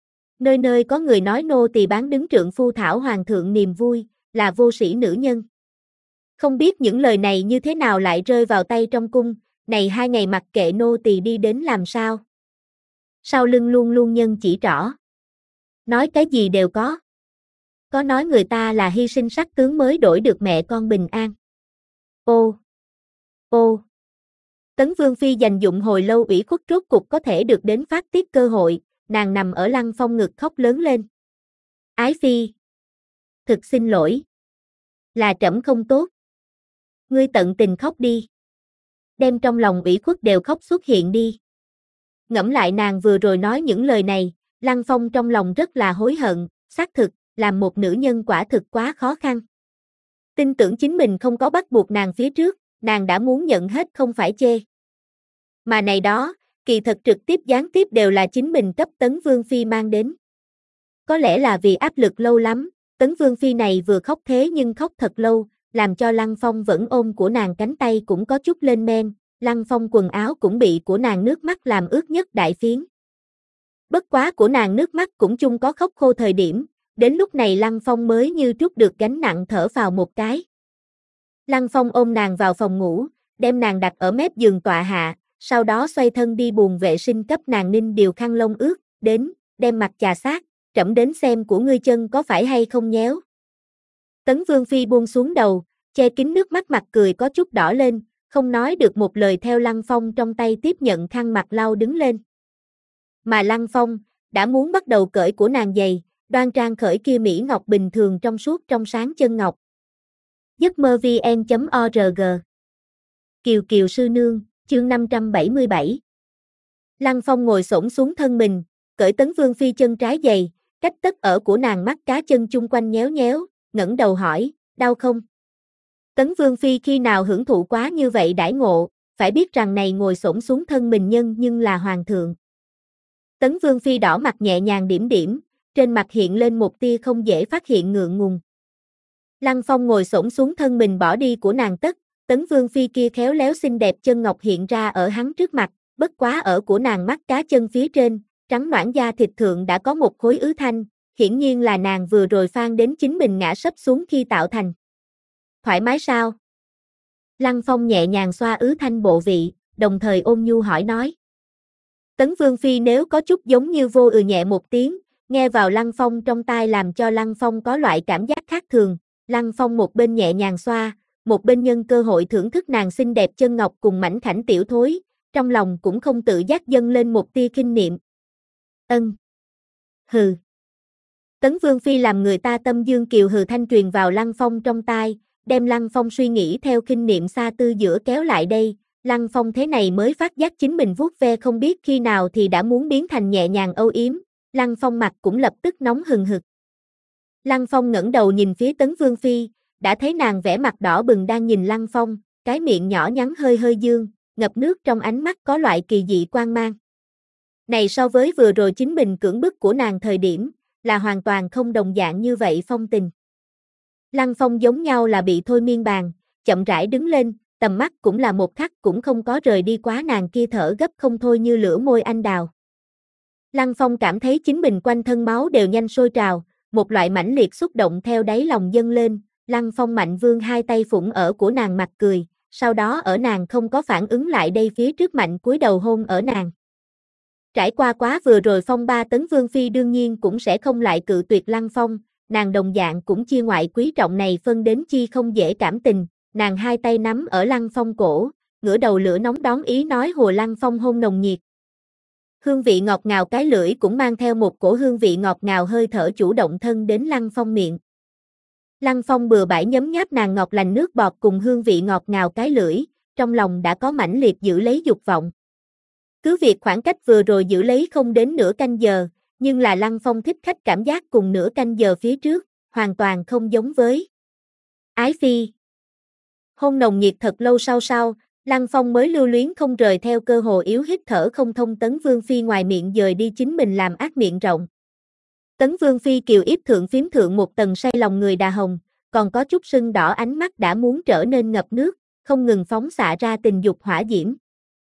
Nơi nơi có người nói nô tỳ bán đứng trượng phu thảo hoàng thượng niềm vui, là vô sĩ nữ nhân. Không biết những lời này như thế nào lại rơi vào tay trong cung, này hai ngày mặc kệ nô tỳ đi đến làm sao. sau lưng luôn luôn nhân chỉ trỏ. Nói cái gì đều có. Có nói người ta là hy sinh sắc tướng mới đổi được mẹ con bình an. Ô! Ô! Tấn Vương Phi dành dụm hồi lâu ủy khuất rốt cục có thể được đến phát tiết cơ hội, nàng nằm ở Lăng Phong ngực khóc lớn lên. Ái Phi! Thực xin lỗi. Là trẫm không tốt. Ngươi tận tình khóc đi. Đem trong lòng ủy khuất đều khóc xuất hiện đi. Ngẫm lại nàng vừa rồi nói những lời này, Lăng Phong trong lòng rất là hối hận, xác thực, làm một nữ nhân quả thực quá khó khăn. Tin tưởng chính mình không có bắt buộc nàng phía trước, nàng đã muốn nhận hết không phải chê. Mà này đó, kỳ thật trực tiếp gián tiếp đều là chính mình cấp Tấn Vương Phi mang đến. Có lẽ là vì áp lực lâu lắm, Tấn Vương Phi này vừa khóc thế nhưng khóc thật lâu, làm cho Lăng Phong vẫn ôm của nàng cánh tay cũng có chút lên men, Lăng Phong quần áo cũng bị của nàng nước mắt làm ướt nhất đại phiến. Bất quá của nàng nước mắt cũng chung có khóc khô thời điểm, đến lúc này Lăng Phong mới như trút được gánh nặng thở vào một cái. Lăng Phong ôm nàng vào phòng ngủ, đem nàng đặt ở mép giường tọa hạ, sau đó xoay thân đi buồng vệ sinh cấp nàng ninh điều khăn lông ướt, đến, đem mặt chà sát, trẫm đến xem của ngươi chân có phải hay không nhéo. Tấn Vương Phi buông xuống đầu, che kín nước mắt mặt cười có chút đỏ lên, không nói được một lời theo Lăng Phong trong tay tiếp nhận khăn mặt lau đứng lên. Mà Lăng Phong, đã muốn bắt đầu cởi của nàng giày, đoan trang khởi kia Mỹ Ngọc bình thường trong suốt trong sáng chân ngọc. giấc mơ vn chấm org Kiều Kiều sư nương, chương năm trăm bảy mươi bảy. Lăng Phong ngồi xổm xuống thân mình, cởi Tấn Vương Phi chân trái giày, cách tất ở của nàng mắt cá chân chung quanh nhéo nhéo, ngẩng đầu hỏi, đau không? Tấn Vương Phi khi nào hưởng thụ quá như vậy đãi ngộ, phải biết rằng này ngồi xổm xuống thân mình nhân nhưng là hoàng thượng. Tấn Vương Phi đỏ mặt nhẹ nhàng điểm điểm, trên mặt hiện lên một tia không dễ phát hiện ngượng ngùng. Lăng Phong ngồi xổm xuống thân mình bỏ đi của nàng tất, Tấn Vương Phi kia khéo léo xinh đẹp chân ngọc hiện ra ở hắn trước mặt, bất quá ở của nàng mắt cá chân phía trên, trắng nõn da thịt thượng đã có một khối ứ thanh, hiển nhiên là nàng vừa rồi phan đến chính mình ngã sấp xuống khi tạo thành. Thoải mái sao? Lăng Phong nhẹ nhàng xoa ứ thanh bộ vị, đồng thời ôn nhu hỏi nói. Tấn Vương Phi nếu có chút giống như vô ừ nhẹ một tiếng, nghe vào Lăng Phong trong tai làm cho Lăng Phong có loại cảm giác khác thường, Lăng Phong một bên nhẹ nhàng xoa, một bên nhân cơ hội thưởng thức nàng xinh đẹp chân ngọc cùng mảnh khảnh tiểu thối, trong lòng cũng không tự giác dâng lên một tia kinh niệm. Ân. Hừ. Tấn Vương Phi làm người ta tâm dương kiều hừ thanh truyền vào Lăng Phong trong tai, đem Lăng Phong suy nghĩ theo kinh niệm xa tư giữa kéo lại đây, Lăng Phong thế này mới phát giác chính mình vuốt ve không biết khi nào thì đã muốn biến thành nhẹ nhàng âu yếm, Lăng Phong mặt cũng lập tức nóng hừng hực. Lăng Phong ngẩng đầu nhìn phía Tấn Vương Phi, đã thấy nàng vẻ mặt đỏ bừng đang nhìn Lăng Phong, cái miệng nhỏ nhắn hơi hơi dương, ngập nước trong ánh mắt có loại kỳ dị quang mang. Này so với vừa rồi chính mình cưỡng bức của nàng thời điểm, là hoàn toàn không đồng dạng như vậy phong tình. Lăng Phong giống nhau là bị thôi miên bàn, chậm rãi đứng lên, tầm mắt cũng là một khắc cũng không có rời đi quá nàng kia thở gấp không thôi như lửa môi anh đào. Lăng Phong cảm thấy chính mình quanh thân máu đều nhanh sôi trào, một loại mãnh liệt xúc động theo đáy lòng dâng lên, Lăng Phong mạnh vươn hai tay phủng ở của nàng mặt cười, sau đó ở nàng không có phản ứng lại đây phía trước mạnh cúi đầu hôn ở nàng. Trải qua quá vừa rồi phong ba Tấn Vương Phi đương nhiên cũng sẽ không lại cự tuyệt Lăng Phong, nàng đồng dạng cũng chia ngoại quý trọng này phân đến chi không dễ cảm tình, nàng hai tay nắm ở Lăng Phong cổ, ngửa đầu lửa nóng đón ý nói hùa Lăng Phong hôn nồng nhiệt. Hương vị ngọt ngào cái lưỡi cũng mang theo một cổ hương vị ngọt ngào hơi thở chủ động thân đến Lăng Phong miệng. Lăng Phong bừa bãi nhấm nháp nàng ngọt lành nước bọt cùng hương vị ngọt ngào cái lưỡi, trong lòng đã có mãnh liệt giữ lấy dục vọng. Cứ việc khoảng cách vừa rồi giữ lấy không đến nửa canh giờ, nhưng là Lăng Phong thích khách cảm giác cùng nửa canh giờ phía trước, hoàn toàn không giống với Ái Phi. Hôn nồng nhiệt thật lâu sau sau, Lăng Phong mới lưu luyến không rời theo cơ hồ yếu hít thở không thông Tấn Vương Phi ngoài miệng dời đi chính mình làm ác miệng rộng. Tấn Vương Phi kiều yếp thượng phím thượng một tầng say lòng người đà hồng, còn có chút sưng đỏ ánh mắt đã muốn trở nên ngập nước, không ngừng phóng xạ ra tình dục hỏa diễm.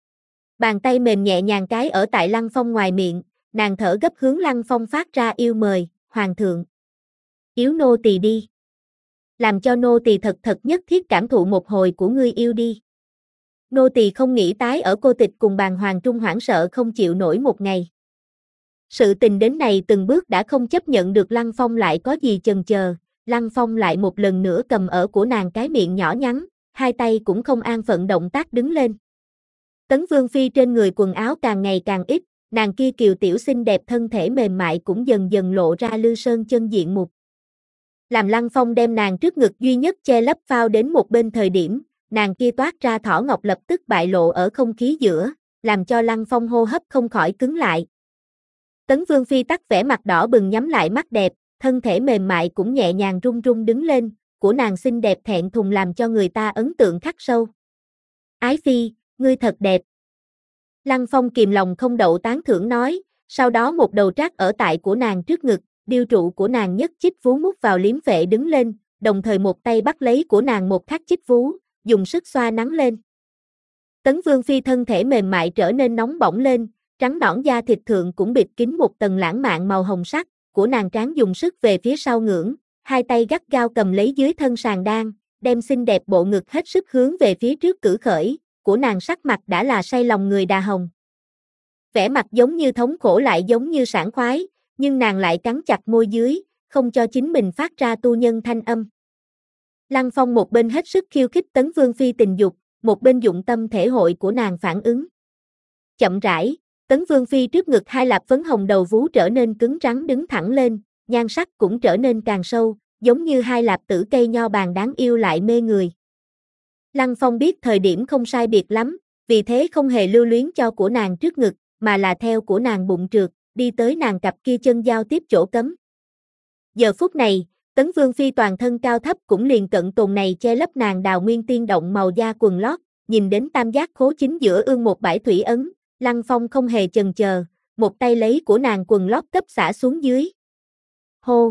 Bàn tay mềm nhẹ nhàng cái ở tại Lăng Phong ngoài miệng, nàng thở gấp hướng Lăng Phong phát ra yêu mời, hoàng thượng. Yếu nô tỳ đi. Làm cho nô tỳ thật thật nhất thiết cảm thụ một hồi của ngươi yêu đi. Nô tỳ không nghĩ tái ở cô tịch cùng bàng hoàng trung hoảng sợ không chịu nổi một ngày. Sự tình đến này từng bước đã không chấp nhận được, Lăng Phong lại có gì chần chờ, Lăng Phong lại một lần nữa cầm ở của nàng cái miệng nhỏ nhắn, hai tay cũng không an phận động tác đứng lên. Tấn Vương Phi trên người quần áo càng ngày càng ít, nàng kia kiều tiểu xinh đẹp thân thể mềm mại cũng dần dần lộ ra lư sơn chân diện mục. Làm Lăng Phong đem nàng trước ngực duy nhất che lấp phao đến một bên thời điểm, nàng kia toát ra thỏ ngọc lập tức bại lộ ở không khí giữa, làm cho Lăng Phong hô hấp không khỏi cứng lại. Tấn Vương Phi tắc vẻ mặt đỏ bừng nhắm lại mắt đẹp, thân thể mềm mại cũng nhẹ nhàng run run đứng lên, của nàng xinh đẹp thẹn thùng làm cho người ta ấn tượng khắc sâu. Ái Phi, ngươi thật đẹp. Lăng Phong kìm lòng không đậu tán thưởng nói, sau đó một đầu trát ở tại của nàng trước ngực, điêu trụ của nàng nhất chích vú mút vào liếm phệ đứng lên, đồng thời một tay bắt lấy của nàng một khắc chích vú, dùng sức xoa nắng lên. Tấn Vương Phi thân thể mềm mại trở nên nóng bỏng lên, trắng nõn da thịt thượng cũng bịt kín một tầng lãng mạn màu hồng sắc, của nàng trán dùng sức về phía sau ngưỡng, hai tay gắt gao cầm lấy dưới thân sàn đan, đem xinh đẹp bộ ngực hết sức hướng về phía trước cử khởi, của nàng sắc mặt đã là say lòng người đà hồng. Vẻ mặt giống như thống khổ lại giống như sảng khoái, nhưng nàng lại cắn chặt môi dưới, không cho chính mình phát ra tu nhân thanh âm. Lăng Phong một bên hết sức khiêu khích Tấn Vương Phi tình dục, một bên dụng tâm thể hội của nàng phản ứng. Chậm rãi, Tấn Vương Phi trước ngực hai lạp phấn hồng đầu vú trở nên cứng rắn đứng thẳng lên, nhan sắc cũng trở nên càng sâu, giống như hai lạp tử cây nho bàn đáng yêu lại mê người. Lăng Phong biết thời điểm không sai biệt lắm, vì thế không hề lưu luyến cho của nàng trước ngực, mà là theo của nàng bụng trượt, đi tới nàng cặp kia chân giao tiếp chỗ cấm. Giờ phút này, Tấn Vương Phi toàn thân cao thấp cũng liền cận tồn này che lấp nàng đào nguyên tiên động màu da quần lót, nhìn đến tam giác khố chính giữa ương một bãi thủy ấn, Lăng Phong không hề chần chờ, một tay lấy của nàng quần lót cấp xả xuống dưới. Hô!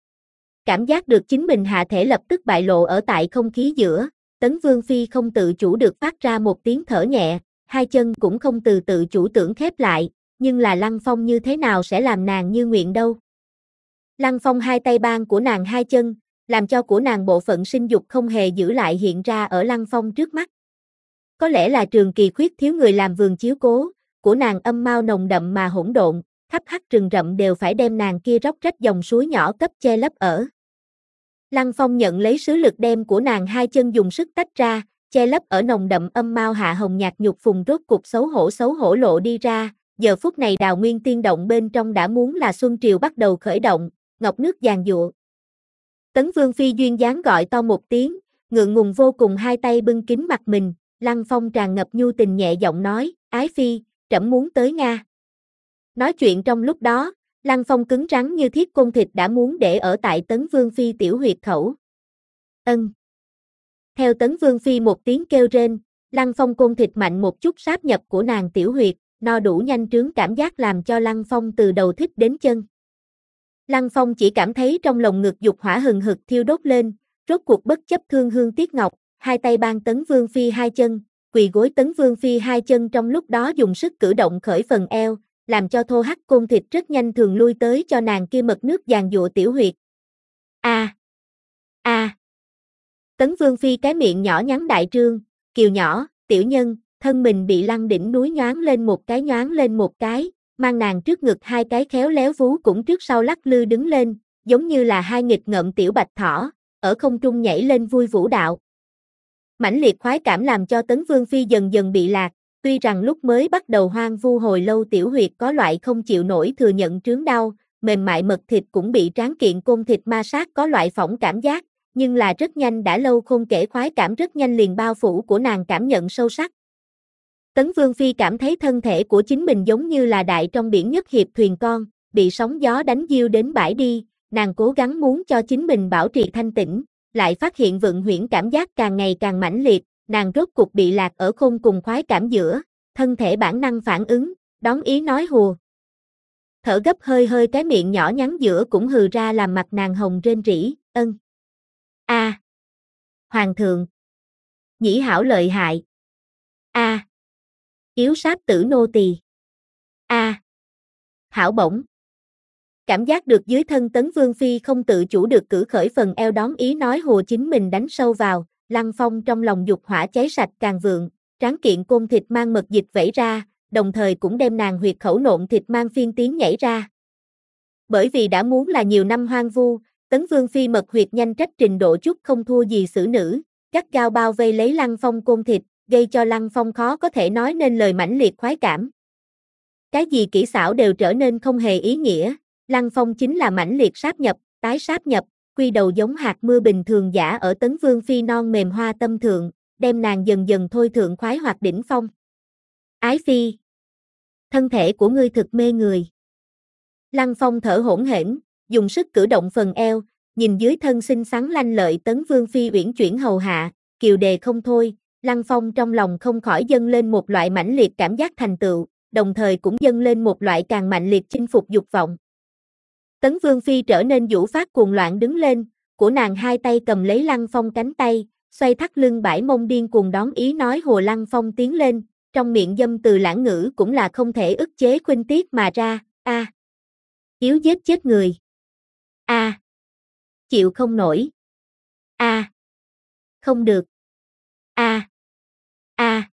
Cảm giác được chính mình hạ thể lập tức bại lộ ở tại không khí giữa, Tấn Vương Phi không tự chủ được phát ra một tiếng thở nhẹ, hai chân cũng không từ tự chủ tưởng khép lại, nhưng là Lăng Phong như thế nào sẽ làm nàng như nguyện đâu. Lăng Phong hai tay ban của nàng hai chân, làm cho của nàng bộ phận sinh dục không hề giữ lại hiện ra ở Lăng Phong trước mắt. Có lẽ là trường kỳ khuyết thiếu người làm vườn chiếu cố, của nàng âm mao nồng đậm mà hỗn độn, khắp hắc rừng rậm đều phải đem nàng kia róc rách dòng suối nhỏ cấp che lấp ở. Lăng Phong nhận lấy sứ lực đem của nàng hai chân dùng sức tách ra, che lấp ở nồng đậm âm mao hạ hồng nhạt nhục phùng rốt cục xấu hổ xấu hổ lộ đi ra, giờ phút này đào nguyên tiên động bên trong đã muốn là xuân triều bắt đầu khởi động, ngọc nước giàn giụa. Tấn Vương Phi duyên dáng gọi to một tiếng, ngượng ngùng vô cùng hai tay bưng kín mặt mình, Lăng Phong tràn ngập nhu tình nhẹ giọng nói, Ái Phi, trẫm muốn tới Nga. Nói chuyện trong lúc đó, Lăng Phong cứng rắn như thiết côn thịt đã muốn để ở tại Tấn Vương Phi tiểu huyệt khẩu. Ân. Theo Tấn Vương Phi một tiếng kêu rên, Lăng Phong côn thịt mạnh một chút sáp nhập của nàng tiểu huyệt, no đủ nhanh trướng cảm giác làm cho Lăng Phong từ đầu thích đến chân. Lăng Phong chỉ cảm thấy trong lồng ngực dục hỏa hừng hực thiêu đốt lên, rốt cuộc bất chấp thương hương tiếc ngọc, hai tay ban Tấn Vương Phi hai chân, quỳ gối Tấn Vương Phi hai chân trong lúc đó dùng sức cử động khởi phần eo, làm cho thô hắc côn thịt rất nhanh thường lui tới cho nàng kia mật nước giàn giụa tiểu huyệt. A, a. Tấn Vương Phi cái miệng nhỏ nhắn đại trương, kiều nhỏ, tiểu nhân, thân mình bị lăng đỉnh núi nhoáng lên một cái nhoáng lên một cái, mang nàng trước ngực hai cái khéo léo vú cũng trước sau lắc lư đứng lên, giống như là hai nghịch ngợm tiểu bạch thỏ, ở không trung nhảy lên vui vũ đạo. Mãnh liệt khoái cảm làm cho Tấn Vương Phi dần dần bị lạc, tuy rằng lúc mới bắt đầu hoang vu hồi lâu tiểu huyệt có loại không chịu nổi thừa nhận trướng đau, mềm mại mật thịt cũng bị tráng kiện côn thịt ma sát có loại phỏng cảm giác, nhưng là rất nhanh đã lâu không kể khoái cảm rất nhanh liền bao phủ của nàng cảm nhận sâu sắc. Tấn Vương Phi cảm thấy thân thể của chính mình giống như là đại trong biển nhất hiệp thuyền con, bị sóng gió đánh diêu đến bãi đi, nàng cố gắng muốn cho chính mình bảo trì thanh tĩnh, lại phát hiện vận huyễn cảm giác càng ngày càng mãnh liệt, nàng rốt cục bị lạc ở khôn cùng khoái cảm giữa, thân thể bản năng phản ứng, đón ý nói hùa. Thở gấp hơi hơi cái miệng nhỏ nhắn giữa cũng hừ ra làm mặt nàng hồng rên rỉ, ân. A. À. Hoàng thượng. Nhĩ hảo lợi hại. A. À. Yếu sáp tử nô tỳ. A. À. Hảo bổng. Cảm giác được dưới thân Tấn Vương Phi không tự chủ được cử khởi phần eo đón ý nói hùa chính mình đánh sâu vào, Lăng Phong trong lòng dục hỏa cháy sạch càng vượng, tráng kiện côn thịt mang mật dịch vẩy ra, đồng thời cũng đem nàng huyệt khẩu nộn thịt mang phiên tiếng nhảy ra. Bởi vì đã muốn là nhiều năm hoang vu, Tấn Vương Phi mật huyệt nhanh trách trình độ chút không thua gì xử nữ, gắt gao bao vây lấy Lăng Phong côn thịt, gây cho Lăng Phong khó có thể nói nên lời mãnh liệt khoái cảm. Cái gì kỹ xảo đều trở nên không hề ý nghĩa, Lăng Phong chính là mãnh liệt sáp nhập, tái sáp nhập, quy đầu giống hạt mưa bình thường giả ở Tấn Vương Phi non mềm hoa tâm thượng, đem nàng dần dần thôi thượng khoái hoặc đỉnh phong. Ái Phi, thân thể của ngươi thực mê người. Lăng Phong thở hổn hển, dùng sức cử động phần eo, nhìn dưới thân xinh xắn lanh lợi Tấn Vương Phi uyển chuyển hầu hạ, kiều đề không thôi, Lăng Phong trong lòng không khỏi dâng lên một loại mãnh liệt cảm giác thành tựu, đồng thời cũng dâng lên một loại càng mạnh liệt chinh phục dục vọng. Tấn Vương Phi trở nên vũ phát cuồng loạn đứng lên, của nàng hai tay cầm lấy Lăng Phong cánh tay, xoay thắt lưng bãi mông điên cuồng đón ý nói hồ Lăng Phong tiến lên, trong miệng dâm từ lãng ngữ cũng là không thể ức chế khuynh tiết mà ra, a, à. Yếu giết chết người. A. À. Chịu không nổi. A. À. Không được. A. À. A. À.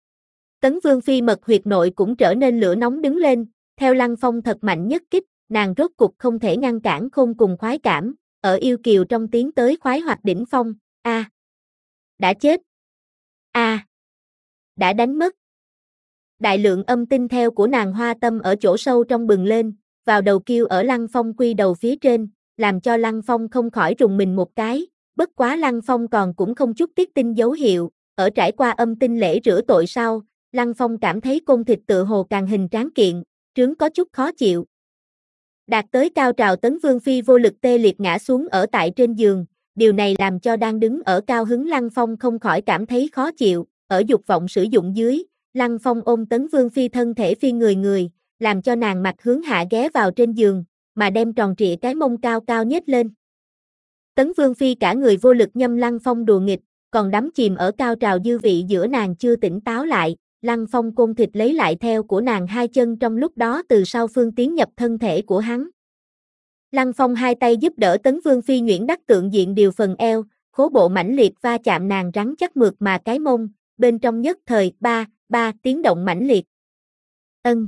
Tấn Vương Phi mật huyệt nội cũng trở nên lửa nóng đứng lên, theo Lăng Phong thật mạnh nhất kích, nàng rốt cục không thể ngăn cản khôn cùng khoái cảm, ở yêu kiều trong tiến tới khoái hoặc đỉnh phong, a. À. Đã chết. A. À. Đã đánh mất. Đại lượng âm tinh theo của nàng hoa tâm ở chỗ sâu trong bừng lên, vào đầu kêu ở Lăng Phong quy đầu phía trên, làm cho Lăng Phong không khỏi rùng mình một cái, bất quá Lăng Phong còn cũng không chút tiết tinh dấu hiệu, ở trải qua âm tinh lễ rửa tội sau, Lăng Phong cảm thấy côn thịt tựa hồ càng hình tráng kiện, trướng có chút khó chịu. Đạt tới cao trào Tấn Vương Phi vô lực tê liệt ngã xuống ở tại trên giường, điều này làm cho đang đứng ở cao hứng Lăng Phong không khỏi cảm thấy khó chịu, ở dục vọng sử dụng dưới, Lăng Phong ôm Tấn Vương Phi thân thể phi người người, làm cho nàng mặt hướng hạ ghé vào trên giường, mà đem tròn trịa cái mông cao cao nhếch lên. Tấn Vương Phi cả người vô lực nhâm Lăng Phong đùa nghịch, còn đắm chìm ở cao trào dư vị giữa nàng chưa tỉnh táo lại, Lăng Phong côn thịt lấy lại theo của nàng hai chân trong lúc đó từ sau phương tiến nhập thân thể của hắn. Lăng Phong hai tay giúp đỡ Tấn Vương Phi nhuyễn đắc tượng diện điều phần eo, khố bộ mãnh liệt va chạm nàng rắn chắc mượt mà cái mông, bên trong nhất thời ba, ba tiếng động mãnh liệt. Ân.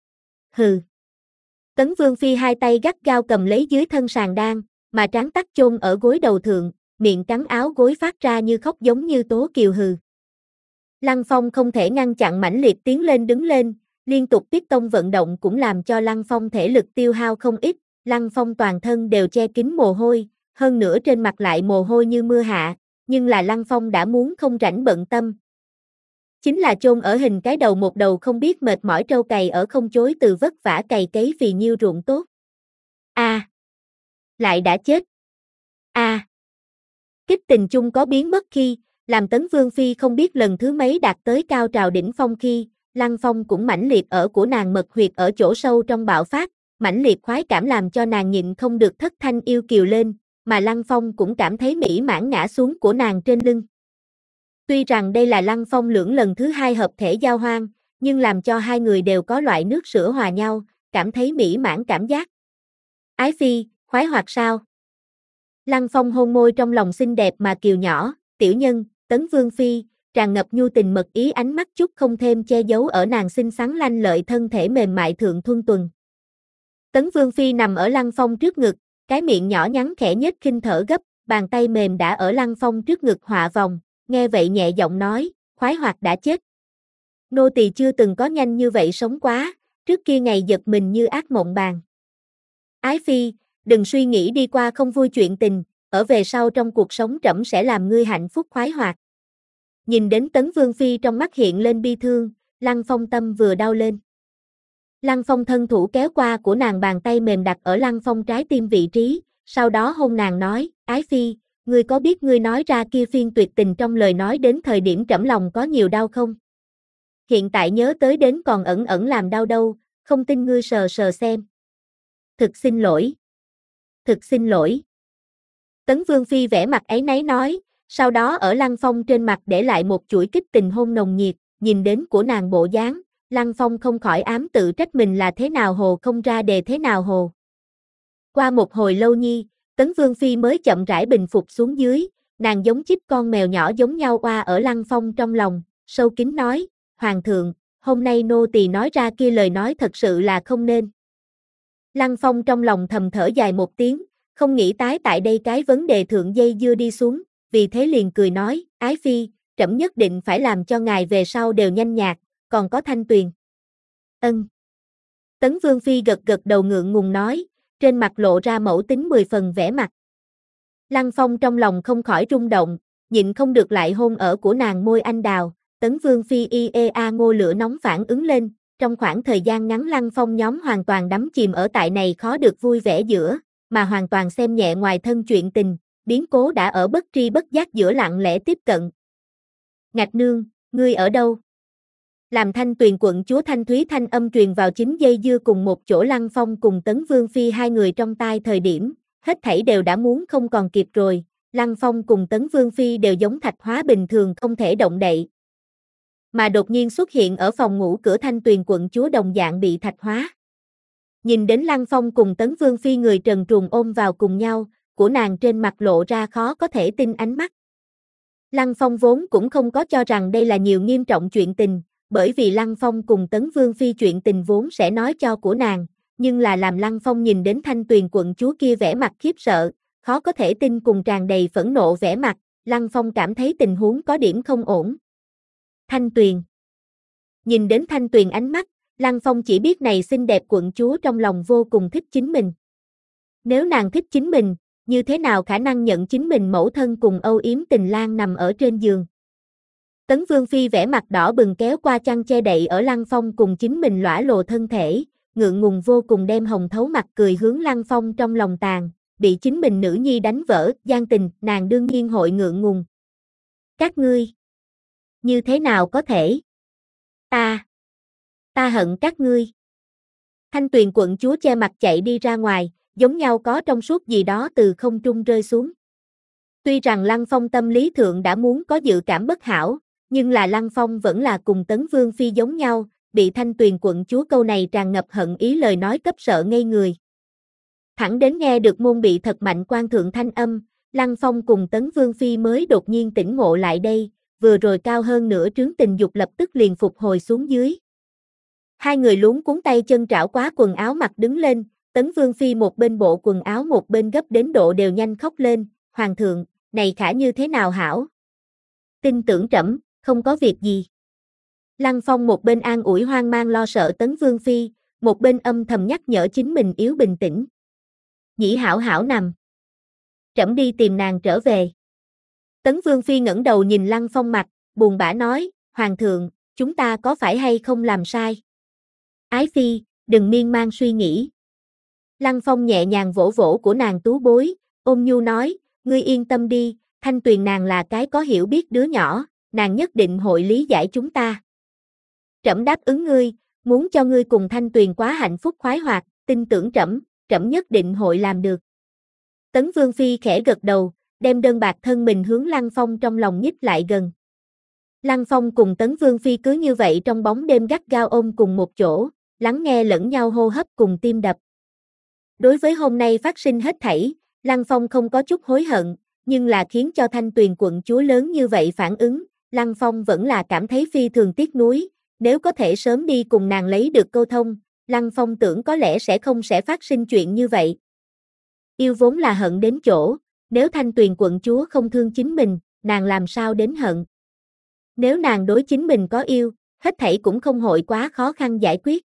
Hừ. Tấn Vương Phi hai tay gắt gao cầm lấy dưới thân sàn đan, mà trán tắc chôn ở gối đầu thượng, miệng cắn áo gối phát ra như khóc giống như tố kiều hừ. Lăng Phong không thể ngăn chặn mãnh liệt tiến lên đứng lên, liên tục tiếp tông vận động cũng làm cho Lăng Phong thể lực tiêu hao không ít, Lăng Phong toàn thân đều che kín mồ hôi, hơn nữa trên mặt lại mồ hôi như mưa hạ, nhưng là Lăng Phong đã muốn không rảnh bận tâm. Chính là chôn ở hình cái đầu một đầu không biết mệt mỏi trâu cày ở không chối từ vất vả cày cấy vì nhiêu ruộng tốt. A. À. Lại đã chết. A. À. Kích tình chung có biến mất khi, làm Tấn Vương Phi không biết lần thứ mấy đạt tới cao trào đỉnh phong khi, Lăng Phong cũng mãnh liệt ở của nàng mật huyệt ở chỗ sâu trong bạo phát, mãnh liệt khoái cảm làm cho nàng nhịn không được thất thanh yêu kiều lên, mà Lăng Phong cũng cảm thấy mỹ mãn ngã xuống của nàng trên lưng. Tuy rằng đây là Lăng Phong lưỡng lần thứ hai hợp thể giao hoan, nhưng làm cho hai người đều có loại nước sữa hòa nhau, cảm thấy mỹ mãn cảm giác. Ái Phi, khoái hoạt sao? Lăng Phong hôn môi trong lòng xinh đẹp mà kiều nhỏ, tiểu nhân, Tấn Vương Phi, tràn ngập nhu tình mật ý ánh mắt chút không thêm che giấu ở nàng xinh xắn lanh lợi thân thể mềm mại thượng thuần tuần. Tấn Vương Phi nằm ở Lăng Phong trước ngực, cái miệng nhỏ nhắn khẽ nhếch khinh thở gấp, bàn tay mềm đã ở Lăng Phong trước ngực họa vòng, nghe vậy nhẹ giọng nói, khoái hoạt đã chết. Nô tỳ chưa từng có nhanh như vậy sống quá, trước kia ngày giật mình như ác mộng bàn. Ái Phi, đừng suy nghĩ đi qua không vui chuyện tình, ở về sau trong cuộc sống trẫm sẽ làm ngươi hạnh phúc khoái hoạt. Nhìn đến Tấn Vương Phi trong mắt hiện lên bi thương, Lăng Phong tâm vừa đau lên. Lăng Phong thân thủ kéo qua của nàng bàn tay mềm đặt ở Lăng Phong trái tim vị trí, sau đó hôn nàng nói, Ái Phi, ngươi có biết ngươi nói ra kia phiên tuyệt tình trong lời nói đến thời điểm trẫm lòng có nhiều đau không? Hiện tại nhớ tới đến còn ẩn ẩn làm đau đâu, không tin ngươi sờ sờ xem. Thực xin lỗi. Thực xin lỗi. Tấn Vương Phi vẻ mặt áy náy nói, sau đó ở Lăng Phong trên mặt để lại một chuỗi kích tình hôn nồng nhiệt, nhìn đến của nàng bộ dáng, Lăng Phong không khỏi ám tự trách mình là thế nào hồ không ra đề thế nào hồ. Qua một hồi lâu nhi, Tấn Vương Phi mới chậm rãi bình phục xuống dưới, nàng giống chip con mèo nhỏ giống nhau oa ở Lăng Phong trong lòng, sâu kín nói, Hoàng thượng, hôm nay nô tỳ nói ra kia lời nói thật sự là không nên. Lăng Phong trong lòng thầm thở dài một tiếng, không nghĩ tái tại đây cái vấn đề thượng dây dưa đi xuống, vì thế liền cười nói, ái phi, trẫm nhất định phải làm cho ngài về sau đều nhanh nhạt, còn có Thanh Tuyền. Ân. Tấn Vương Phi gật gật đầu ngượng ngùng nói, trên mặt lộ ra mẫu tính mười phần vẻ mặt. Lăng Phong trong lòng không khỏi rung động, nhịn không được lại hôn ở của nàng môi anh đào, Tấn Vương Phi i e a ngô lửa nóng phản ứng lên, trong khoảng thời gian ngắn Lăng Phong nhóm hoàn toàn đắm chìm ở tại này khó được vui vẻ giữa, mà hoàn toàn xem nhẹ ngoài thân chuyện tình, biến cố đã ở bất tri bất giác giữa lặng lẽ tiếp cận. Ngạch nương, ngươi ở đâu? Làm Thanh Tuyền quận chúa Thanh Thúy thanh âm truyền vào chính dây dưa cùng một chỗ Lăng Phong cùng Tấn Vương Phi hai người trong tai thời điểm, hết thảy đều đã muốn không còn kịp rồi, Lăng Phong cùng Tấn Vương Phi đều giống thạch hóa bình thường không thể động đậy. Mà đột nhiên xuất hiện ở phòng ngủ cửa Thanh Tuyền quận chúa đồng dạng bị thạch hóa. Nhìn đến Lăng Phong cùng Tấn Vương Phi người trần truồng ôm vào cùng nhau, của nàng trên mặt lộ ra khó có thể tin ánh mắt. Lăng Phong vốn cũng không có cho rằng đây là nhiều nghiêm trọng chuyện tình, bởi vì Lăng Phong cùng Tấn Vương Phi chuyện tình vốn sẽ nói cho của nàng, nhưng là làm Lăng Phong nhìn đến Thanh Tuyền quận chúa kia vẻ mặt khiếp sợ, khó có thể tin cùng tràn đầy phẫn nộ vẻ mặt, Lăng Phong cảm thấy tình huống có điểm không ổn. Thanh Tuyền. Nhìn đến Thanh Tuyền ánh mắt, Lăng Phong chỉ biết này xinh đẹp quận chúa trong lòng vô cùng thích chính mình. Nếu nàng thích chính mình, như thế nào khả năng nhận chính mình mẫu thân cùng âu yếm tình lang nằm ở trên giường. Tấn Vương Phi vẻ mặt đỏ bừng kéo qua chăn che đậy ở Lăng Phong cùng chính mình lõa lồ thân thể, ngượng ngùng vô cùng đem hồng thấu mặt cười hướng Lăng Phong trong lòng tàn, bị chính mình nữ nhi đánh vỡ, gian tình, nàng đương nhiên hội ngượng ngùng. Các ngươi, như thế nào có thể? Ta, ta hận các ngươi. Thanh Tuyền quận chúa che mặt chạy đi ra ngoài, giống nhau có trong suốt gì đó từ không trung rơi xuống. Tuy rằng Lăng Phong tâm lý thượng đã muốn có dự cảm bất hảo, nhưng là Lăng Phong vẫn là cùng Tấn Vương Phi giống nhau, bị Thanh Tuyền quận chúa câu này tràn ngập hận ý lời nói cấp sợ ngây người. Thẳng đến nghe được môn bị thật mạnh quan thượng thanh âm, Lăng Phong cùng Tấn Vương Phi mới đột nhiên tỉnh ngộ lại đây, vừa rồi cao hơn nửa trướng tình dục lập tức liền phục hồi xuống dưới. Hai người luống cuốn tay chân trảo quá quần áo mặc đứng lên, Tấn Vương Phi một bên bộ quần áo một bên gấp đến độ đều nhanh khóc lên, Hoàng thượng, này khả như thế nào hảo? Tin tưởng trẫm, không có việc gì. Lăng Phong một bên an ủi hoang mang lo sợ Tấn Vương Phi, một bên âm thầm nhắc nhở chính mình yếu bình tĩnh. Nhĩ hảo hảo nằm. Trẫm đi tìm nàng trở về. Tấn Vương Phi ngẩng đầu nhìn Lăng Phong mặt, buồn bã nói, Hoàng thượng, chúng ta có phải hay không làm sai? Ái Phi, đừng miên man suy nghĩ. Lăng Phong nhẹ nhàng vỗ vỗ của nàng tú bối, ôm nhu nói, ngươi yên tâm đi, Thanh Tuyền nàng là cái có hiểu biết đứa nhỏ, nàng nhất định hội lý giải chúng ta. Trẫm đáp ứng ngươi, muốn cho ngươi cùng Thanh Tuyền quá hạnh phúc khoái hoạt, tin tưởng trẫm, trẫm nhất định hội làm được. Tấn Vương Phi khẽ gật đầu, đem đơn bạc thân mình hướng Lăng Phong trong lòng nhích lại gần. Lăng Phong cùng Tấn Vương Phi cứ như vậy trong bóng đêm gắt gao ôm cùng một chỗ, lắng nghe lẫn nhau hô hấp cùng tim đập. Đối với hôm nay phát sinh hết thảy, Lăng Phong không có chút hối hận, nhưng là khiến cho Thanh Tuyền quận chúa lớn như vậy phản ứng, Lăng Phong vẫn là cảm thấy phi thường tiếc nuối, nếu có thể sớm đi cùng nàng lấy được câu thông, Lăng Phong tưởng có lẽ sẽ không sẽ phát sinh chuyện như vậy. Yêu vốn là hận đến chỗ, nếu Thanh Tuyền quận chúa không thương chính mình, nàng làm sao đến hận. Nếu nàng đối chính mình có yêu, hết thảy cũng không hội quá khó khăn giải quyết.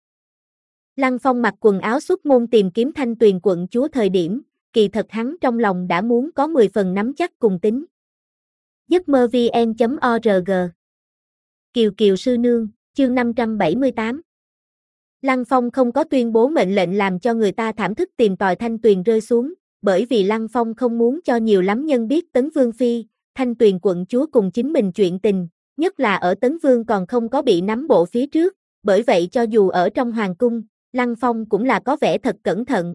Lăng Phong mặc quần áo xuất môn tìm kiếm Thanh Tuyền quận chúa thời điểm, kỳ thật hắn trong lòng đã muốn có mười phần nắm chắc cùng tính. giấc mơ vn chấm org Kiều Kiều sư nương, chương năm trăm bảy mươi tám. Lăng Phong không có tuyên bố mệnh lệnh làm cho người ta thảm thức tìm tòi Thanh Tuyền rơi xuống, bởi vì Lăng Phong không muốn cho nhiều lắm nhân biết Tấn Vương Phi, Thanh Tuyền quận chúa cùng chính mình chuyện tình, nhất là ở Tấn Vương còn không có bị nắm bộ phía trước, bởi vậy cho dù ở trong hoàng cung, Lăng Phong cũng là có vẻ thật cẩn thận.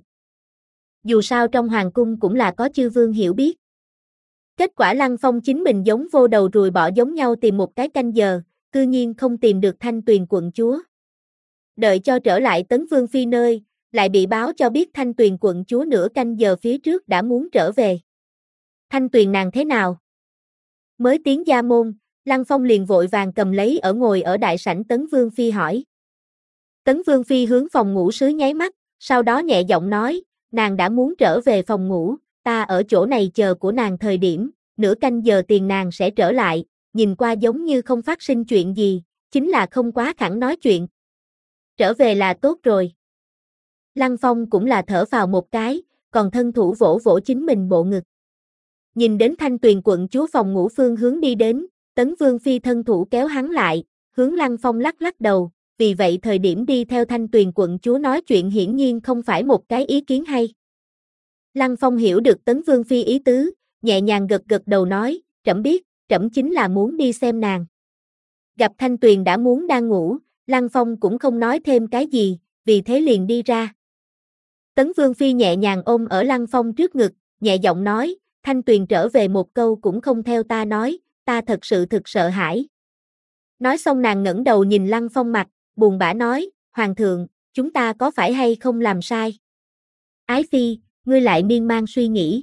Dù sao trong hoàng cung cũng là có chư vương hiểu biết. Kết quả Lăng Phong chính mình giống vô đầu ruồi bọ giống nhau tìm một cái canh giờ, cư nhiên không tìm được Thanh Tuyền quận chúa. Đợi cho trở lại Tấn Vương Phi nơi, lại bị báo cho biết Thanh Tuyền quận chúa nửa canh giờ phía trước đã muốn trở về. Thanh Tuyền nàng thế nào? Mới tiến gia môn, Lăng Phong liền vội vàng cầm lấy ở ngồi ở đại sảnh Tấn Vương Phi hỏi. Tấn Vương Phi hướng phòng ngủ sứ nháy mắt, sau đó nhẹ giọng nói, nàng đã muốn trở về phòng ngủ, ta ở chỗ này chờ của nàng thời điểm, nửa canh giờ tiền nàng sẽ trở lại, nhìn qua giống như không phát sinh chuyện gì, chính là không quá khẳng nói chuyện. Trở về là tốt rồi. Lăng Phong cũng là thở vào một cái, còn thân thủ vỗ vỗ chính mình bộ ngực. Nhìn đến Thanh Tuyền quận chúa phòng ngủ phương hướng đi đến, Tấn Vương Phi thân thủ kéo hắn lại, hướng Lăng Phong lắc lắc đầu, vì vậy thời điểm đi theo Thanh Tuyền quận chúa nói chuyện hiển nhiên không phải một cái ý kiến hay. Lăng Phong hiểu được Tấn Vương Phi ý tứ, nhẹ nhàng gật gật đầu nói, trẫm biết, trẫm chính là muốn đi xem nàng. Gặp Thanh Tuyền đã muốn đang ngủ, Lăng Phong cũng không nói thêm cái gì, vì thế liền đi ra. Tấn Vương Phi nhẹ nhàng ôm ở Lăng Phong trước ngực, nhẹ giọng nói, Thanh Tuyền trở về một câu cũng không theo ta nói, ta thật sự thực sợ hãi. Nói xong nàng ngẩng đầu nhìn Lăng Phong mặt, buồn bã nói, Hoàng thượng, chúng ta có phải hay không làm sai? Ái Phi, ngươi lại miên man suy nghĩ.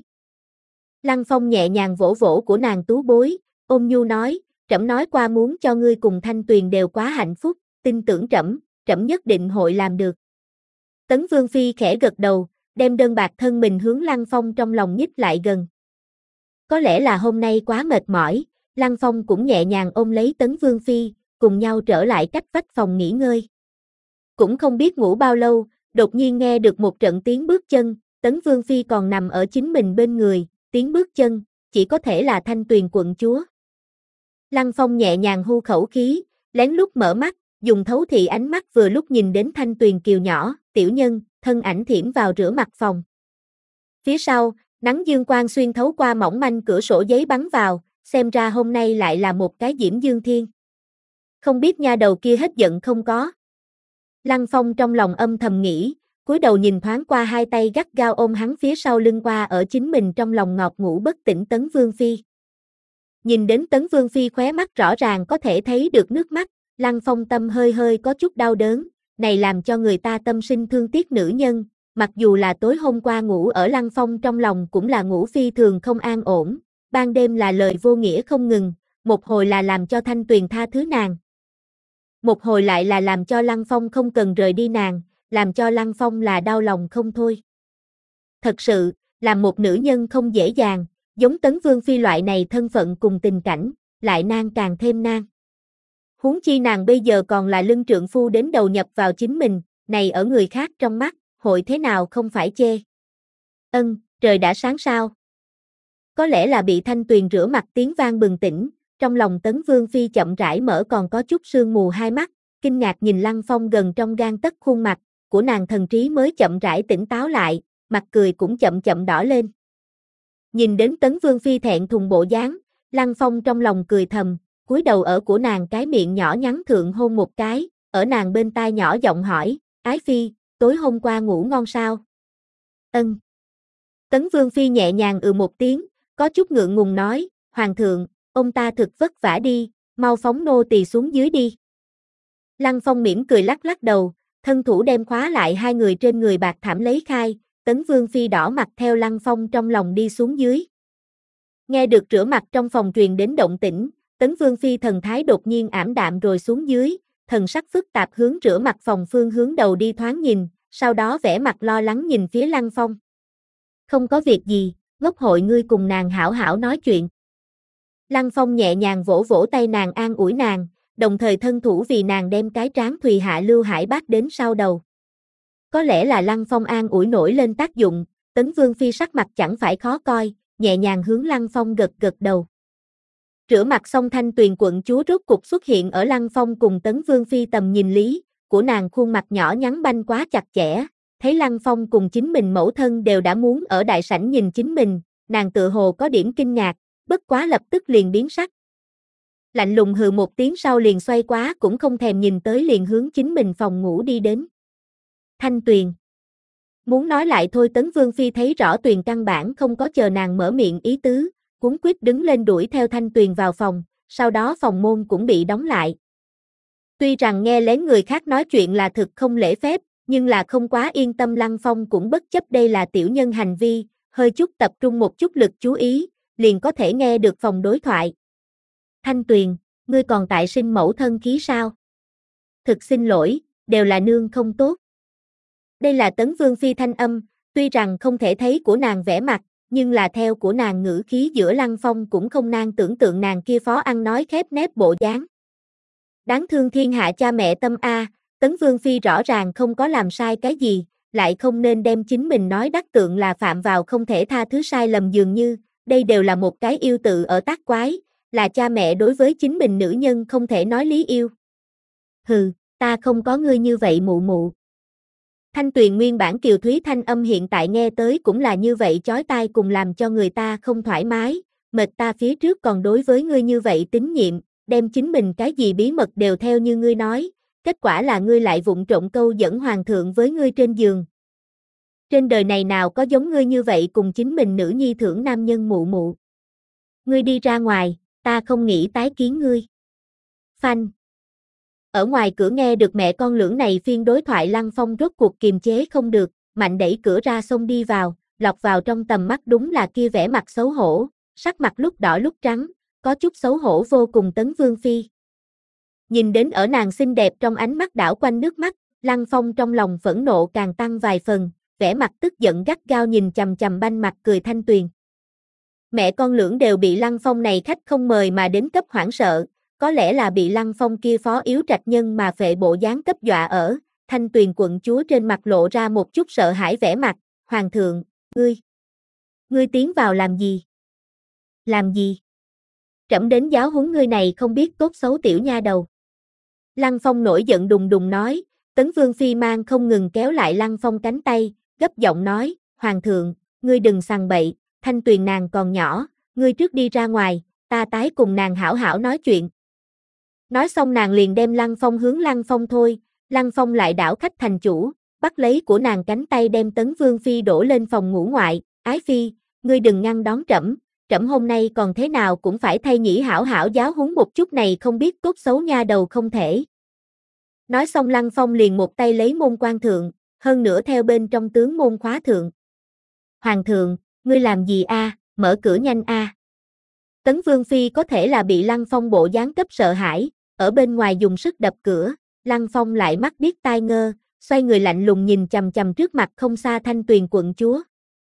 Lăng Phong nhẹ nhàng vỗ vỗ của nàng tú bối, ôm nhu nói, trẫm nói qua muốn cho ngươi cùng Thanh Tuyền đều quá hạnh phúc, tin tưởng trẫm, trẫm nhất định hội làm được. Tấn Vương Phi khẽ gật đầu, đem đơn bạc thân mình hướng Lăng Phong trong lòng nhích lại gần. Có lẽ là hôm nay quá mệt mỏi, Lăng Phong cũng nhẹ nhàng ôm lấy Tấn Vương Phi, cùng nhau trở lại cách vách phòng nghỉ ngơi. Cũng không biết ngủ bao lâu, đột nhiên nghe được một trận tiếng bước chân, Tấn Vương Phi còn nằm ở chính mình bên người, tiếng bước chân, chỉ có thể là Thanh Tuyền quận chúa. Lăng Phong nhẹ nhàng hưu khẩu khí, lén lút mở mắt, dùng thấu thị ánh mắt vừa lúc nhìn đến Thanh Tuyền kiều nhỏ, tiểu nhân, thân ảnh thiểm vào rửa mặt phòng. Phía sau, nắng dương quang xuyên thấu qua mỏng manh cửa sổ giấy bắn vào, xem ra hôm nay lại là một cái diễm dương thiên. Không biết nha đầu kia hết giận không có. Lăng Phong trong lòng âm thầm nghĩ, cúi đầu nhìn thoáng qua hai tay gắt gao ôm hắn phía sau lưng qua ở chính mình trong lòng ngọt ngủ bất tỉnh Tấn Vương Phi. Nhìn đến Tấn Vương Phi khóe mắt rõ ràng có thể thấy được nước mắt, Lăng Phong tâm hơi hơi có chút đau đớn, này làm cho người ta tâm sinh thương tiếc nữ nhân, mặc dù là tối hôm qua ngủ ở Lăng Phong trong lòng cũng là ngủ phi thường không an ổn, ban đêm là lời vô nghĩa không ngừng, một hồi là làm cho Thanh Tuyền tha thứ nàng. Một hồi lại là làm cho Lăng Phong không cần rời đi nàng, làm cho Lăng Phong là đau lòng không thôi. Thật sự, làm một nữ nhân không dễ dàng, giống Tấn Vương Phi loại này thân phận cùng tình cảnh, lại nan càng thêm nan. Huống chi nàng bây giờ còn là lưng trượng phu đến đầu nhập vào chính mình, này ở người khác trong mắt, hội thế nào không phải chê. Ân, trời đã sáng sao? Có lẽ là bị Thanh Tuyền rửa mặt tiếng vang bừng tỉnh, trong lòng Tấn Vương Phi chậm rãi mở còn có chút sương mù hai mắt, kinh ngạc nhìn Lăng Phong gần trong gang tấc khuôn mặt, của nàng thần trí mới chậm rãi tỉnh táo lại, mặt cười cũng chậm chậm đỏ lên. Nhìn đến Tấn Vương Phi thẹn thùng bộ dáng, Lăng Phong trong lòng cười thầm, cúi đầu ở của nàng cái miệng nhỏ nhắn thượng hôn một cái, ở nàng bên tai nhỏ giọng hỏi, Ái Phi, tối hôm qua ngủ ngon sao? Ân. Tấn Vương Phi nhẹ nhàng ừ một tiếng, có chút ngượng ngùng nói, Hoàng thượng, ông ta thực vất vả đi, mau phóng nô tỳ xuống dưới đi. Lăng Phong mỉm cười lắc lắc đầu, thân thủ đem khóa lại hai người trên người bạc thảm lấy khai, Tấn Vương Phi đỏ mặt theo Lăng Phong trong lòng đi xuống dưới. Nghe được rửa mặt trong phòng truyền đến động tĩnh, Tấn Vương Phi thần thái đột nhiên ảm đạm rồi xuống dưới, thần sắc phức tạp hướng rửa mặt phòng phương hướng đầu đi thoáng nhìn, sau đó vẻ mặt lo lắng nhìn phía Lăng Phong. Không có việc gì, ngốc hội ngươi cùng nàng hảo hảo nói chuyện. Lăng Phong nhẹ nhàng vỗ vỗ tay nàng an ủi nàng, đồng thời thân thủ vì nàng đem cái trán Thùy Hạ Lưu Hải bát đến sau đầu. Có lẽ là Lăng Phong an ủi nổi lên tác dụng, Tấn Vương Phi sắc mặt chẳng phải khó coi, nhẹ nhàng hướng Lăng Phong gật gật đầu. Rửa mặt xong Thanh Tuyền quận chúa rốt cục xuất hiện ở Lăng Phong cùng Tấn Vương Phi tầm nhìn lý, của nàng khuôn mặt nhỏ nhắn banh quá chặt chẽ, thấy Lăng Phong cùng chính mình mẫu thân đều đã muốn ở đại sảnh nhìn chính mình, nàng tự hồ có điểm kinh ngạc, bất quá lập tức liền biến sắc. Lạnh lùng hừ một tiếng sau liền xoay quá cũng không thèm nhìn tới liền hướng chính mình phòng ngủ đi đến. Thanh Tuyền. Muốn nói lại thôi Tấn Vương Phi thấy rõ Tuyền căn bản không có chờ nàng mở miệng ý tứ, cuống quýt đứng lên đuổi theo Thanh Tuyền vào phòng, sau đó phòng môn cũng bị đóng lại. Tuy rằng nghe lén người khác nói chuyện là thực không lễ phép, nhưng là không quá yên tâm Lăng Phong cũng bất chấp đây là tiểu nhân hành vi, hơi chút tập trung một chút lực chú ý, liền có thể nghe được phòng đối thoại. Thanh Tuyền, ngươi còn tại sinh mẫu thân khí sao? Thực xin lỗi, đều là nương không tốt. Đây là Tấn Vương Phi thanh âm, tuy rằng không thể thấy của nàng vẻ mặt, nhưng là theo của nàng ngữ khí giữa Lăng Phong cũng không nan tưởng tượng nàng kia phó ăn nói khép nép bộ dáng. Đáng thương thiên hạ cha mẹ tâm a, Tấn Vương Phi rõ ràng không có làm sai cái gì, lại không nên đem chính mình nói đắc tượng là phạm vào không thể tha thứ sai lầm dường như, đây đều là một cái yêu tự ở tác quái, là cha mẹ đối với chính mình nữ nhân không thể nói lý yêu. Hừ, ta không có ngươi như vậy mụ mụ. Thanh Tuyền nguyên bản kiều thúy thanh âm hiện tại nghe tới cũng là như vậy chói tai cùng làm cho người ta không thoải mái, mệt ta phía trước còn đối với ngươi như vậy tín nhiệm, đem chính mình cái gì bí mật đều theo như ngươi nói, kết quả là ngươi lại vụng trộm câu dẫn hoàng thượng với ngươi trên giường. Trên đời này nào có giống ngươi như vậy cùng chính mình nữ nhi thưởng nam nhân mụ mụ. Ngươi đi ra ngoài, ta không nghĩ tái kiến ngươi. Phanh. Ở ngoài cửa nghe được mẹ con lưỡng này phiên đối thoại Lăng Phong rốt cuộc kiềm chế không được, mạnh đẩy cửa ra xông đi vào, lọt vào trong tầm mắt đúng là kia vẻ mặt xấu hổ, sắc mặt lúc đỏ lúc trắng, có chút xấu hổ vô cùng Tấn Vương Phi. Nhìn đến ở nàng xinh đẹp trong ánh mắt đảo quanh nước mắt, Lăng Phong trong lòng phẫn nộ càng tăng vài phần, vẻ mặt tức giận gắt gao nhìn chằm chằm banh mặt cười Thanh Tuyền. Mẹ con lưỡng đều bị Lăng Phong này khách không mời mà đến cấp hoảng sợ, có lẽ là bị Lăng Phong kia phó yếu trạch nhân mà phệ bộ dáng cấp dọa ở, Thanh Tuyền quận chúa trên mặt lộ ra một chút sợ hãi vẻ mặt, Hoàng thượng, ngươi, ngươi tiến vào làm gì? Làm gì? Trẫm đến giáo huấn ngươi này không biết tốt xấu tiểu nha đầu. Lăng Phong nổi giận đùng đùng nói, Tấn Vương Phi mang không ngừng kéo lại Lăng Phong cánh tay, gấp giọng nói, Hoàng thượng, ngươi đừng sằng bậy, Thanh Tuyền nàng còn nhỏ, ngươi trước đi ra ngoài, ta tái cùng nàng hảo hảo nói chuyện. Nói xong nàng liền đem Lăng Phong hướng Lăng Phong thôi, Lăng Phong lại đảo khách thành chủ, bắt lấy của nàng cánh tay đem Tấn Vương Phi đổ lên phòng ngủ ngoại, Ái Phi, ngươi đừng ngăn đón trẫm, trẫm hôm nay còn thế nào cũng phải thay nhĩ hảo hảo giáo huấn một chút này không biết tốt xấu nha đầu không thể. Nói xong Lăng Phong liền một tay lấy môn quan thượng, hơn nữa theo bên trong tướng môn khóa thượng. Hoàng thượng, ngươi làm gì a? À? Mở cửa nhanh a. À. Tấn Vương Phi có thể là bị Lăng Phong bộ dáng cấp sợ hãi, ở bên ngoài dùng sức đập cửa, Lăng Phong lại mắt điếc tai ngơ, xoay người lạnh lùng nhìn chằm chằm trước mặt không xa Thanh Tuyền quận chúa.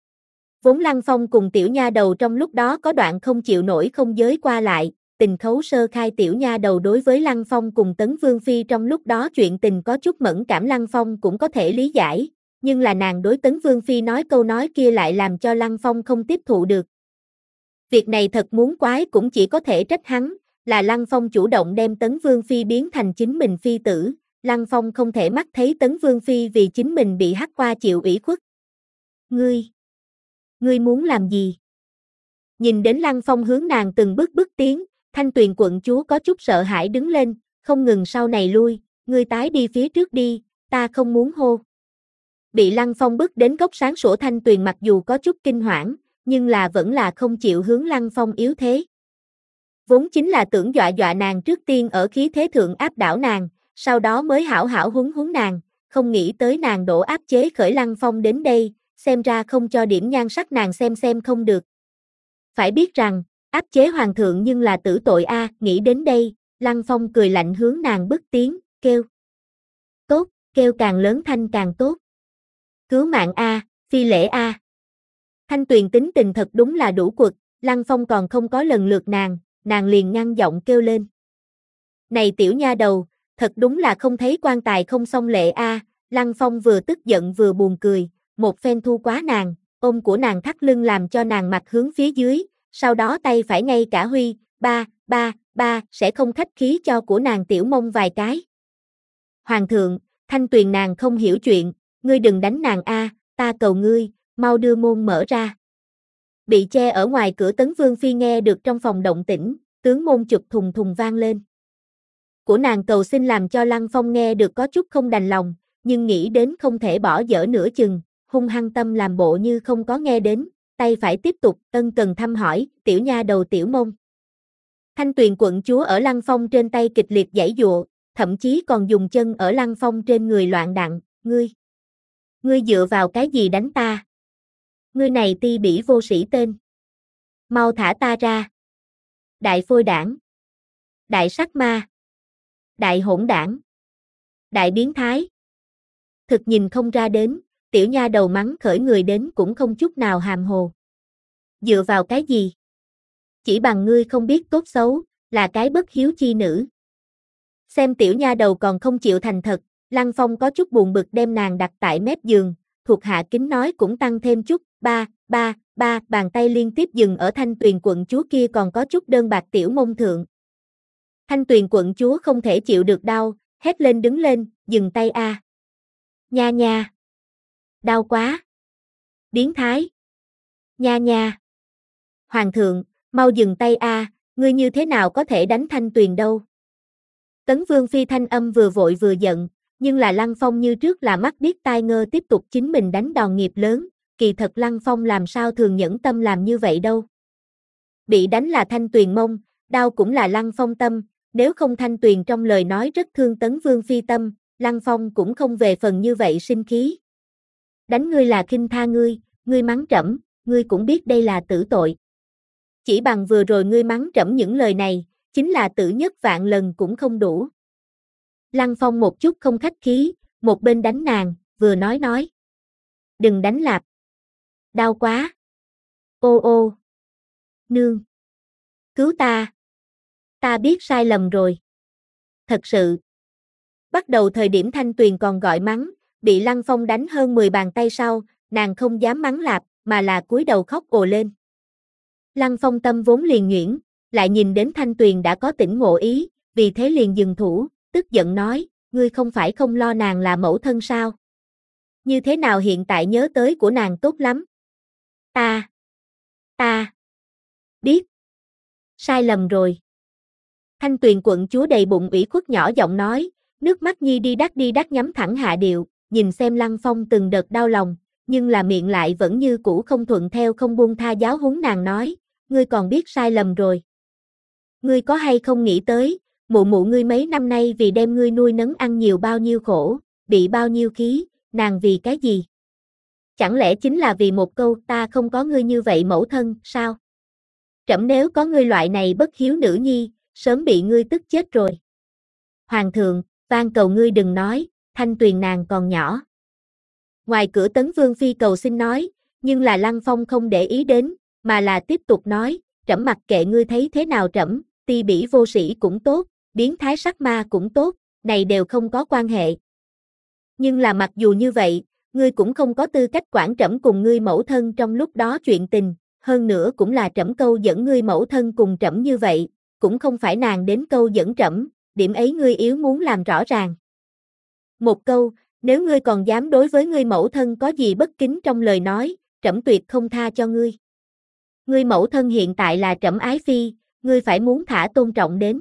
Vốn Lăng Phong cùng tiểu nha đầu trong lúc đó có đoạn không chịu nổi không giới qua lại, tình khấu sơ khai tiểu nha đầu đối với Lăng Phong cùng Tấn Vương Phi trong lúc đó chuyện tình có chút mẫn cảm Lăng Phong cũng có thể lý giải, nhưng là nàng đối Tấn Vương Phi nói câu nói kia lại làm cho Lăng Phong không tiếp thụ được. Việc này thật muốn quái cũng chỉ có thể trách hắn, là Lăng Phong chủ động đem Tấn Vương Phi biến thành chính mình phi tử, Lăng Phong không thể mắt thấy Tấn Vương Phi vì chính mình bị hắc qua chịu ủy khuất. Ngươi, ngươi muốn làm gì? Nhìn đến Lăng Phong hướng nàng từng bước bước tiến, Thanh Tuyền quận chúa có chút sợ hãi đứng lên, không ngừng sau này lui, ngươi tái đi phía trước đi, ta không muốn hô. Bị Lăng Phong bước đến góc sáng sủa Thanh Tuyền mặc dù có chút kinh hoảng, nhưng là vẫn là không chịu hướng Lăng Phong yếu thế. Vốn chính là tưởng dọa dọa nàng trước tiên ở khí thế thượng áp đảo nàng, sau đó mới hảo hảo huấn huấn nàng, không nghĩ tới nàng đổ áp chế khởi Lăng Phong đến đây, xem ra không cho điểm nhan sắc nàng xem xem không được. Phải biết rằng, áp chế hoàng thượng nhưng là tử tội a, à, nghĩ đến đây, Lăng Phong cười lạnh hướng nàng bước tiến, kêu. Tốt, kêu càng lớn thanh càng tốt. Cứu mạng a, à, phi lễ a. À. Thanh Tuyền tính tình thật đúng là đủ quật, Lăng Phong còn không có lần lượt nàng, nàng liền ngăn giọng kêu lên. Này tiểu nha đầu, thật đúng là không thấy quan tài không xong lệ a, à. Lăng Phong vừa tức giận vừa buồn cười, một phen thu quá nàng, ôm của nàng thắt lưng làm cho nàng mặt hướng phía dưới, sau đó tay phải ngay cả huy, ba, ba, ba, sẽ không khách khí cho của nàng tiểu mông vài cái. Hoàng thượng, Thanh Tuyền nàng không hiểu chuyện, ngươi đừng đánh nàng a, à, ta cầu ngươi, mau đưa môn mở ra. Bị che ở ngoài cửa Tấn Vương Phi nghe được trong phòng động tĩnh, tướng môn chụp thùng thùng vang lên. Của nàng cầu xin làm cho Lăng Phong nghe được có chút không đành lòng, nhưng nghĩ đến không thể bỏ dở nửa chừng, hung hăng tâm làm bộ như không có nghe đến, tay phải tiếp tục ân cần thăm hỏi, tiểu nha đầu tiểu mông. Thanh Tuyền quận chúa ở Lăng Phong trên tay kịch liệt giãy giụa, thậm chí còn dùng chân ở Lăng Phong trên người loạn đặng, ngươi. Ngươi dựa vào cái gì đánh ta? Ngươi này ti bỉ vô sĩ tên. Mau thả ta ra. Đại phôi đảng. Đại sắc ma. Đại hỗn đảng. Đại biến thái. Thực nhìn không ra đến, tiểu nha đầu mắng khởi người đến cũng không chút nào hàm hồ. Dựa vào cái gì? Chỉ bằng ngươi không biết tốt xấu, là cái bất hiếu chi nữ. Xem tiểu nha đầu còn không chịu thành thật, Lăng Phong có chút buồn bực đem nàng đặt tại mép giường, thuộc hạ kính nói cũng tăng thêm chút, ba, ba, ba, bàn tay liên tiếp dừng ở Thanh Tuyền quận chúa kia còn có chút đơn bạc tiểu mông thượng. Thanh Tuyền quận chúa không thể chịu được đau, hét lên đứng lên, dừng tay a. Nha nha. Đau quá. Biến thái. Nha nha. Hoàng thượng, mau dừng tay a, ngươi như thế nào có thể đánh Thanh Tuyền đâu? Tấn Vương phi thanh âm vừa vội vừa giận, nhưng là Lăng Phong như trước là mắt biết tai ngơ tiếp tục chính mình đánh đòn nghiệp lớn, kỳ thật Lăng Phong làm sao thường nhẫn tâm làm như vậy đâu. Bị đánh là Thanh Tuyền mông, đau cũng là Lăng Phong tâm, nếu không Thanh Tuyền trong lời nói rất thương Tấn Vương phi tâm, Lăng Phong cũng không về phần như vậy sinh khí. Đánh ngươi là khinh tha ngươi, ngươi mắng trẫm, ngươi cũng biết đây là tử tội. Chỉ bằng vừa rồi ngươi mắng trẫm những lời này, chính là tử nhất vạn lần cũng không đủ. Lăng Phong một chút không khách khí, một bên đánh nàng, vừa nói nói. Đừng đánh lạp. Đau quá. Ô ô. Nương. Cứu ta. Ta biết sai lầm rồi. Thật sự. Bắt đầu thời điểm Thanh Tuyền còn gọi mắng, bị Lăng Phong đánh hơn mười bàn tay sau, nàng không dám mắng lạp, mà là cúi đầu khóc ồ lên. Lăng Phong tâm vốn liền nhuyễn, lại nhìn đến Thanh Tuyền đã có tỉnh ngộ ý, vì thế liền dừng thủ, tức giận nói, ngươi không phải không lo nàng là mẫu thân sao? Như thế nào hiện tại nhớ tới của nàng tốt lắm? Ta, ta, biết, sai lầm rồi. Thanh Tuyền quận chúa đầy bụng ủy khuất nhỏ giọng nói, nước mắt nhi đi đắt đi đắt nhắm thẳng hạ điệu, nhìn xem Lăng Phong từng đợt đau lòng, nhưng là miệng lại vẫn như cũ không thuận theo không buông tha giáo huấn nàng nói, ngươi còn biết sai lầm rồi. Ngươi có hay không nghĩ tới, mụ mụ ngươi mấy năm nay vì đem ngươi nuôi nấng ăn nhiều bao nhiêu khổ, bị bao nhiêu khí, nàng vì cái gì? Chẳng lẽ chính là vì một câu ta không có ngươi như vậy mẫu thân, sao? Trẫm nếu có ngươi loại này bất hiếu nữ nhi, sớm bị ngươi tức chết rồi. Hoàng thượng, van cầu ngươi đừng nói, Thanh Tuyền nàng còn nhỏ. Ngoài cửa Tấn Vương phi cầu xin nói, nhưng là Lăng Phong không để ý đến, mà là tiếp tục nói, trẫm mặc kệ ngươi thấy thế nào trẫm, ti bỉ vô sĩ cũng tốt, biến thái sắc ma cũng tốt, này đều không có quan hệ. Nhưng là mặc dù như vậy, ngươi cũng không có tư cách quản trẫm cùng ngươi mẫu thân trong lúc đó chuyện tình, hơn nữa cũng là trẫm câu dẫn ngươi mẫu thân cùng trẫm như vậy, cũng không phải nàng đến câu dẫn trẫm, điểm ấy ngươi yếu muốn làm rõ ràng. Một câu, nếu ngươi còn dám đối với ngươi mẫu thân có gì bất kính trong lời nói, trẫm tuyệt không tha cho ngươi. Ngươi mẫu thân hiện tại là trẫm ái phi, ngươi phải muốn thả tôn trọng đến.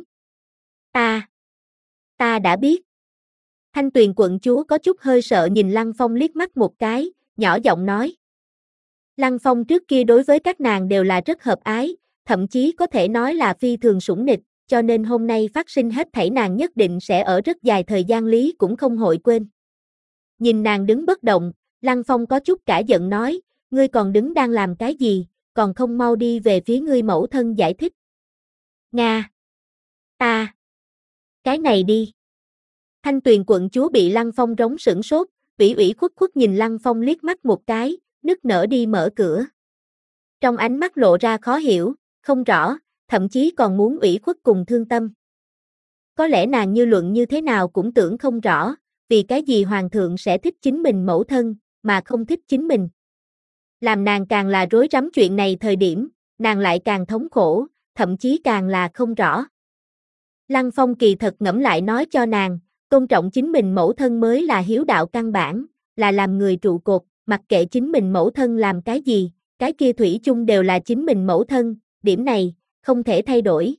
Ta, ta đã biết. Thanh Tuyền quận chúa có chút hơi sợ nhìn Lăng Phong liếc mắt một cái, nhỏ giọng nói. Lăng Phong trước kia đối với các nàng đều là rất hợp ái, thậm chí có thể nói là phi thường sủng nịch, cho nên hôm nay phát sinh hết thảy nàng nhất định sẽ ở rất dài thời gian lý cũng không hội quên. Nhìn nàng đứng bất động, Lăng Phong có chút cả giận nói, ngươi còn đứng đang làm cái gì, còn không mau đi về phía ngươi mẫu thân giải thích. Nga! Ta! Cái này đi! Thanh Tuyền quận chúa bị Lăng Phong rống sửng sốt, ủy ủy khuất khuất nhìn Lăng Phong liếc mắt một cái, nức nở đi mở cửa. Trong ánh mắt lộ ra khó hiểu, không rõ, thậm chí còn muốn ủy khuất cùng thương tâm. Có lẽ nàng như luận như thế nào cũng tưởng không rõ, vì cái gì hoàng thượng sẽ thích chính mình mẫu thân, mà không thích chính mình. Làm nàng càng là rối rắm chuyện này thời điểm, nàng lại càng thống khổ, thậm chí càng là không rõ. Lăng Phong kỳ thật ngẫm lại nói cho nàng, tôn trọng chính mình mẫu thân mới là hiếu đạo căn bản, là làm người trụ cột, mặc kệ chính mình mẫu thân làm cái gì, cái kia thủy chung đều là chính mình mẫu thân, điểm này, không thể thay đổi.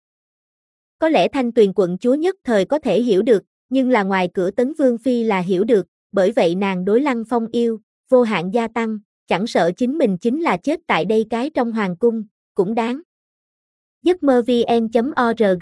Có lẽ Thanh Tuyền quận chúa nhất thời có thể hiểu được, nhưng là ngoài cửa Tấn Vương phi là hiểu được, bởi vậy nàng đối Lăng Phong yêu, vô hạn gia tăng, chẳng sợ chính mình chính là chết tại đây cái trong hoàng cung, cũng đáng. giấc mơ vn chấm org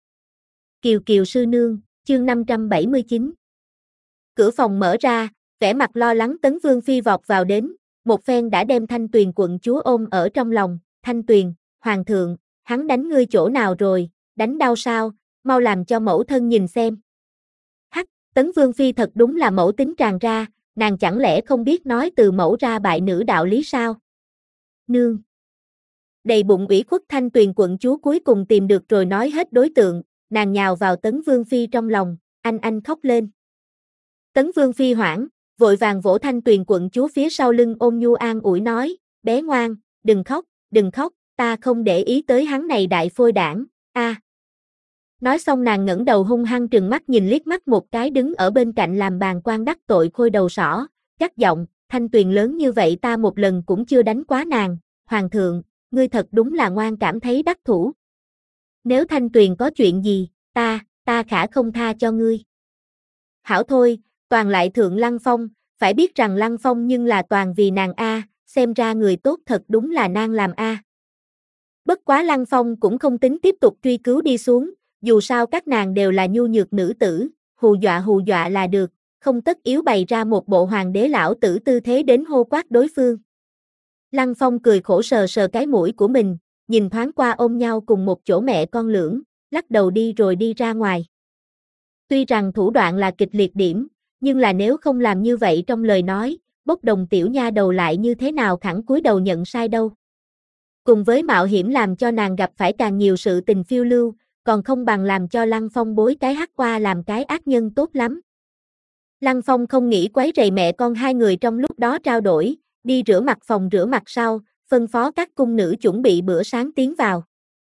Kiều Kiều sư nương, chương năm trăm bảy mươi chín. Cửa phòng mở ra, vẻ mặt lo lắng Tấn Vương phi vọt vào đến, một phen đã đem Thanh Tuyền quận chúa ôm ở trong lòng, Thanh Tuyền, hoàng thượng, hắn đánh ngươi chỗ nào rồi, đánh đau sao, mau làm cho mẫu thân nhìn xem. Hắc, Tấn Vương Phi thật đúng là mẫu tính tràn ra, nàng chẳng lẽ không biết nói từ mẫu ra bại nữ đạo lý sao? Nương. Đầy bụng ủy khuất Thanh Tuyền quận chúa cuối cùng tìm được rồi nói hết đối tượng, nàng nhào vào Tấn Vương Phi trong lòng, anh anh khóc lên. Tấn Vương Phi hoảng, vội vàng vỗ Thanh Tuyền quận chúa phía sau lưng ôm nhu an ủi nói, bé ngoan, đừng khóc, đừng khóc, ta không để ý tới hắn này đại phôi đảng, a. À. Nói xong nàng ngẩng đầu hung hăng trừng mắt nhìn liếc mắt một cái đứng ở bên cạnh làm bàn quan đắc tội khôi đầu sỏ, gắt giọng, Thanh Tuyền lớn như vậy ta một lần cũng chưa đánh quá nàng, hoàng thượng, ngươi thật đúng là ngoan cảm thấy đắc thủ. Nếu Thanh Tuyền có chuyện gì, ta, ta khả không tha cho ngươi. Hảo thôi, toàn lại thượng Lăng Phong, phải biết rằng Lăng Phong nhưng là toàn vì nàng a, xem ra người tốt thật đúng là nan làm a. Bất quá Lăng Phong cũng không tính tiếp tục truy cứu đi xuống, dù sao các nàng đều là nhu nhược nữ tử, hù dọa hù dọa là được, không tất yếu bày ra một bộ hoàng đế lão tử tư thế đến hô quát đối phương. Lăng Phong cười khổ sờ sờ cái mũi của mình, nhìn thoáng qua ôm nhau cùng một chỗ mẹ con lưỡng, lắc đầu đi rồi đi ra ngoài. Tuy rằng thủ đoạn là kịch liệt điểm, nhưng là nếu không làm như vậy trong lời nói, bốc đồng tiểu nha đầu lại như thế nào khẳng cúi đầu nhận sai đâu. Cùng với mạo hiểm làm cho nàng gặp phải càng nhiều sự tình phiêu lưu, còn không bằng làm cho Lăng Phong bối cái hắc qua làm cái ác nhân tốt lắm. Lăng Phong không nghĩ quấy rầy mẹ con hai người trong lúc đó trao đổi, đi rửa mặt phòng rửa mặt sau, phân phó các cung nữ chuẩn bị bữa sáng tiến vào.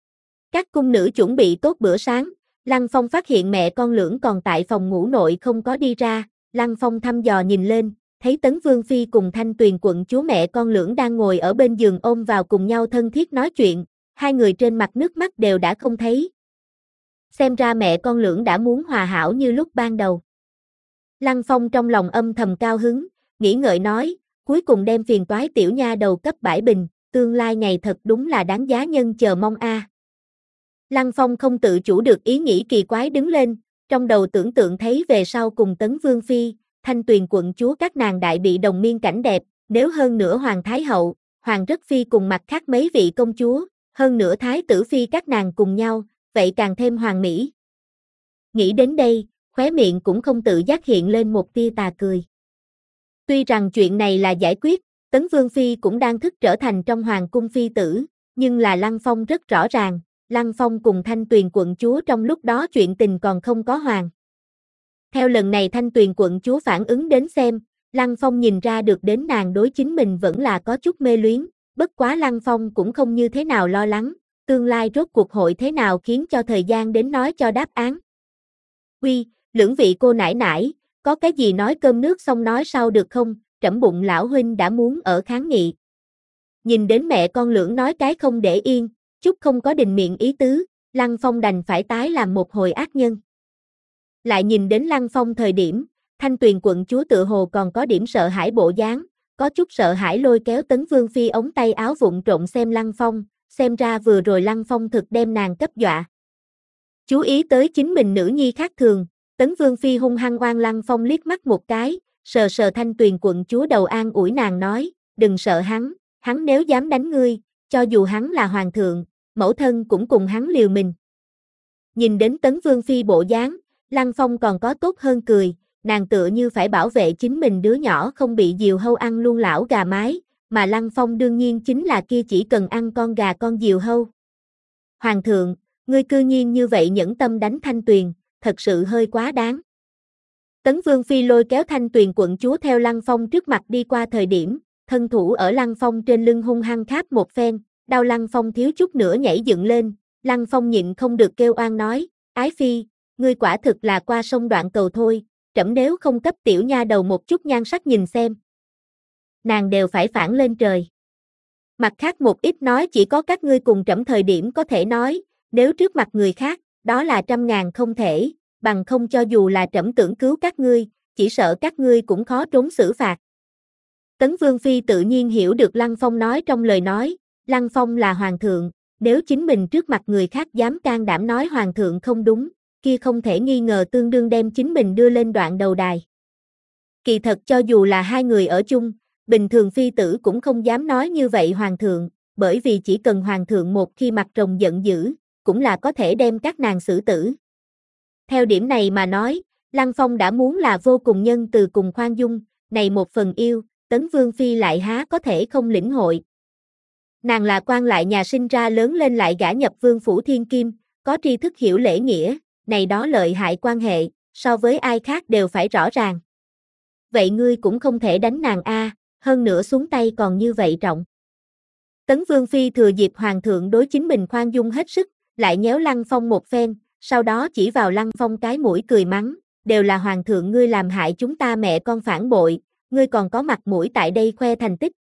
Các cung nữ chuẩn bị tốt bữa sáng, Lăng Phong phát hiện mẹ con lưỡng còn tại phòng ngủ nội không có đi ra, Lăng Phong thăm dò nhìn lên, thấy Tấn Vương Phi cùng Thanh Tuyền quận chúa mẹ con lưỡng đang ngồi ở bên giường ôm vào cùng nhau thân thiết nói chuyện, hai người trên mặt nước mắt đều đã không thấy. Xem ra mẹ con lưỡng đã muốn hòa hảo như lúc ban đầu. Lăng Phong trong lòng âm thầm cao hứng, nghĩ ngợi nói, cuối cùng đem phiền toái tiểu nha đầu cấp bãi bình, tương lai ngày thật đúng là đáng giá nhân chờ mong a. À. Lăng Phong không tự chủ được ý nghĩ kỳ quái đứng lên, trong đầu tưởng tượng thấy về sau cùng Tấn Vương Phi, Thanh Tuyền quận chúa các nàng đại bị đồng miên cảnh đẹp, nếu hơn nữa Hoàng Thái Hậu, Hoàng Rất Phi cùng mặt khác mấy vị công chúa, hơn nữa Thái Tử Phi các nàng cùng nhau, vậy càng thêm hoàng mỹ. Nghĩ đến đây, khóe miệng cũng không tự giác hiện lên một tia tà cười. Tuy rằng chuyện này là giải quyết, Tấn Vương Phi cũng đang thức trở thành trong hoàng cung phi tử, nhưng là Lăng Phong rất rõ ràng, Lăng Phong cùng Thanh Tuyền quận chúa trong lúc đó chuyện tình còn không có hoàn. Theo lần này Thanh Tuyền quận chúa phản ứng đến xem, Lăng Phong nhìn ra được đến nàng đối chính mình vẫn là có chút mê luyến, bất quá Lăng Phong cũng không như thế nào lo lắng, tương lai rốt cuộc hội thế nào khiến cho thời gian đến nói cho đáp án. Uy, lưỡng vị cô nãi nãi, có cái gì nói cơm nước xong nói sau được không, trẫm bụng lão huynh đã muốn ở kháng nghị. Nhìn đến mẹ con lưỡng nói cái không để yên, chút không có đình miệng ý tứ, Lăng Phong đành phải tái làm một hồi ác nhân. Lại nhìn đến Lăng Phong thời điểm, Thanh Tuyền quận chúa tự hồ còn có điểm sợ hãi bộ dáng, có chút sợ hãi lôi kéo Tấn Vương Phi ống tay áo vụng trộn xem Lăng Phong, xem ra vừa rồi Lăng Phong thực đem nàng cấp dọa. Chú ý tới chính mình nữ nhi khác thường, Tấn Vương Phi hung hăng oan Lăng Phong liếc mắt một cái, sờ sờ Thanh Tuyền quận chúa đầu an ủi nàng nói, đừng sợ hắn, hắn nếu dám đánh ngươi, cho dù hắn là hoàng thượng, mẫu thân cũng cùng hắn liều mình. Nhìn đến Tấn Vương Phi bộ dáng, Lăng Phong còn có tốt hơn cười, nàng tựa như phải bảo vệ chính mình đứa nhỏ không bị diều hâu ăn luôn lão gà mái, mà Lăng Phong đương nhiên chính là kia chỉ cần ăn con gà con diều hâu. Hoàng thượng, ngươi cư nhiên như vậy nhẫn tâm đánh Thanh Tuyền, thật sự hơi quá đáng. Tấn Vương Phi lôi kéo Thanh Tuyền quận chúa theo Lăng Phong trước mặt đi qua thời điểm, thân thủ ở Lăng Phong trên lưng hung hăng kháp một phen, đau Lăng Phong thiếu chút nữa nhảy dựng lên, Lăng Phong nhịn không được kêu oan nói, Ái Phi, ngươi quả thực là qua sông đoạn cầu thôi, trẫm nếu không cấp tiểu nha đầu một chút nhan sắc nhìn xem. Nàng đều phải phản lên trời. Mặt khác một ít nói chỉ có các ngươi cùng trẫm thời điểm có thể nói, nếu trước mặt người khác, đó là trăm ngàn không thể, bằng không cho dù là trẫm tưởng cứu các ngươi, chỉ sợ các ngươi cũng khó trốn xử phạt. Tấn Vương Phi tự nhiên hiểu được Lăng Phong nói trong lời nói, Lăng Phong là hoàng thượng, nếu chính mình trước mặt người khác dám can đảm nói hoàng thượng không đúng, kia không thể nghi ngờ tương đương đem chính mình đưa lên đoạn đầu đài. Kỳ thật cho dù là hai người ở chung, bình thường phi tử cũng không dám nói như vậy hoàng thượng, bởi vì chỉ cần hoàng thượng một khi mặt rồng giận dữ, cũng là có thể đem các nàng xử tử. Theo điểm này mà nói, Lăng Phong đã muốn là vô cùng nhân từ cùng khoan dung, này một phần yêu, Tấn Vương Phi lại há có thể không lĩnh hội. Nàng là quan lại nhà sinh ra lớn lên lại gả nhập vương phủ thiên kim, có tri thức hiểu lễ nghĩa, này đó lợi hại quan hệ, so với ai khác đều phải rõ ràng. Vậy ngươi cũng không thể đánh nàng a, hơn nữa xuống tay còn như vậy trọng. Tấn Vương Phi thừa dịp hoàng thượng đối chính mình khoan dung hết sức, lại nhéo Lăng Phong một phen, sau đó chỉ vào Lăng Phong cái mũi cười mắng, đều là hoàng thượng ngươi làm hại chúng ta mẹ con phản bội, ngươi còn có mặt mũi tại đây khoe thành tích.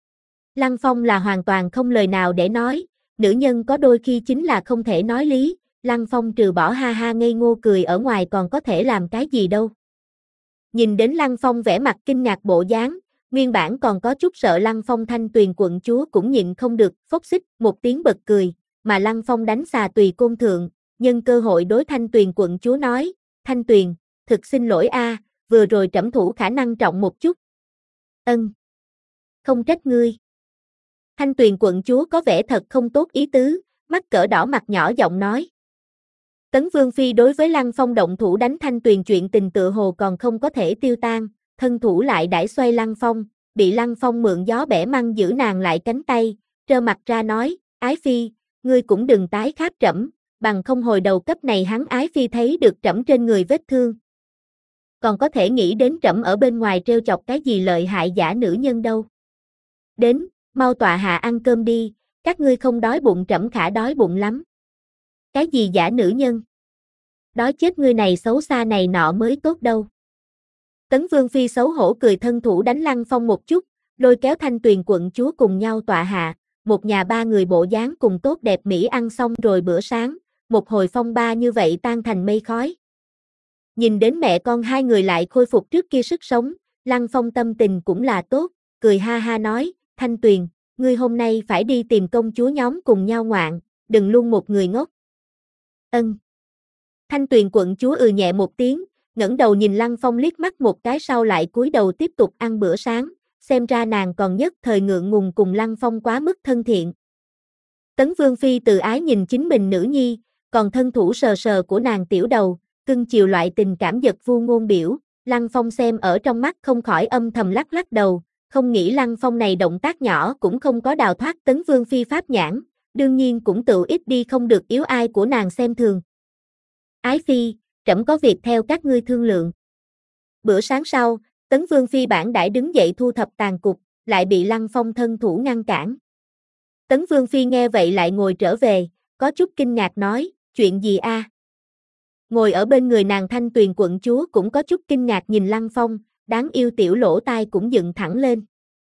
Lăng Phong là hoàn toàn không lời nào để nói, nữ nhân có đôi khi chính là không thể nói lý, Lăng Phong trừ bỏ ha ha ngây ngô cười ở ngoài còn có thể làm cái gì đâu. Nhìn đến Lăng Phong vẻ mặt kinh ngạc bộ dáng, nguyên bản còn có chút sợ Lăng Phong Thanh Tuyền quận chúa cũng nhịn không được, phốc xích một tiếng bật cười, mà Lăng Phong đánh xà tùy côn thượng, nhân cơ hội đối Thanh Tuyền quận chúa nói, Thanh Tuyền, thực xin lỗi a, vừa rồi trẫm thủ khả năng trọng một chút. Ân. Không trách ngươi. Thanh Tuyền quận chúa có vẻ thật không tốt ý tứ, mắt cỡ đỏ mặt nhỏ giọng nói. Tấn Vương Phi đối với Lăng Phong động thủ đánh Thanh Tuyền chuyện tình tựa hồ còn không có thể tiêu tan, thân thủ lại đãi xoay Lăng Phong, bị Lăng Phong mượn gió bẻ măng giữ nàng lại cánh tay, trơ mặt ra nói, Ái Phi, ngươi cũng đừng tái kháp trẫm, bằng không hồi đầu cấp này hắn Ái Phi thấy được trẫm trên người vết thương. Còn có thể nghĩ đến trẫm ở bên ngoài trêu chọc cái gì lợi hại giả nữ nhân đâu. Đến, mau tọa hạ ăn cơm đi, các ngươi không đói bụng trẫm khả đói bụng lắm. Cái gì giả nữ nhân? Đói chết ngươi này xấu xa này nọ mới tốt đâu. Tấn Vương Phi xấu hổ cười thân thủ đánh Lăng Phong một chút, lôi kéo Thanh Tuyền quận chúa cùng nhau tọa hạ, một nhà ba người bộ dáng cùng tốt đẹp mỹ ăn xong rồi bữa sáng, một hồi phong ba như vậy tan thành mây khói. Nhìn đến mẹ con hai người lại khôi phục trước kia sức sống, Lăng Phong tâm tình cũng là tốt, cười ha ha nói, Thanh Tuyền, ngươi hôm nay phải đi tìm công chúa nhóm cùng nhau ngoạn, đừng luôn một người ngốc. Ân. Thanh Tuyền quận chúa ừ nhẹ một tiếng, ngẩng đầu nhìn Lăng Phong liếc mắt một cái sau lại cúi đầu tiếp tục ăn bữa sáng, xem ra nàng còn nhất thời ngượng ngùng cùng Lăng Phong quá mức thân thiện. Tấn Vương Phi từ ái nhìn chính mình nữ nhi, còn thân thủ sờ sờ của nàng tiểu đầu, cưng chiều loại tình cảm giật vu ngôn biểu, Lăng Phong xem ở trong mắt không khỏi âm thầm lắc lắc đầu, không nghĩ Lăng Phong này động tác nhỏ cũng không có đào thoát Tấn Vương Phi pháp nhãn, đương nhiên cũng tự ít đi không được yếu ai của nàng xem thường. Ái Phi, trẫm có việc theo các ngươi thương lượng. Bữa sáng sau, Tấn Vương Phi bản đãi đứng dậy thu thập tàn cục, lại bị Lăng Phong thân thủ ngăn cản. Tấn Vương Phi nghe vậy lại ngồi trở về, có chút kinh ngạc nói, chuyện gì a? Ngồi ở bên người nàng Thanh Tuyền quận chúa cũng có chút kinh ngạc nhìn Lăng Phong, đáng yêu tiểu lỗ tai cũng dựng thẳng lên.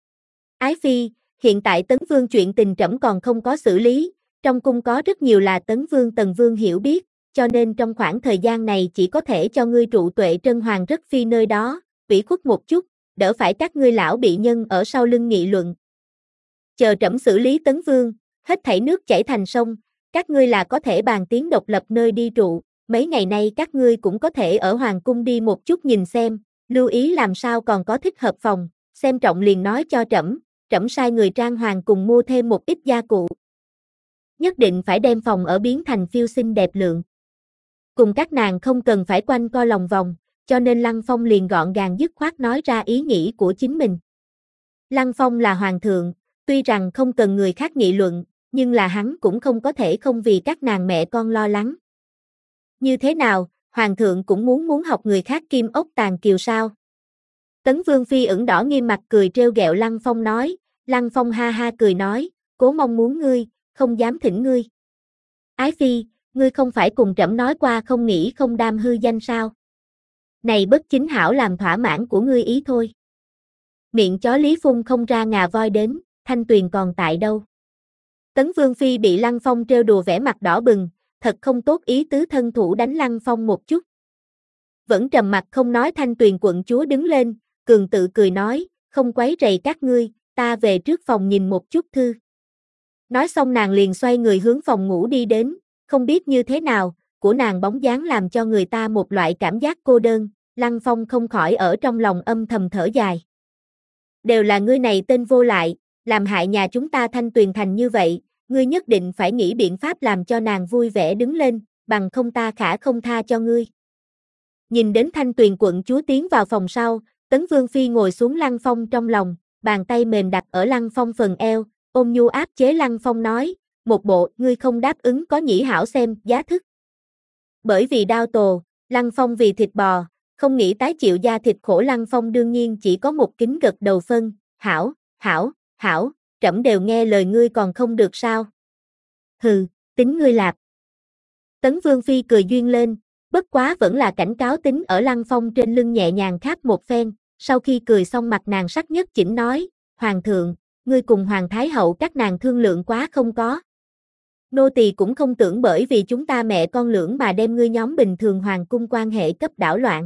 Ái Phi, hiện tại Tấn Vương chuyện tình trẫm còn không có xử lý, trong cung có rất nhiều là Tấn Vương Tần Vương hiểu biết, cho nên trong khoảng thời gian này chỉ có thể cho ngươi trụ tuệ Trân Hoàng rất phi nơi đó, ủy khuất một chút, đỡ phải các ngươi lão bị nhân ở sau lưng nghị luận. Chờ trẫm xử lý Tấn Vương, hết thảy nước chảy thành sông, các ngươi là có thể bàn tiếng độc lập nơi đi trụ, mấy ngày nay các ngươi cũng có thể ở Hoàng cung đi một chút nhìn xem, lưu ý làm sao còn có thích hợp phòng, xem trọng liền nói cho trẫm, trẫm sai người trang hoàng cùng mua thêm một ít gia cụ. Nhất định phải đem phòng ở biến thành phiêu xinh đẹp lượng. Cùng các nàng không cần phải quanh co lòng vòng, cho nên Lăng Phong liền gọn gàng dứt khoát nói ra ý nghĩ của chính mình. Lăng Phong là hoàng thượng, tuy rằng không cần người khác nghị luận, nhưng là hắn cũng không có thể không vì các nàng mẹ con lo lắng. Như thế nào, hoàng thượng cũng muốn muốn học người khác kim ốc tàng kiều sao? Tấn Vương Phi ửng đỏ nghiêm mặt cười trêu ghẹo Lăng Phong nói, Lăng Phong ha ha cười nói, cố mong muốn ngươi, không dám thỉnh ngươi. Ái Phi, ngươi không phải cùng trẫm nói qua không nghĩ không đam hư danh sao? Này bất chính hảo làm thỏa mãn của ngươi ý thôi. Miệng chó Lý Phun không ra ngà voi đến, Thanh Tuyền còn tại đâu? Tấn Vương Phi bị Lăng Phong trêu đùa vẻ mặt đỏ bừng, thật không tốt ý tứ thân thủ đánh Lăng Phong một chút. Vẫn trầm mặt không nói Thanh Tuyền quận chúa đứng lên, cường tự cười nói, không quấy rầy các ngươi, ta về trước phòng nhìn một chút thư. Nói xong nàng liền xoay người hướng phòng ngủ đi đến, không biết như thế nào, của nàng bóng dáng làm cho người ta một loại cảm giác cô đơn, Lăng Phong không khỏi ở trong lòng âm thầm thở dài. Đều là ngươi này tên vô lại, làm hại nhà chúng ta Thanh Tuyền thành như vậy, ngươi nhất định phải nghĩ biện pháp làm cho nàng vui vẻ đứng lên, bằng không ta khả không tha cho ngươi. nhìn đến Thanh Tuyền quận chúa tiến vào phòng sau, Tấn Vương Phi ngồi xuống Lăng Phong trong lòng, bàn tay mềm đặt ở Lăng Phong phần eo, ôm nhu áp chế Lăng Phong nói, một bộ, ngươi không đáp ứng có nhĩ hảo xem, giá thức. Bởi vì đao tồ, Lăng Phong vì thịt bò, không nghĩ tái chịu da thịt khổ Lăng Phong đương nhiên chỉ có một kính gật đầu phân, hảo, hảo, hảo, trẫm đều nghe lời ngươi còn không được sao. Hừ, tính ngươi lạp. Tấn Vương Phi cười duyên lên, bất quá vẫn là cảnh cáo tính ở Lăng Phong trên lưng nhẹ nhàng khát một phen, sau khi cười xong mặt nàng sắc nhất chỉnh nói, Hoàng thượng, ngươi cùng Hoàng Thái Hậu các nàng thương lượng quá không có. Nô tỳ cũng không tưởng bởi vì chúng ta mẹ con lưỡng mà đem ngươi nhóm bình thường hoàng cung quan hệ cấp đảo loạn.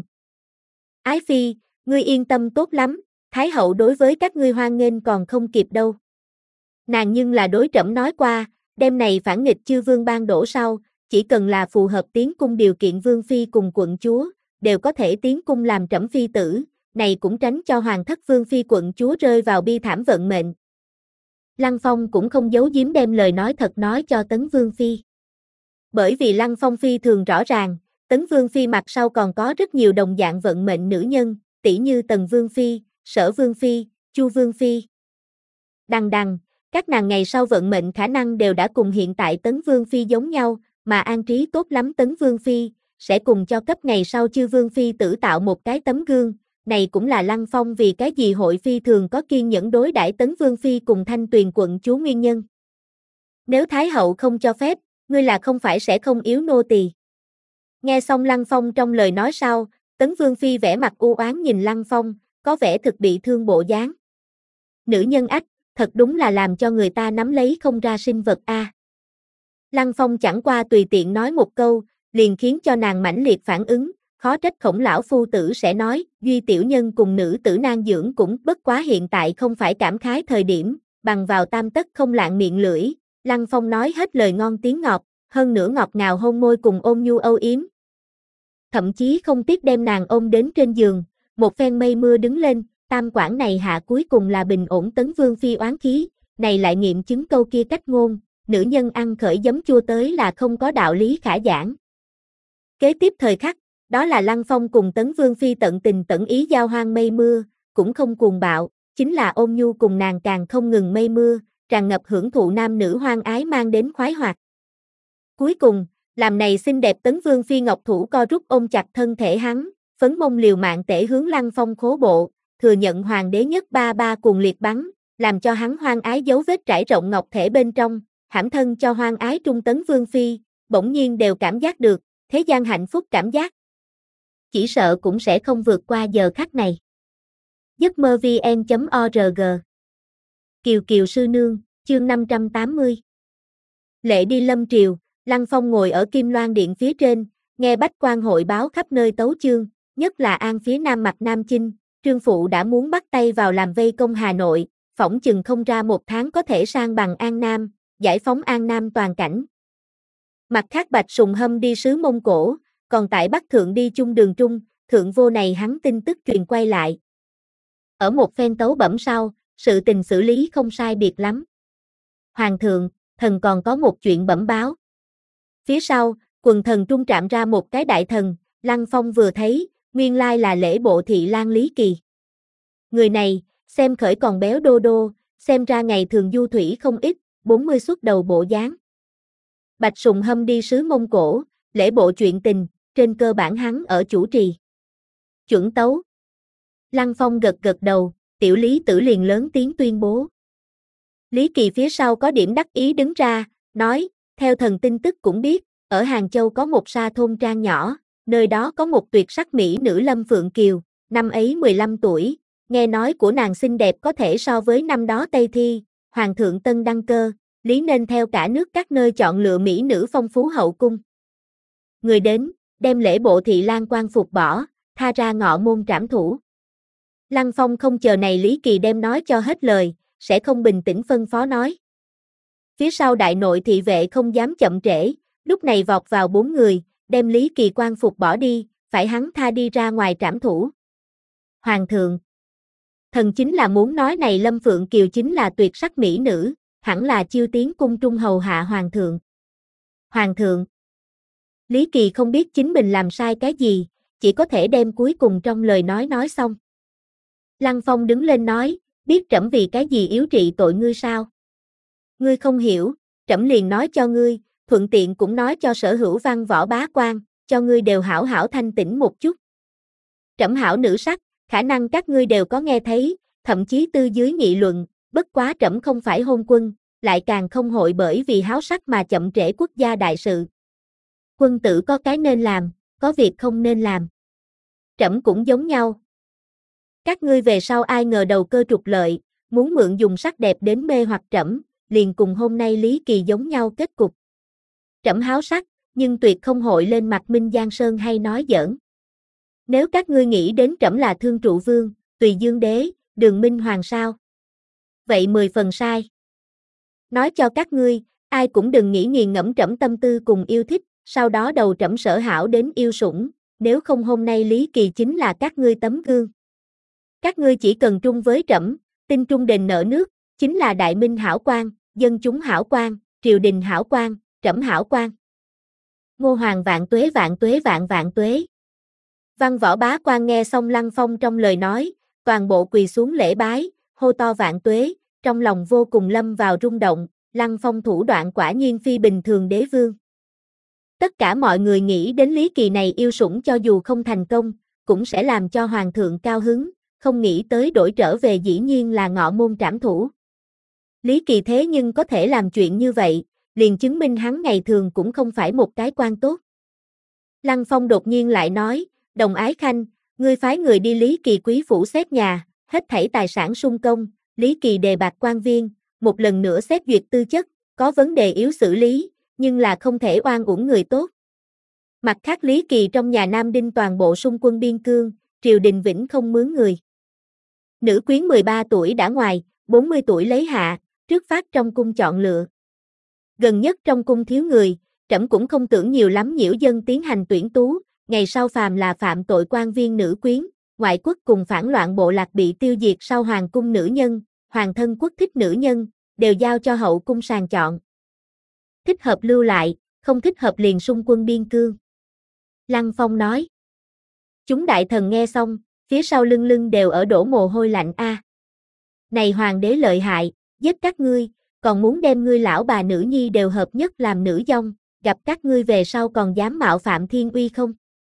Ái Phi, ngươi yên tâm tốt lắm, Thái Hậu đối với các ngươi hoan nghênh còn không kịp đâu. Nàng nhưng là đối trẫm nói qua, đêm này phản nghịch chư vương ban đổ sau, chỉ cần là phù hợp tiến cung điều kiện vương phi cùng quận chúa, đều có thể tiến cung làm trẫm phi tử, này cũng tránh cho hoàng thất vương phi quận chúa rơi vào bi thảm vận mệnh. Lăng Phong cũng không giấu giếm đem lời nói thật nói cho Tấn Vương Phi. Bởi vì Lăng Phong Phi thường rõ ràng, Tấn Vương Phi mặt sau còn có rất nhiều đồng dạng vận mệnh nữ nhân, tỷ như Tần Vương Phi, Sở Vương Phi, Chu Vương Phi. Đằng đằng, các nàng ngày sau vận mệnh khả năng đều đã cùng hiện tại Tấn Vương Phi giống nhau, mà an trí tốt lắm Tấn Vương Phi, sẽ cùng cho cấp ngày sau chư Vương Phi tử tạo một cái tấm gương. Này cũng là Lăng Phong vì cái gì hội phi thường có kiên nhẫn đối đãi Tấn Vương Phi cùng Thanh Tuyền quận chúa nguyên nhân. Nếu Thái Hậu không cho phép, ngươi là không phải sẽ không yếu nô tỳ. Nghe xong Lăng Phong trong lời nói sau, Tấn Vương Phi vẻ mặt u oán nhìn Lăng Phong, có vẻ thực bị thương bộ dáng. Nữ nhân ách, thật đúng là làm cho người ta nắm lấy không ra sinh vật a. À. Lăng Phong chẳng qua tùy tiện nói một câu, liền khiến cho nàng mãnh liệt phản ứng. Khó trách Khổng lão phu tử sẽ nói, duy tiểu nhân cùng nữ tử nan dưỡng cũng bất quá hiện tại không phải cảm khái thời điểm, bằng vào tam tất không lạng miệng lưỡi, Lăng Phong nói hết lời ngon tiếng ngọt, hơn nữa ngọt ngào hôn môi cùng ôm nhu âu yếm. Thậm chí không tiếc đem nàng ôm đến trên giường, một phen mây mưa đứng lên, tam quản này hạ cuối cùng là bình ổn Tấn Vương Phi oán khí, này lại nghiệm chứng câu kia cách ngôn, nữ nhân ăn khởi giấm chua tới là không có đạo lý khả giảng. Kế tiếp thời khắc, đó là Lăng Phong cùng Tấn Vương Phi tận tình tận ý giao hoang mây mưa, cũng không cuồng bạo, chính là ôm nhu cùng nàng càng không ngừng mây mưa, tràn ngập hưởng thụ nam nữ hoang ái mang đến khoái hoạt. Cuối cùng, làm này xinh đẹp Tấn Vương Phi ngọc thủ co rút ôm chặt thân thể hắn, phấn mông liều mạng tể hướng Lăng Phong khố bộ, thừa nhận hoàng đế nhất ba ba cuồng liệt bắn, làm cho hắn hoang ái dấu vết trải rộng ngọc thể bên trong, hãm thân cho hoang ái trung Tấn Vương Phi, bỗng nhiên đều cảm giác được, thế gian hạnh phúc cảm giác. Chỉ sợ cũng sẽ không vượt qua giờ khắc này. giấc mơ vn chấm org Kiều Kiều sư nương, chương năm trăm tám mươi. Lệ đi lâm triều, Lăng Phong ngồi ở Kim Loan Điện phía trên, nghe bách quan hội báo khắp nơi tấu chương, nhất là An phía Nam mặt Nam Chinh, Trương Phụ đã muốn bắt tay vào làm vây công Hà Nội, phỏng chừng không ra một tháng có thể sang bằng An Nam, giải phóng An Nam toàn cảnh. Mặt khác Bạch Sùng Hâm đi sứ Mông Cổ, còn tại Bắc Thượng đi chung đường trung, thượng vô này hắn tin tức truyền quay lại. Ở một phen tấu bẩm sau, sự tình xử lý không sai biệt lắm. Hoàng thượng, thần còn có một chuyện bẩm báo. Phía sau, quần thần trung trạm ra một cái đại thần, Lăng Phong vừa thấy, nguyên lai là lễ bộ thị lang Lý Kỳ. Người này, xem khởi còn béo đô đô, xem ra ngày thường du thủy không ít, bốn mươi xuất đầu bộ dáng. Bạch Sùng Hâm đi sứ Mông Cổ, lễ bộ chuyện tình, trên cơ bản hắn ở chủ trì. Chuẩn tấu. Lăng Phong gật gật đầu, tiểu Lý Tử liền lớn tiếng tuyên bố. Lý Kỳ phía sau có điểm đắc ý đứng ra, nói, theo thần tin tức cũng biết, ở Hàng Châu có một sa thôn trang nhỏ, nơi đó có một tuyệt sắc mỹ nữ Lâm Phượng Kiều, năm ấy mười lăm tuổi, nghe nói của nàng xinh đẹp có thể so với năm đó Tây Thi, Hoàng thượng tân đăng cơ, Lý nên theo cả nước các nơi chọn lựa mỹ nữ phong phú hậu cung. Người đến, đem lễ bộ thị lang quan phục bỏ, tha ra ngọ môn trảm thủ. Lăng Phong không chờ này Lý Kỳ đem nói cho hết lời, sẽ không bình tĩnh phân phó nói. Phía sau đại nội thị vệ không dám chậm trễ, lúc này vọt vào bốn người, đem Lý Kỳ quan phục bỏ đi, phải hắn tha đi ra ngoài trảm thủ. Hoàng thượng, thần chính là muốn nói này Lâm Phượng Kiều chính là tuyệt sắc mỹ nữ, hẳn là chiêu tiến cung trung hầu hạ hoàng thượng. Hoàng thượng, Lý Kỳ không biết chính mình làm sai cái gì, chỉ có thể đem cuối cùng trong lời nói nói xong. Lăng Phong đứng lên nói, biết trẫm vì cái gì yếu trị tội ngươi sao? Ngươi không hiểu, trẫm liền nói cho ngươi, thuận tiện cũng nói cho Sở Hữu Văn Võ bá quan, cho ngươi đều hảo hảo thanh tĩnh một chút. Trẫm hảo nữ sắc, khả năng các ngươi đều có nghe thấy, thậm chí tư dưới nghị luận, bất quá trẫm không phải hôn quân, lại càng không hội bởi vì háo sắc mà chậm trễ quốc gia đại sự. Quân tử có cái nên làm, có việc không nên làm. Trẫm cũng giống nhau. Các ngươi về sau ai ngờ đầu cơ trục lợi, muốn mượn dùng sắc đẹp đến mê hoặc trẫm, liền cùng hôm nay Lý Kỳ giống nhau kết cục. Trẫm háo sắc, nhưng tuyệt không hội lên mặt Minh Giang Sơn hay nói giỡn. Nếu các ngươi nghĩ đến trẫm là Thương Trụ Vương, Tùy Dương Đế, Đường Minh Hoàng sao? Vậy mười phần sai. Nói cho các ngươi, ai cũng đừng nghĩ nghiền ngẫm trẫm tâm tư cùng yêu thích, sau đó đầu trẫm Sở Hảo đến yêu sủng, nếu không hôm nay Lý Kỳ chính là các ngươi tấm gương. Các ngươi chỉ cần trung với trẫm, tin trung đền nợ nước, chính là đại minh hảo quan, dân chúng hảo quan, triều đình hảo quan, trẫm hảo quan. Ngô Hoàng vạn tuế vạn tuế vạn vạn tuế. Văn võ bá quan nghe xong Lăng Phong trong lời nói, toàn bộ quỳ xuống lễ bái, hô to vạn tuế, trong lòng vô cùng lâm vào rung động, Lăng Phong thủ đoạn quả nhiên phi bình thường đế vương. Tất cả mọi người nghĩ đến Lý Kỳ này yêu sủng cho dù không thành công, cũng sẽ làm cho hoàng thượng cao hứng, không nghĩ tới đổi trở về dĩ nhiên là Ngọ Môn trảm thủ. Lý Kỳ thế nhưng có thể làm chuyện như vậy, liền chứng minh hắn ngày thường cũng không phải một cái quan tốt. Lăng Phong đột nhiên lại nói, Đồng Ái Khanh, ngươi phái người đi Lý Kỳ quý phủ xét nhà, hết thảy tài sản sung công, Lý Kỳ đề bạt quan viên, một lần nữa xét duyệt tư chất, có vấn đề yếu xử lý, nhưng là không thể oan uổng người tốt. Mặt khác Lý Kỳ trong nhà Nam Đinh toàn bộ xung quân biên cương, triều đình vĩnh không mướn người. Nữ quyến mười ba tuổi đã ngoài, bốn mươi tuổi lấy hạ, trước phát trong cung chọn lựa. Gần nhất trong cung thiếu người, trẫm cũng không tưởng nhiều lắm nhiễu dân tiến hành tuyển tú, ngày sau phàm là phạm tội quan viên nữ quyến, ngoại quốc cùng phản loạn bộ lạc bị tiêu diệt sau hoàng cung nữ nhân, hoàng thân quốc thích nữ nhân, đều giao cho hậu cung sàng chọn. Thích hợp lưu lại, không thích hợp liền xung quân biên cương. Lăng Phong nói. Chúng đại thần nghe xong, phía sau lưng lưng đều ở đổ mồ hôi lạnh a. À. Này hoàng đế lợi hại, giết các ngươi, còn muốn đem ngươi lão bà nữ nhi đều hợp nhất làm nữ dông, gặp các ngươi về sau còn dám mạo phạm thiên uy không?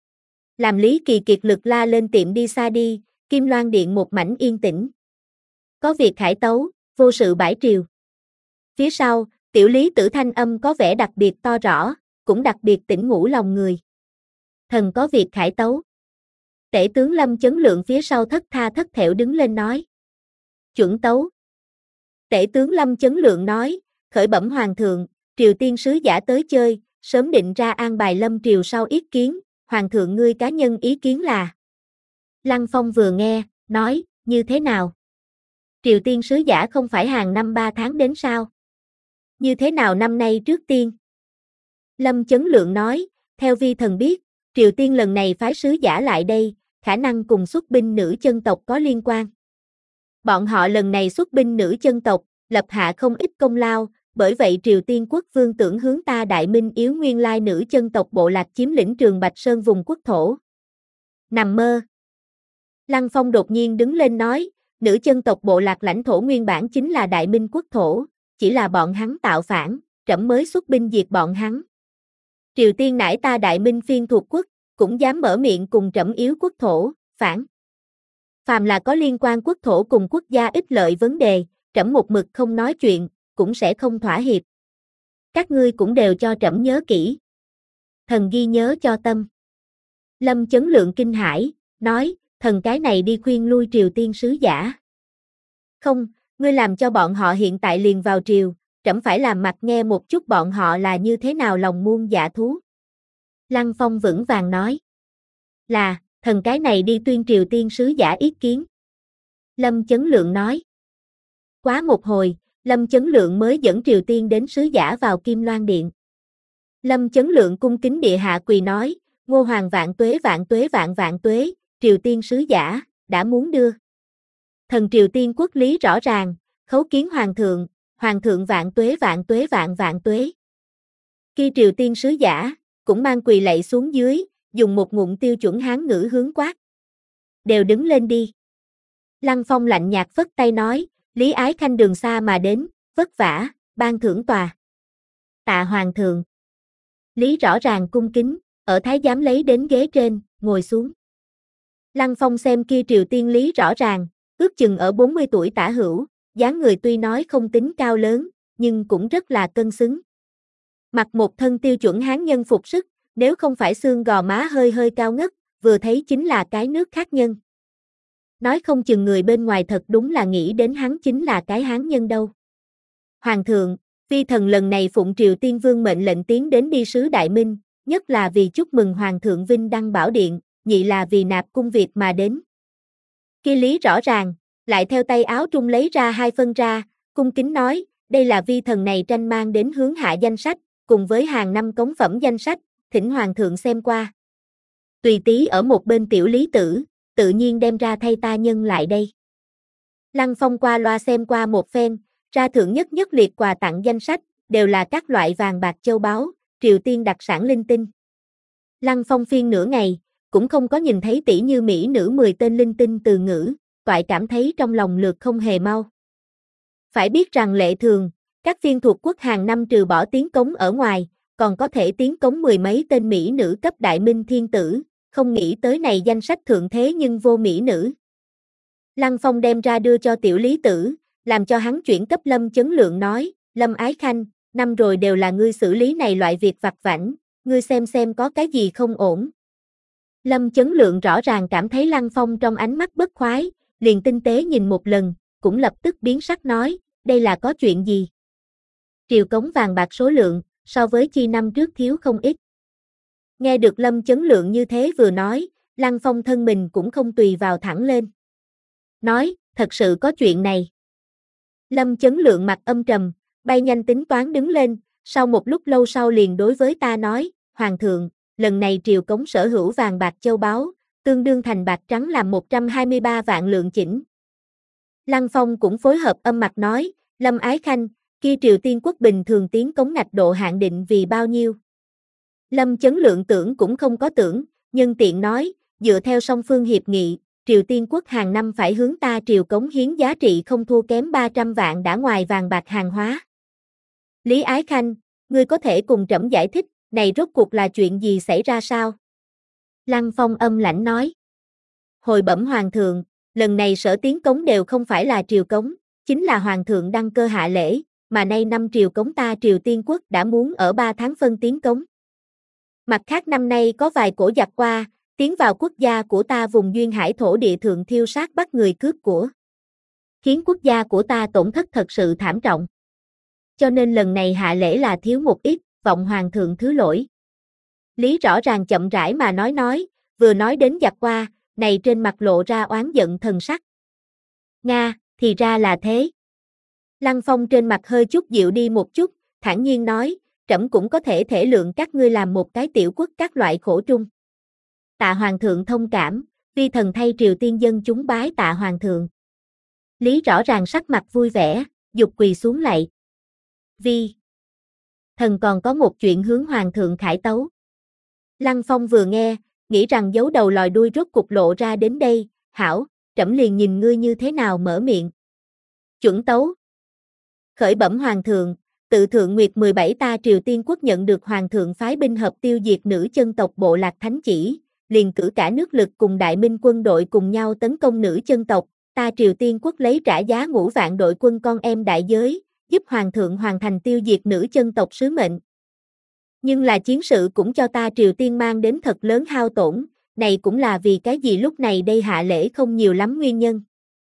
Làm Lý Kỳ kiệt lực la lên tiệm đi xa đi, Kim Loan Điện một mảnh yên tĩnh. Có việc khải tấu, vô sự bãi triều. Phía sau, tiểu Lý Tử thanh âm có vẻ đặc biệt to rõ, cũng đặc biệt tỉnh ngủ lòng người. Thần có việc khải tấu. Tể tướng Lâm Chấn Lượng phía sau thất tha thất thểu đứng lên nói. Chuẩn tấu. Tể tướng Lâm Chấn Lượng nói, khởi bẩm hoàng thượng, triều tiên sứ giả tới chơi, sớm định ra an bài lâm triều sau ý kiến, hoàng thượng ngươi cá nhân ý kiến là. Lăng Phong vừa nghe, nói, như thế nào? Triều tiên sứ giả không phải hàng năm ba tháng đến sao? Như thế nào năm nay trước tiên? Lâm Chấn Lượng nói, theo vi thần biết, Triều Tiên lần này phái sứ giả lại đây, khả năng cùng xuất binh nữ chân tộc có liên quan. Bọn họ lần này xuất binh nữ chân tộc, lập hạ không ít công lao, bởi vậy Triều Tiên quốc vương tưởng hướng ta Đại Minh yếu nguyên lai nữ chân tộc bộ lạc chiếm lĩnh Trường Bạch Sơn vùng quốc thổ. Nằm mơ. Lăng Phong đột nhiên đứng lên nói, nữ chân tộc bộ lạc lãnh thổ nguyên bản chính là Đại Minh quốc thổ, chỉ là bọn hắn tạo phản, trẫm mới xuất binh diệt bọn hắn. Triều Tiên nãi ta Đại Minh phiên thuộc quốc, cũng dám mở miệng cùng trẫm yếu quốc thổ, phản. Phàm là có liên quan quốc thổ cùng quốc gia ích lợi vấn đề, trẫm một mực không nói chuyện, cũng sẽ không thỏa hiệp. Các ngươi cũng đều cho trẫm nhớ kỹ. Thần ghi nhớ cho tâm. Lâm Chấn Lượng kinh hãi, nói, thần cái này đi khuyên lui Triều Tiên sứ giả. Không, ngươi làm cho bọn họ hiện tại liền vào triều, trẫm phải làm mặt nghe một chút bọn họ là như thế nào lòng muôn dạ thú. Lăng Phong vững vàng nói. Là, thần cái này đi tuyên Triều Tiên sứ giả ý kiến. Lâm Chấn Lượng nói. Quá một hồi, Lâm Chấn Lượng mới dẫn Triều Tiên đến sứ giả vào Kim Loan Điện. Lâm Chấn Lượng cung kính địa hạ quỳ nói, Ngô Hoàng vạn tuế vạn tuế vạn vạn tuế, Triều Tiên sứ giả, đã muốn đưa. Thần Triều Tiên quốc lý rõ ràng, khấu kiến Hoàng thượng, Hoàng thượng vạn tuế vạn tuế vạn vạn tuế. Khi Triều Tiên sứ giả, cũng mang quỳ lạy xuống dưới, dùng một ngụm tiêu chuẩn Hán ngữ hướng quát. Đều đứng lên đi. Lăng Phong lạnh nhạt phất tay nói, Lý Ái Khanh đường xa mà đến, vất vả, ban thưởng tòa. Tạ hoàng thượng. Lý rõ ràng cung kính, ở thái giám lấy đến ghế trên, ngồi xuống. Lăng Phong xem kia Triều Tiên Lý rõ ràng, ước chừng ở bốn mươi tuổi tả hữu, dáng người tuy nói không tính cao lớn, nhưng cũng rất là cân xứng. Mặc một thân tiêu chuẩn Hán nhân phục sức, nếu không phải xương gò má hơi hơi cao ngất, vừa thấy chính là cái nước khác nhân. Nói không chừng người bên ngoài thật đúng là nghĩ đến hắn chính là cái Hán nhân đâu. Hoàng thượng, phi thần lần này phụng Triều Tiên Vương mệnh lệnh tiến đến đi sứ Đại Minh, nhất là vì chúc mừng Hoàng thượng vinh đăng bảo điện, nhị là vì nạp cung việc mà đến. Kia Lý rõ ràng, lại theo tay áo trung lấy ra hai phân ra, cung kính nói, đây là vi thần này tranh mang đến hướng hạ danh sách, cùng với hàng năm cống phẩm danh sách, thỉnh Hoàng thượng xem qua. Tùy Tý ở một bên tiểu Lý Tử, tự nhiên đem ra thay ta nhân lại đây. Lăng Phong qua loa xem qua một phen, ra thượng nhất nhất liệt quà tặng danh sách, đều là các loại vàng bạc châu báu, Triều Tiên đặc sản linh tinh. Lăng Phong phiên nửa ngày, cũng không có nhìn thấy tỷ như mỹ nữ mười tên linh tinh từ ngữ, toại cảm thấy trong lòng lượt không hề mau. Phải biết rằng lệ thường, các viên thuộc quốc hàng năm trừ bỏ tiến cống ở ngoài, còn có thể tiến cống mười mấy tên mỹ nữ cấp đại minh thiên tử, không nghĩ tới này danh sách thượng thế nhưng vô mỹ nữ. Lăng Phong đem ra đưa cho tiểu Lý Tử, làm cho hắn chuyển cấp Lâm Chấn Lượng nói, Lâm Ái Khanh, năm rồi đều là ngươi xử lý này loại việc vặt vãnh, ngươi xem xem có cái gì không ổn. Lâm Chấn Lượng rõ ràng cảm thấy Lăng Phong trong ánh mắt bất khoái, liền tinh tế nhìn một lần, cũng lập tức biến sắc nói, đây là có chuyện gì? Triều cống vàng bạc số lượng, so với chi năm trước thiếu không ít. Nghe được Lâm Chấn Lượng như thế vừa nói, Lăng Phong thân mình cũng không tùy vào thẳng lên. Nói, thật sự có chuyện này. Lâm Chấn Lượng mặt âm trầm, bay nhanh tính toán đứng lên, sau một lúc lâu sau liền đối với ta nói, Hoàng thượng, lần này triều cống sở hữu vàng bạc châu báu, tương đương thành bạc trắng làm một trăm hai mươi ba vạn lượng chỉnh. Lăng Phong cũng phối hợp âm mặt nói, Lâm Ái Khanh, kia Triều Tiên quốc bình thường tiến cống ngạch độ hạn định vì bao nhiêu? Lâm Chấn Lượng tưởng cũng không có tưởng, nhân tiện nói, dựa theo song phương hiệp nghị, Triều Tiên quốc hàng năm phải hướng ta triều cống hiến giá trị không thua kém ba trăm vạn đã ngoài vàng bạc hàng hóa. Lý Ái Khanh, ngươi có thể cùng trẫm giải thích, này rốt cuộc là chuyện gì xảy ra sao? Lăng Phong âm lãnh nói. Hồi bẩm Hoàng thượng, lần này sở tiến cống đều không phải là triều cống, chính là Hoàng thượng đăng cơ hạ lễ, mà nay năm triều cống ta Triều Tiên quốc đã muốn ở ba tháng phân tiến cống. Mặt khác năm nay có vài cổ giặc qua, tiến vào quốc gia của ta vùng duyên hải thổ địa thượng thiêu sát bắt người cướp của. Khiến quốc gia của ta tổn thất thật sự thảm trọng. Cho nên lần này hạ lễ là thiếu một ít, vọng Hoàng thượng thứ lỗi. Lý rõ ràng chậm rãi mà nói nói, vừa nói đến giặc qua, này trên mặt lộ ra oán giận thần sắc. Nga, thì ra là thế. Lăng Phong trên mặt hơi chút dịu đi một chút, thản nhiên nói, trẫm cũng có thể thể lượng các ngươi làm một cái tiểu quốc các loại khổ trung. Tạ Hoàng thượng thông cảm, vi thần thay Triều Tiên dân chúng bái tạ Hoàng thượng. Lý rõ ràng sắc mặt vui vẻ, dục quỳ xuống lạy. Vi thần còn có một chuyện hướng Hoàng thượng khải tấu. Lăng Phong vừa nghe, nghĩ rằng giấu đầu lòi đuôi rốt cục lộ ra đến đây, hảo, trẫm liền nhìn ngươi như thế nào mở miệng. Chuẩn tấu. Khởi bẩm Hoàng thượng, tự thượng nguyệt mười bảy ta Triều Tiên quốc nhận được Hoàng thượng phái binh hợp tiêu diệt nữ chân tộc bộ lạc thánh chỉ, liền cử cả nước lực cùng Đại Minh quân đội cùng nhau tấn công nữ chân tộc, ta Triều Tiên quốc lấy trả giá ngũ vạn đội quân con em đại giới, giúp Hoàng thượng hoàn thành tiêu diệt nữ chân tộc sứ mệnh. Nhưng là chiến sự cũng cho ta Triều Tiên mang đến thật lớn hao tổn, này cũng là vì cái gì lúc này đây hạ lễ không nhiều lắm nguyên nhân.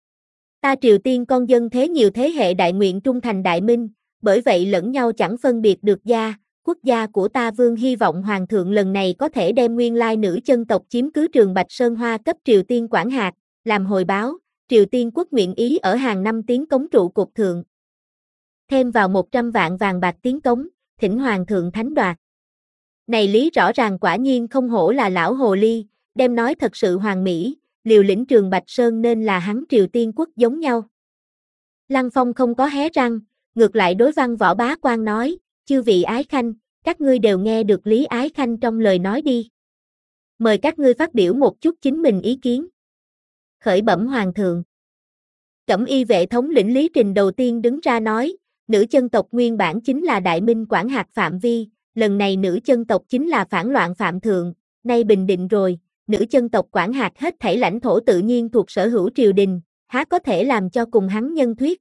Ta Triều Tiên con dân thế nhiều thế hệ đại nguyện trung thành Đại Minh, bởi vậy lẫn nhau chẳng phân biệt được gia, quốc gia của ta Vương hy vọng Hoàng thượng lần này có thể đem nguyên lai nữ chân tộc chiếm cứ Trường Bạch Sơn Hoa cấp Triều Tiên quản hạt, làm hồi báo, Triều Tiên quốc nguyện ý ở hàng năm tiến cống trụ cột thượng. Thêm vào một trăm vạn vàng bạc tiến cống, thỉnh Hoàng thượng thánh đoạt. Này Lý rõ ràng quả nhiên không hổ là lão hồ ly, đem nói thật sự hoàn mỹ, liều lĩnh Trường Bạch Sơn nên là hắn Triều Tiên quốc giống nhau. Lăng Phong không có hé răng, ngược lại đối Văn Võ Bá Quan nói, chư vị Ái Khanh, các ngươi đều nghe được Lý Ái Khanh trong lời nói đi. Mời các ngươi phát biểu một chút chính mình ý kiến. Khởi bẩm hoàng thượng. Cẩm y vệ thống lĩnh Lý Trình đầu tiên đứng ra nói, nữ chân tộc nguyên bản chính là Đại Minh quản hạt phạm vi, lần này nữ chân tộc chính là phản loạn phạm thượng, nay bình định rồi, nữ chân tộc quản hạt hết thảy lãnh thổ tự nhiên thuộc sở hữu triều đình, há có thể làm cho cùng hắn nhân thuyết.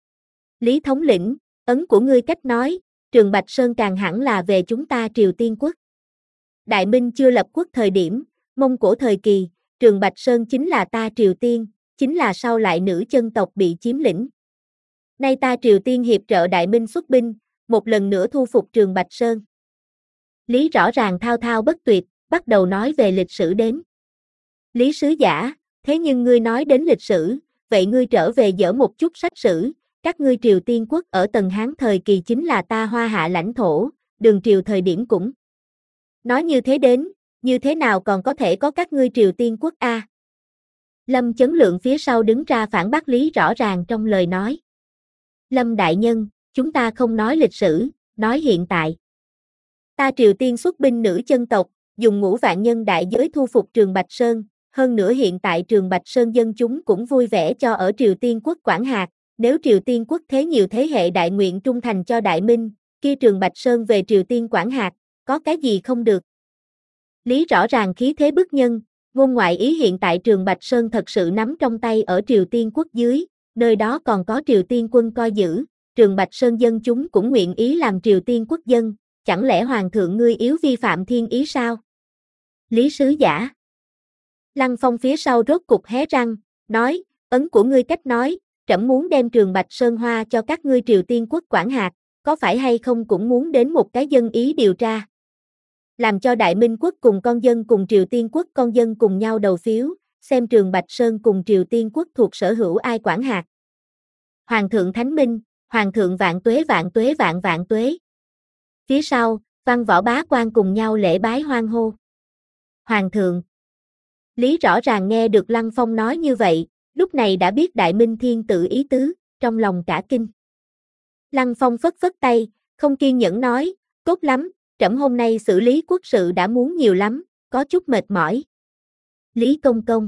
Lý thống lĩnh, ấn của ngươi cách nói, Trường Bạch Sơn càng hẳn là về chúng ta Triều Tiên quốc. Đại Minh chưa lập quốc thời điểm, Mông Cổ thời kỳ, Trường Bạch Sơn chính là ta Triều Tiên, chính là sau lại nữ chân tộc bị chiếm lĩnh. Nay ta Triều Tiên hiệp trợ Đại Minh xuất binh, một lần nữa thu phục Trường Bạch Sơn. Lý rõ ràng thao thao bất tuyệt, bắt đầu nói về lịch sử đến. Lý sứ giả, thế nhưng ngươi nói đến lịch sử, vậy ngươi trở về dở một chút sách sử, các ngươi Triều Tiên quốc ở Tần Hán thời kỳ chính là ta Hoa Hạ lãnh thổ, Đường Triều thời điểm cũng. Nói như thế đến, như thế nào còn có thể có các ngươi Triều Tiên quốc a? À? Lâm Chấn Lượng phía sau đứng ra phản bác Lý rõ ràng trong lời nói. Lâm đại nhân, chúng ta không nói lịch sử, nói hiện tại. Ta Triều Tiên xuất binh nữ chân tộc, dùng ngũ vạn nhân đại giới thu phục Trường Bạch Sơn, hơn nữa hiện tại Trường Bạch Sơn dân chúng cũng vui vẻ cho ở Triều Tiên quốc quản hạt, nếu Triều Tiên quốc thế nhiều thế hệ đại nguyện trung thành cho Đại Minh, kia Trường Bạch Sơn về Triều Tiên quản hạt, có cái gì không được. Lý rõ ràng khí thế bức nhân, ngôn ngoại ý hiện tại Trường Bạch Sơn thật sự nắm trong tay ở Triều Tiên quốc dưới, nơi đó còn có Triều Tiên quân coi giữ, Trường Bạch Sơn dân chúng cũng nguyện ý làm Triều Tiên quốc dân, chẳng lẽ Hoàng thượng ngươi yếu vi phạm thiên ý sao? Lý sứ giả. Lăng Phong phía sau rốt cục hé răng, nói, ấn của ngươi cách nói, trẫm muốn đem Trường Bạch Sơn Hoa cho các ngươi Triều Tiên quốc quản hạt, có phải hay không cũng muốn đến một cái dân ý điều tra. Làm cho Đại Minh quốc cùng con dân cùng Triều Tiên quốc con dân cùng nhau đầu phiếu, xem Trường Bạch Sơn cùng Triều Tiên quốc thuộc sở hữu ai quản hạt. Hoàng thượng Thánh Minh, Hoàng thượng vạn tuế vạn tuế vạn vạn tuế. Phía sau, văn võ bá quan cùng nhau lễ bái hoan hô. Hoàng thượng. Lý rõ ràng nghe được Lăng Phong nói như vậy, lúc này đã biết Đại Minh thiên tự ý tứ, trong lòng cả kinh. Lăng Phong phất phất tay, không kiên nhẫn nói, tốt lắm, trẫm hôm nay xử lý quốc sự đã muốn nhiều lắm, có chút mệt mỏi. Lý công công.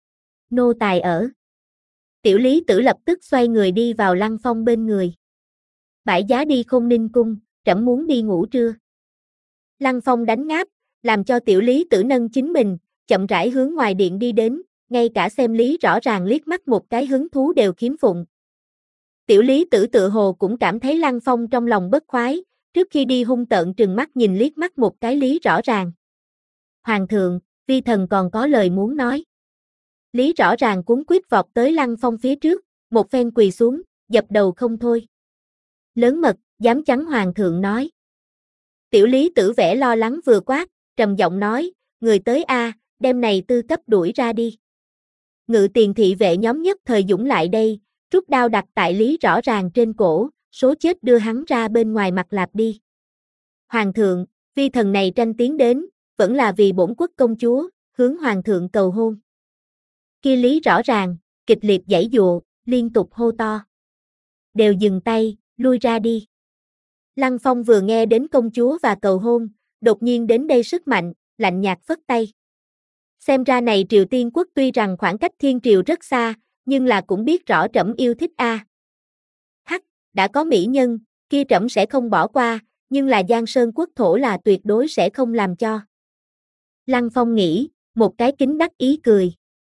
Nô tài ở. Tiểu Lý Tử lập tức xoay người đi vào Lăng Phong bên người. Bãi giá đi Khôn Ninh cung, trẫm muốn đi ngủ trưa. Lăng Phong đánh ngáp, làm cho Tiểu Lý Tử nâng chính mình, chậm rãi hướng ngoài điện đi đến, ngay cả xem Lý rõ ràng liếc mắt một cái hứng thú đều khiếm phụng. Tiểu Lý Tử tự hồ cũng cảm thấy Lăng Phong trong lòng bất khoái, trước khi đi hung tợn trừng mắt nhìn liếc mắt một cái Lý rõ ràng. Hoàng thượng, vi thần còn có lời muốn nói. Lý rõ ràng cuống quýt vọt tới Lăng Phong phía trước, một phen quỳ xuống, dập đầu không thôi. Lớn mật, dám chắn Hoàng thượng nói. Tiểu Lý Tử vẻ lo lắng vừa quát, trầm giọng nói, người tới a, đem này tư cấp đuổi ra đi. Ngự tiền thị vệ nhóm nhất thời dũng lại đây, rút đao đặt tại Lý rõ ràng trên cổ, số chết đưa hắn ra bên ngoài mặt lạp đi. Hoàng thượng, vi thần này tranh tiến đến, vẫn là vì bổn quốc công chúa, hướng Hoàng thượng cầu hôn. Kia Lý rõ ràng, kịch liệt giãy dụa, liên tục hô to. Đều dừng tay, lui ra đi. Lăng Phong vừa nghe đến công chúa và cầu hôn, đột nhiên đến đây sức mạnh, lạnh nhạt phất tay. Xem ra này Triều Tiên quốc tuy rằng khoảng cách thiên triều rất xa, nhưng là cũng biết rõ trẫm yêu thích a. À. Hắc, đã có mỹ nhân, kia trẫm sẽ không bỏ qua, nhưng là Giang Sơn quốc thổ là tuyệt đối sẽ không làm cho. Lăng Phong nghĩ, một cái kính đắc ý cười.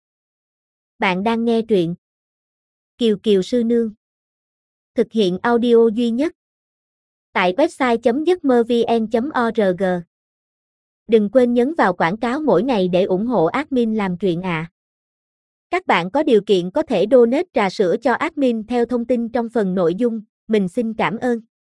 Bạn đang nghe truyện Kiều Kiều Sư Nương. Thực hiện audio duy nhất tại website chấm dứt mơ vn chấm org. Đừng quên nhấn vào quảng cáo mỗi ngày để ủng hộ admin làm truyện ạ. À. Các bạn có điều kiện có thể donate trà sữa cho admin theo thông tin trong phần nội dung, mình xin cảm ơn.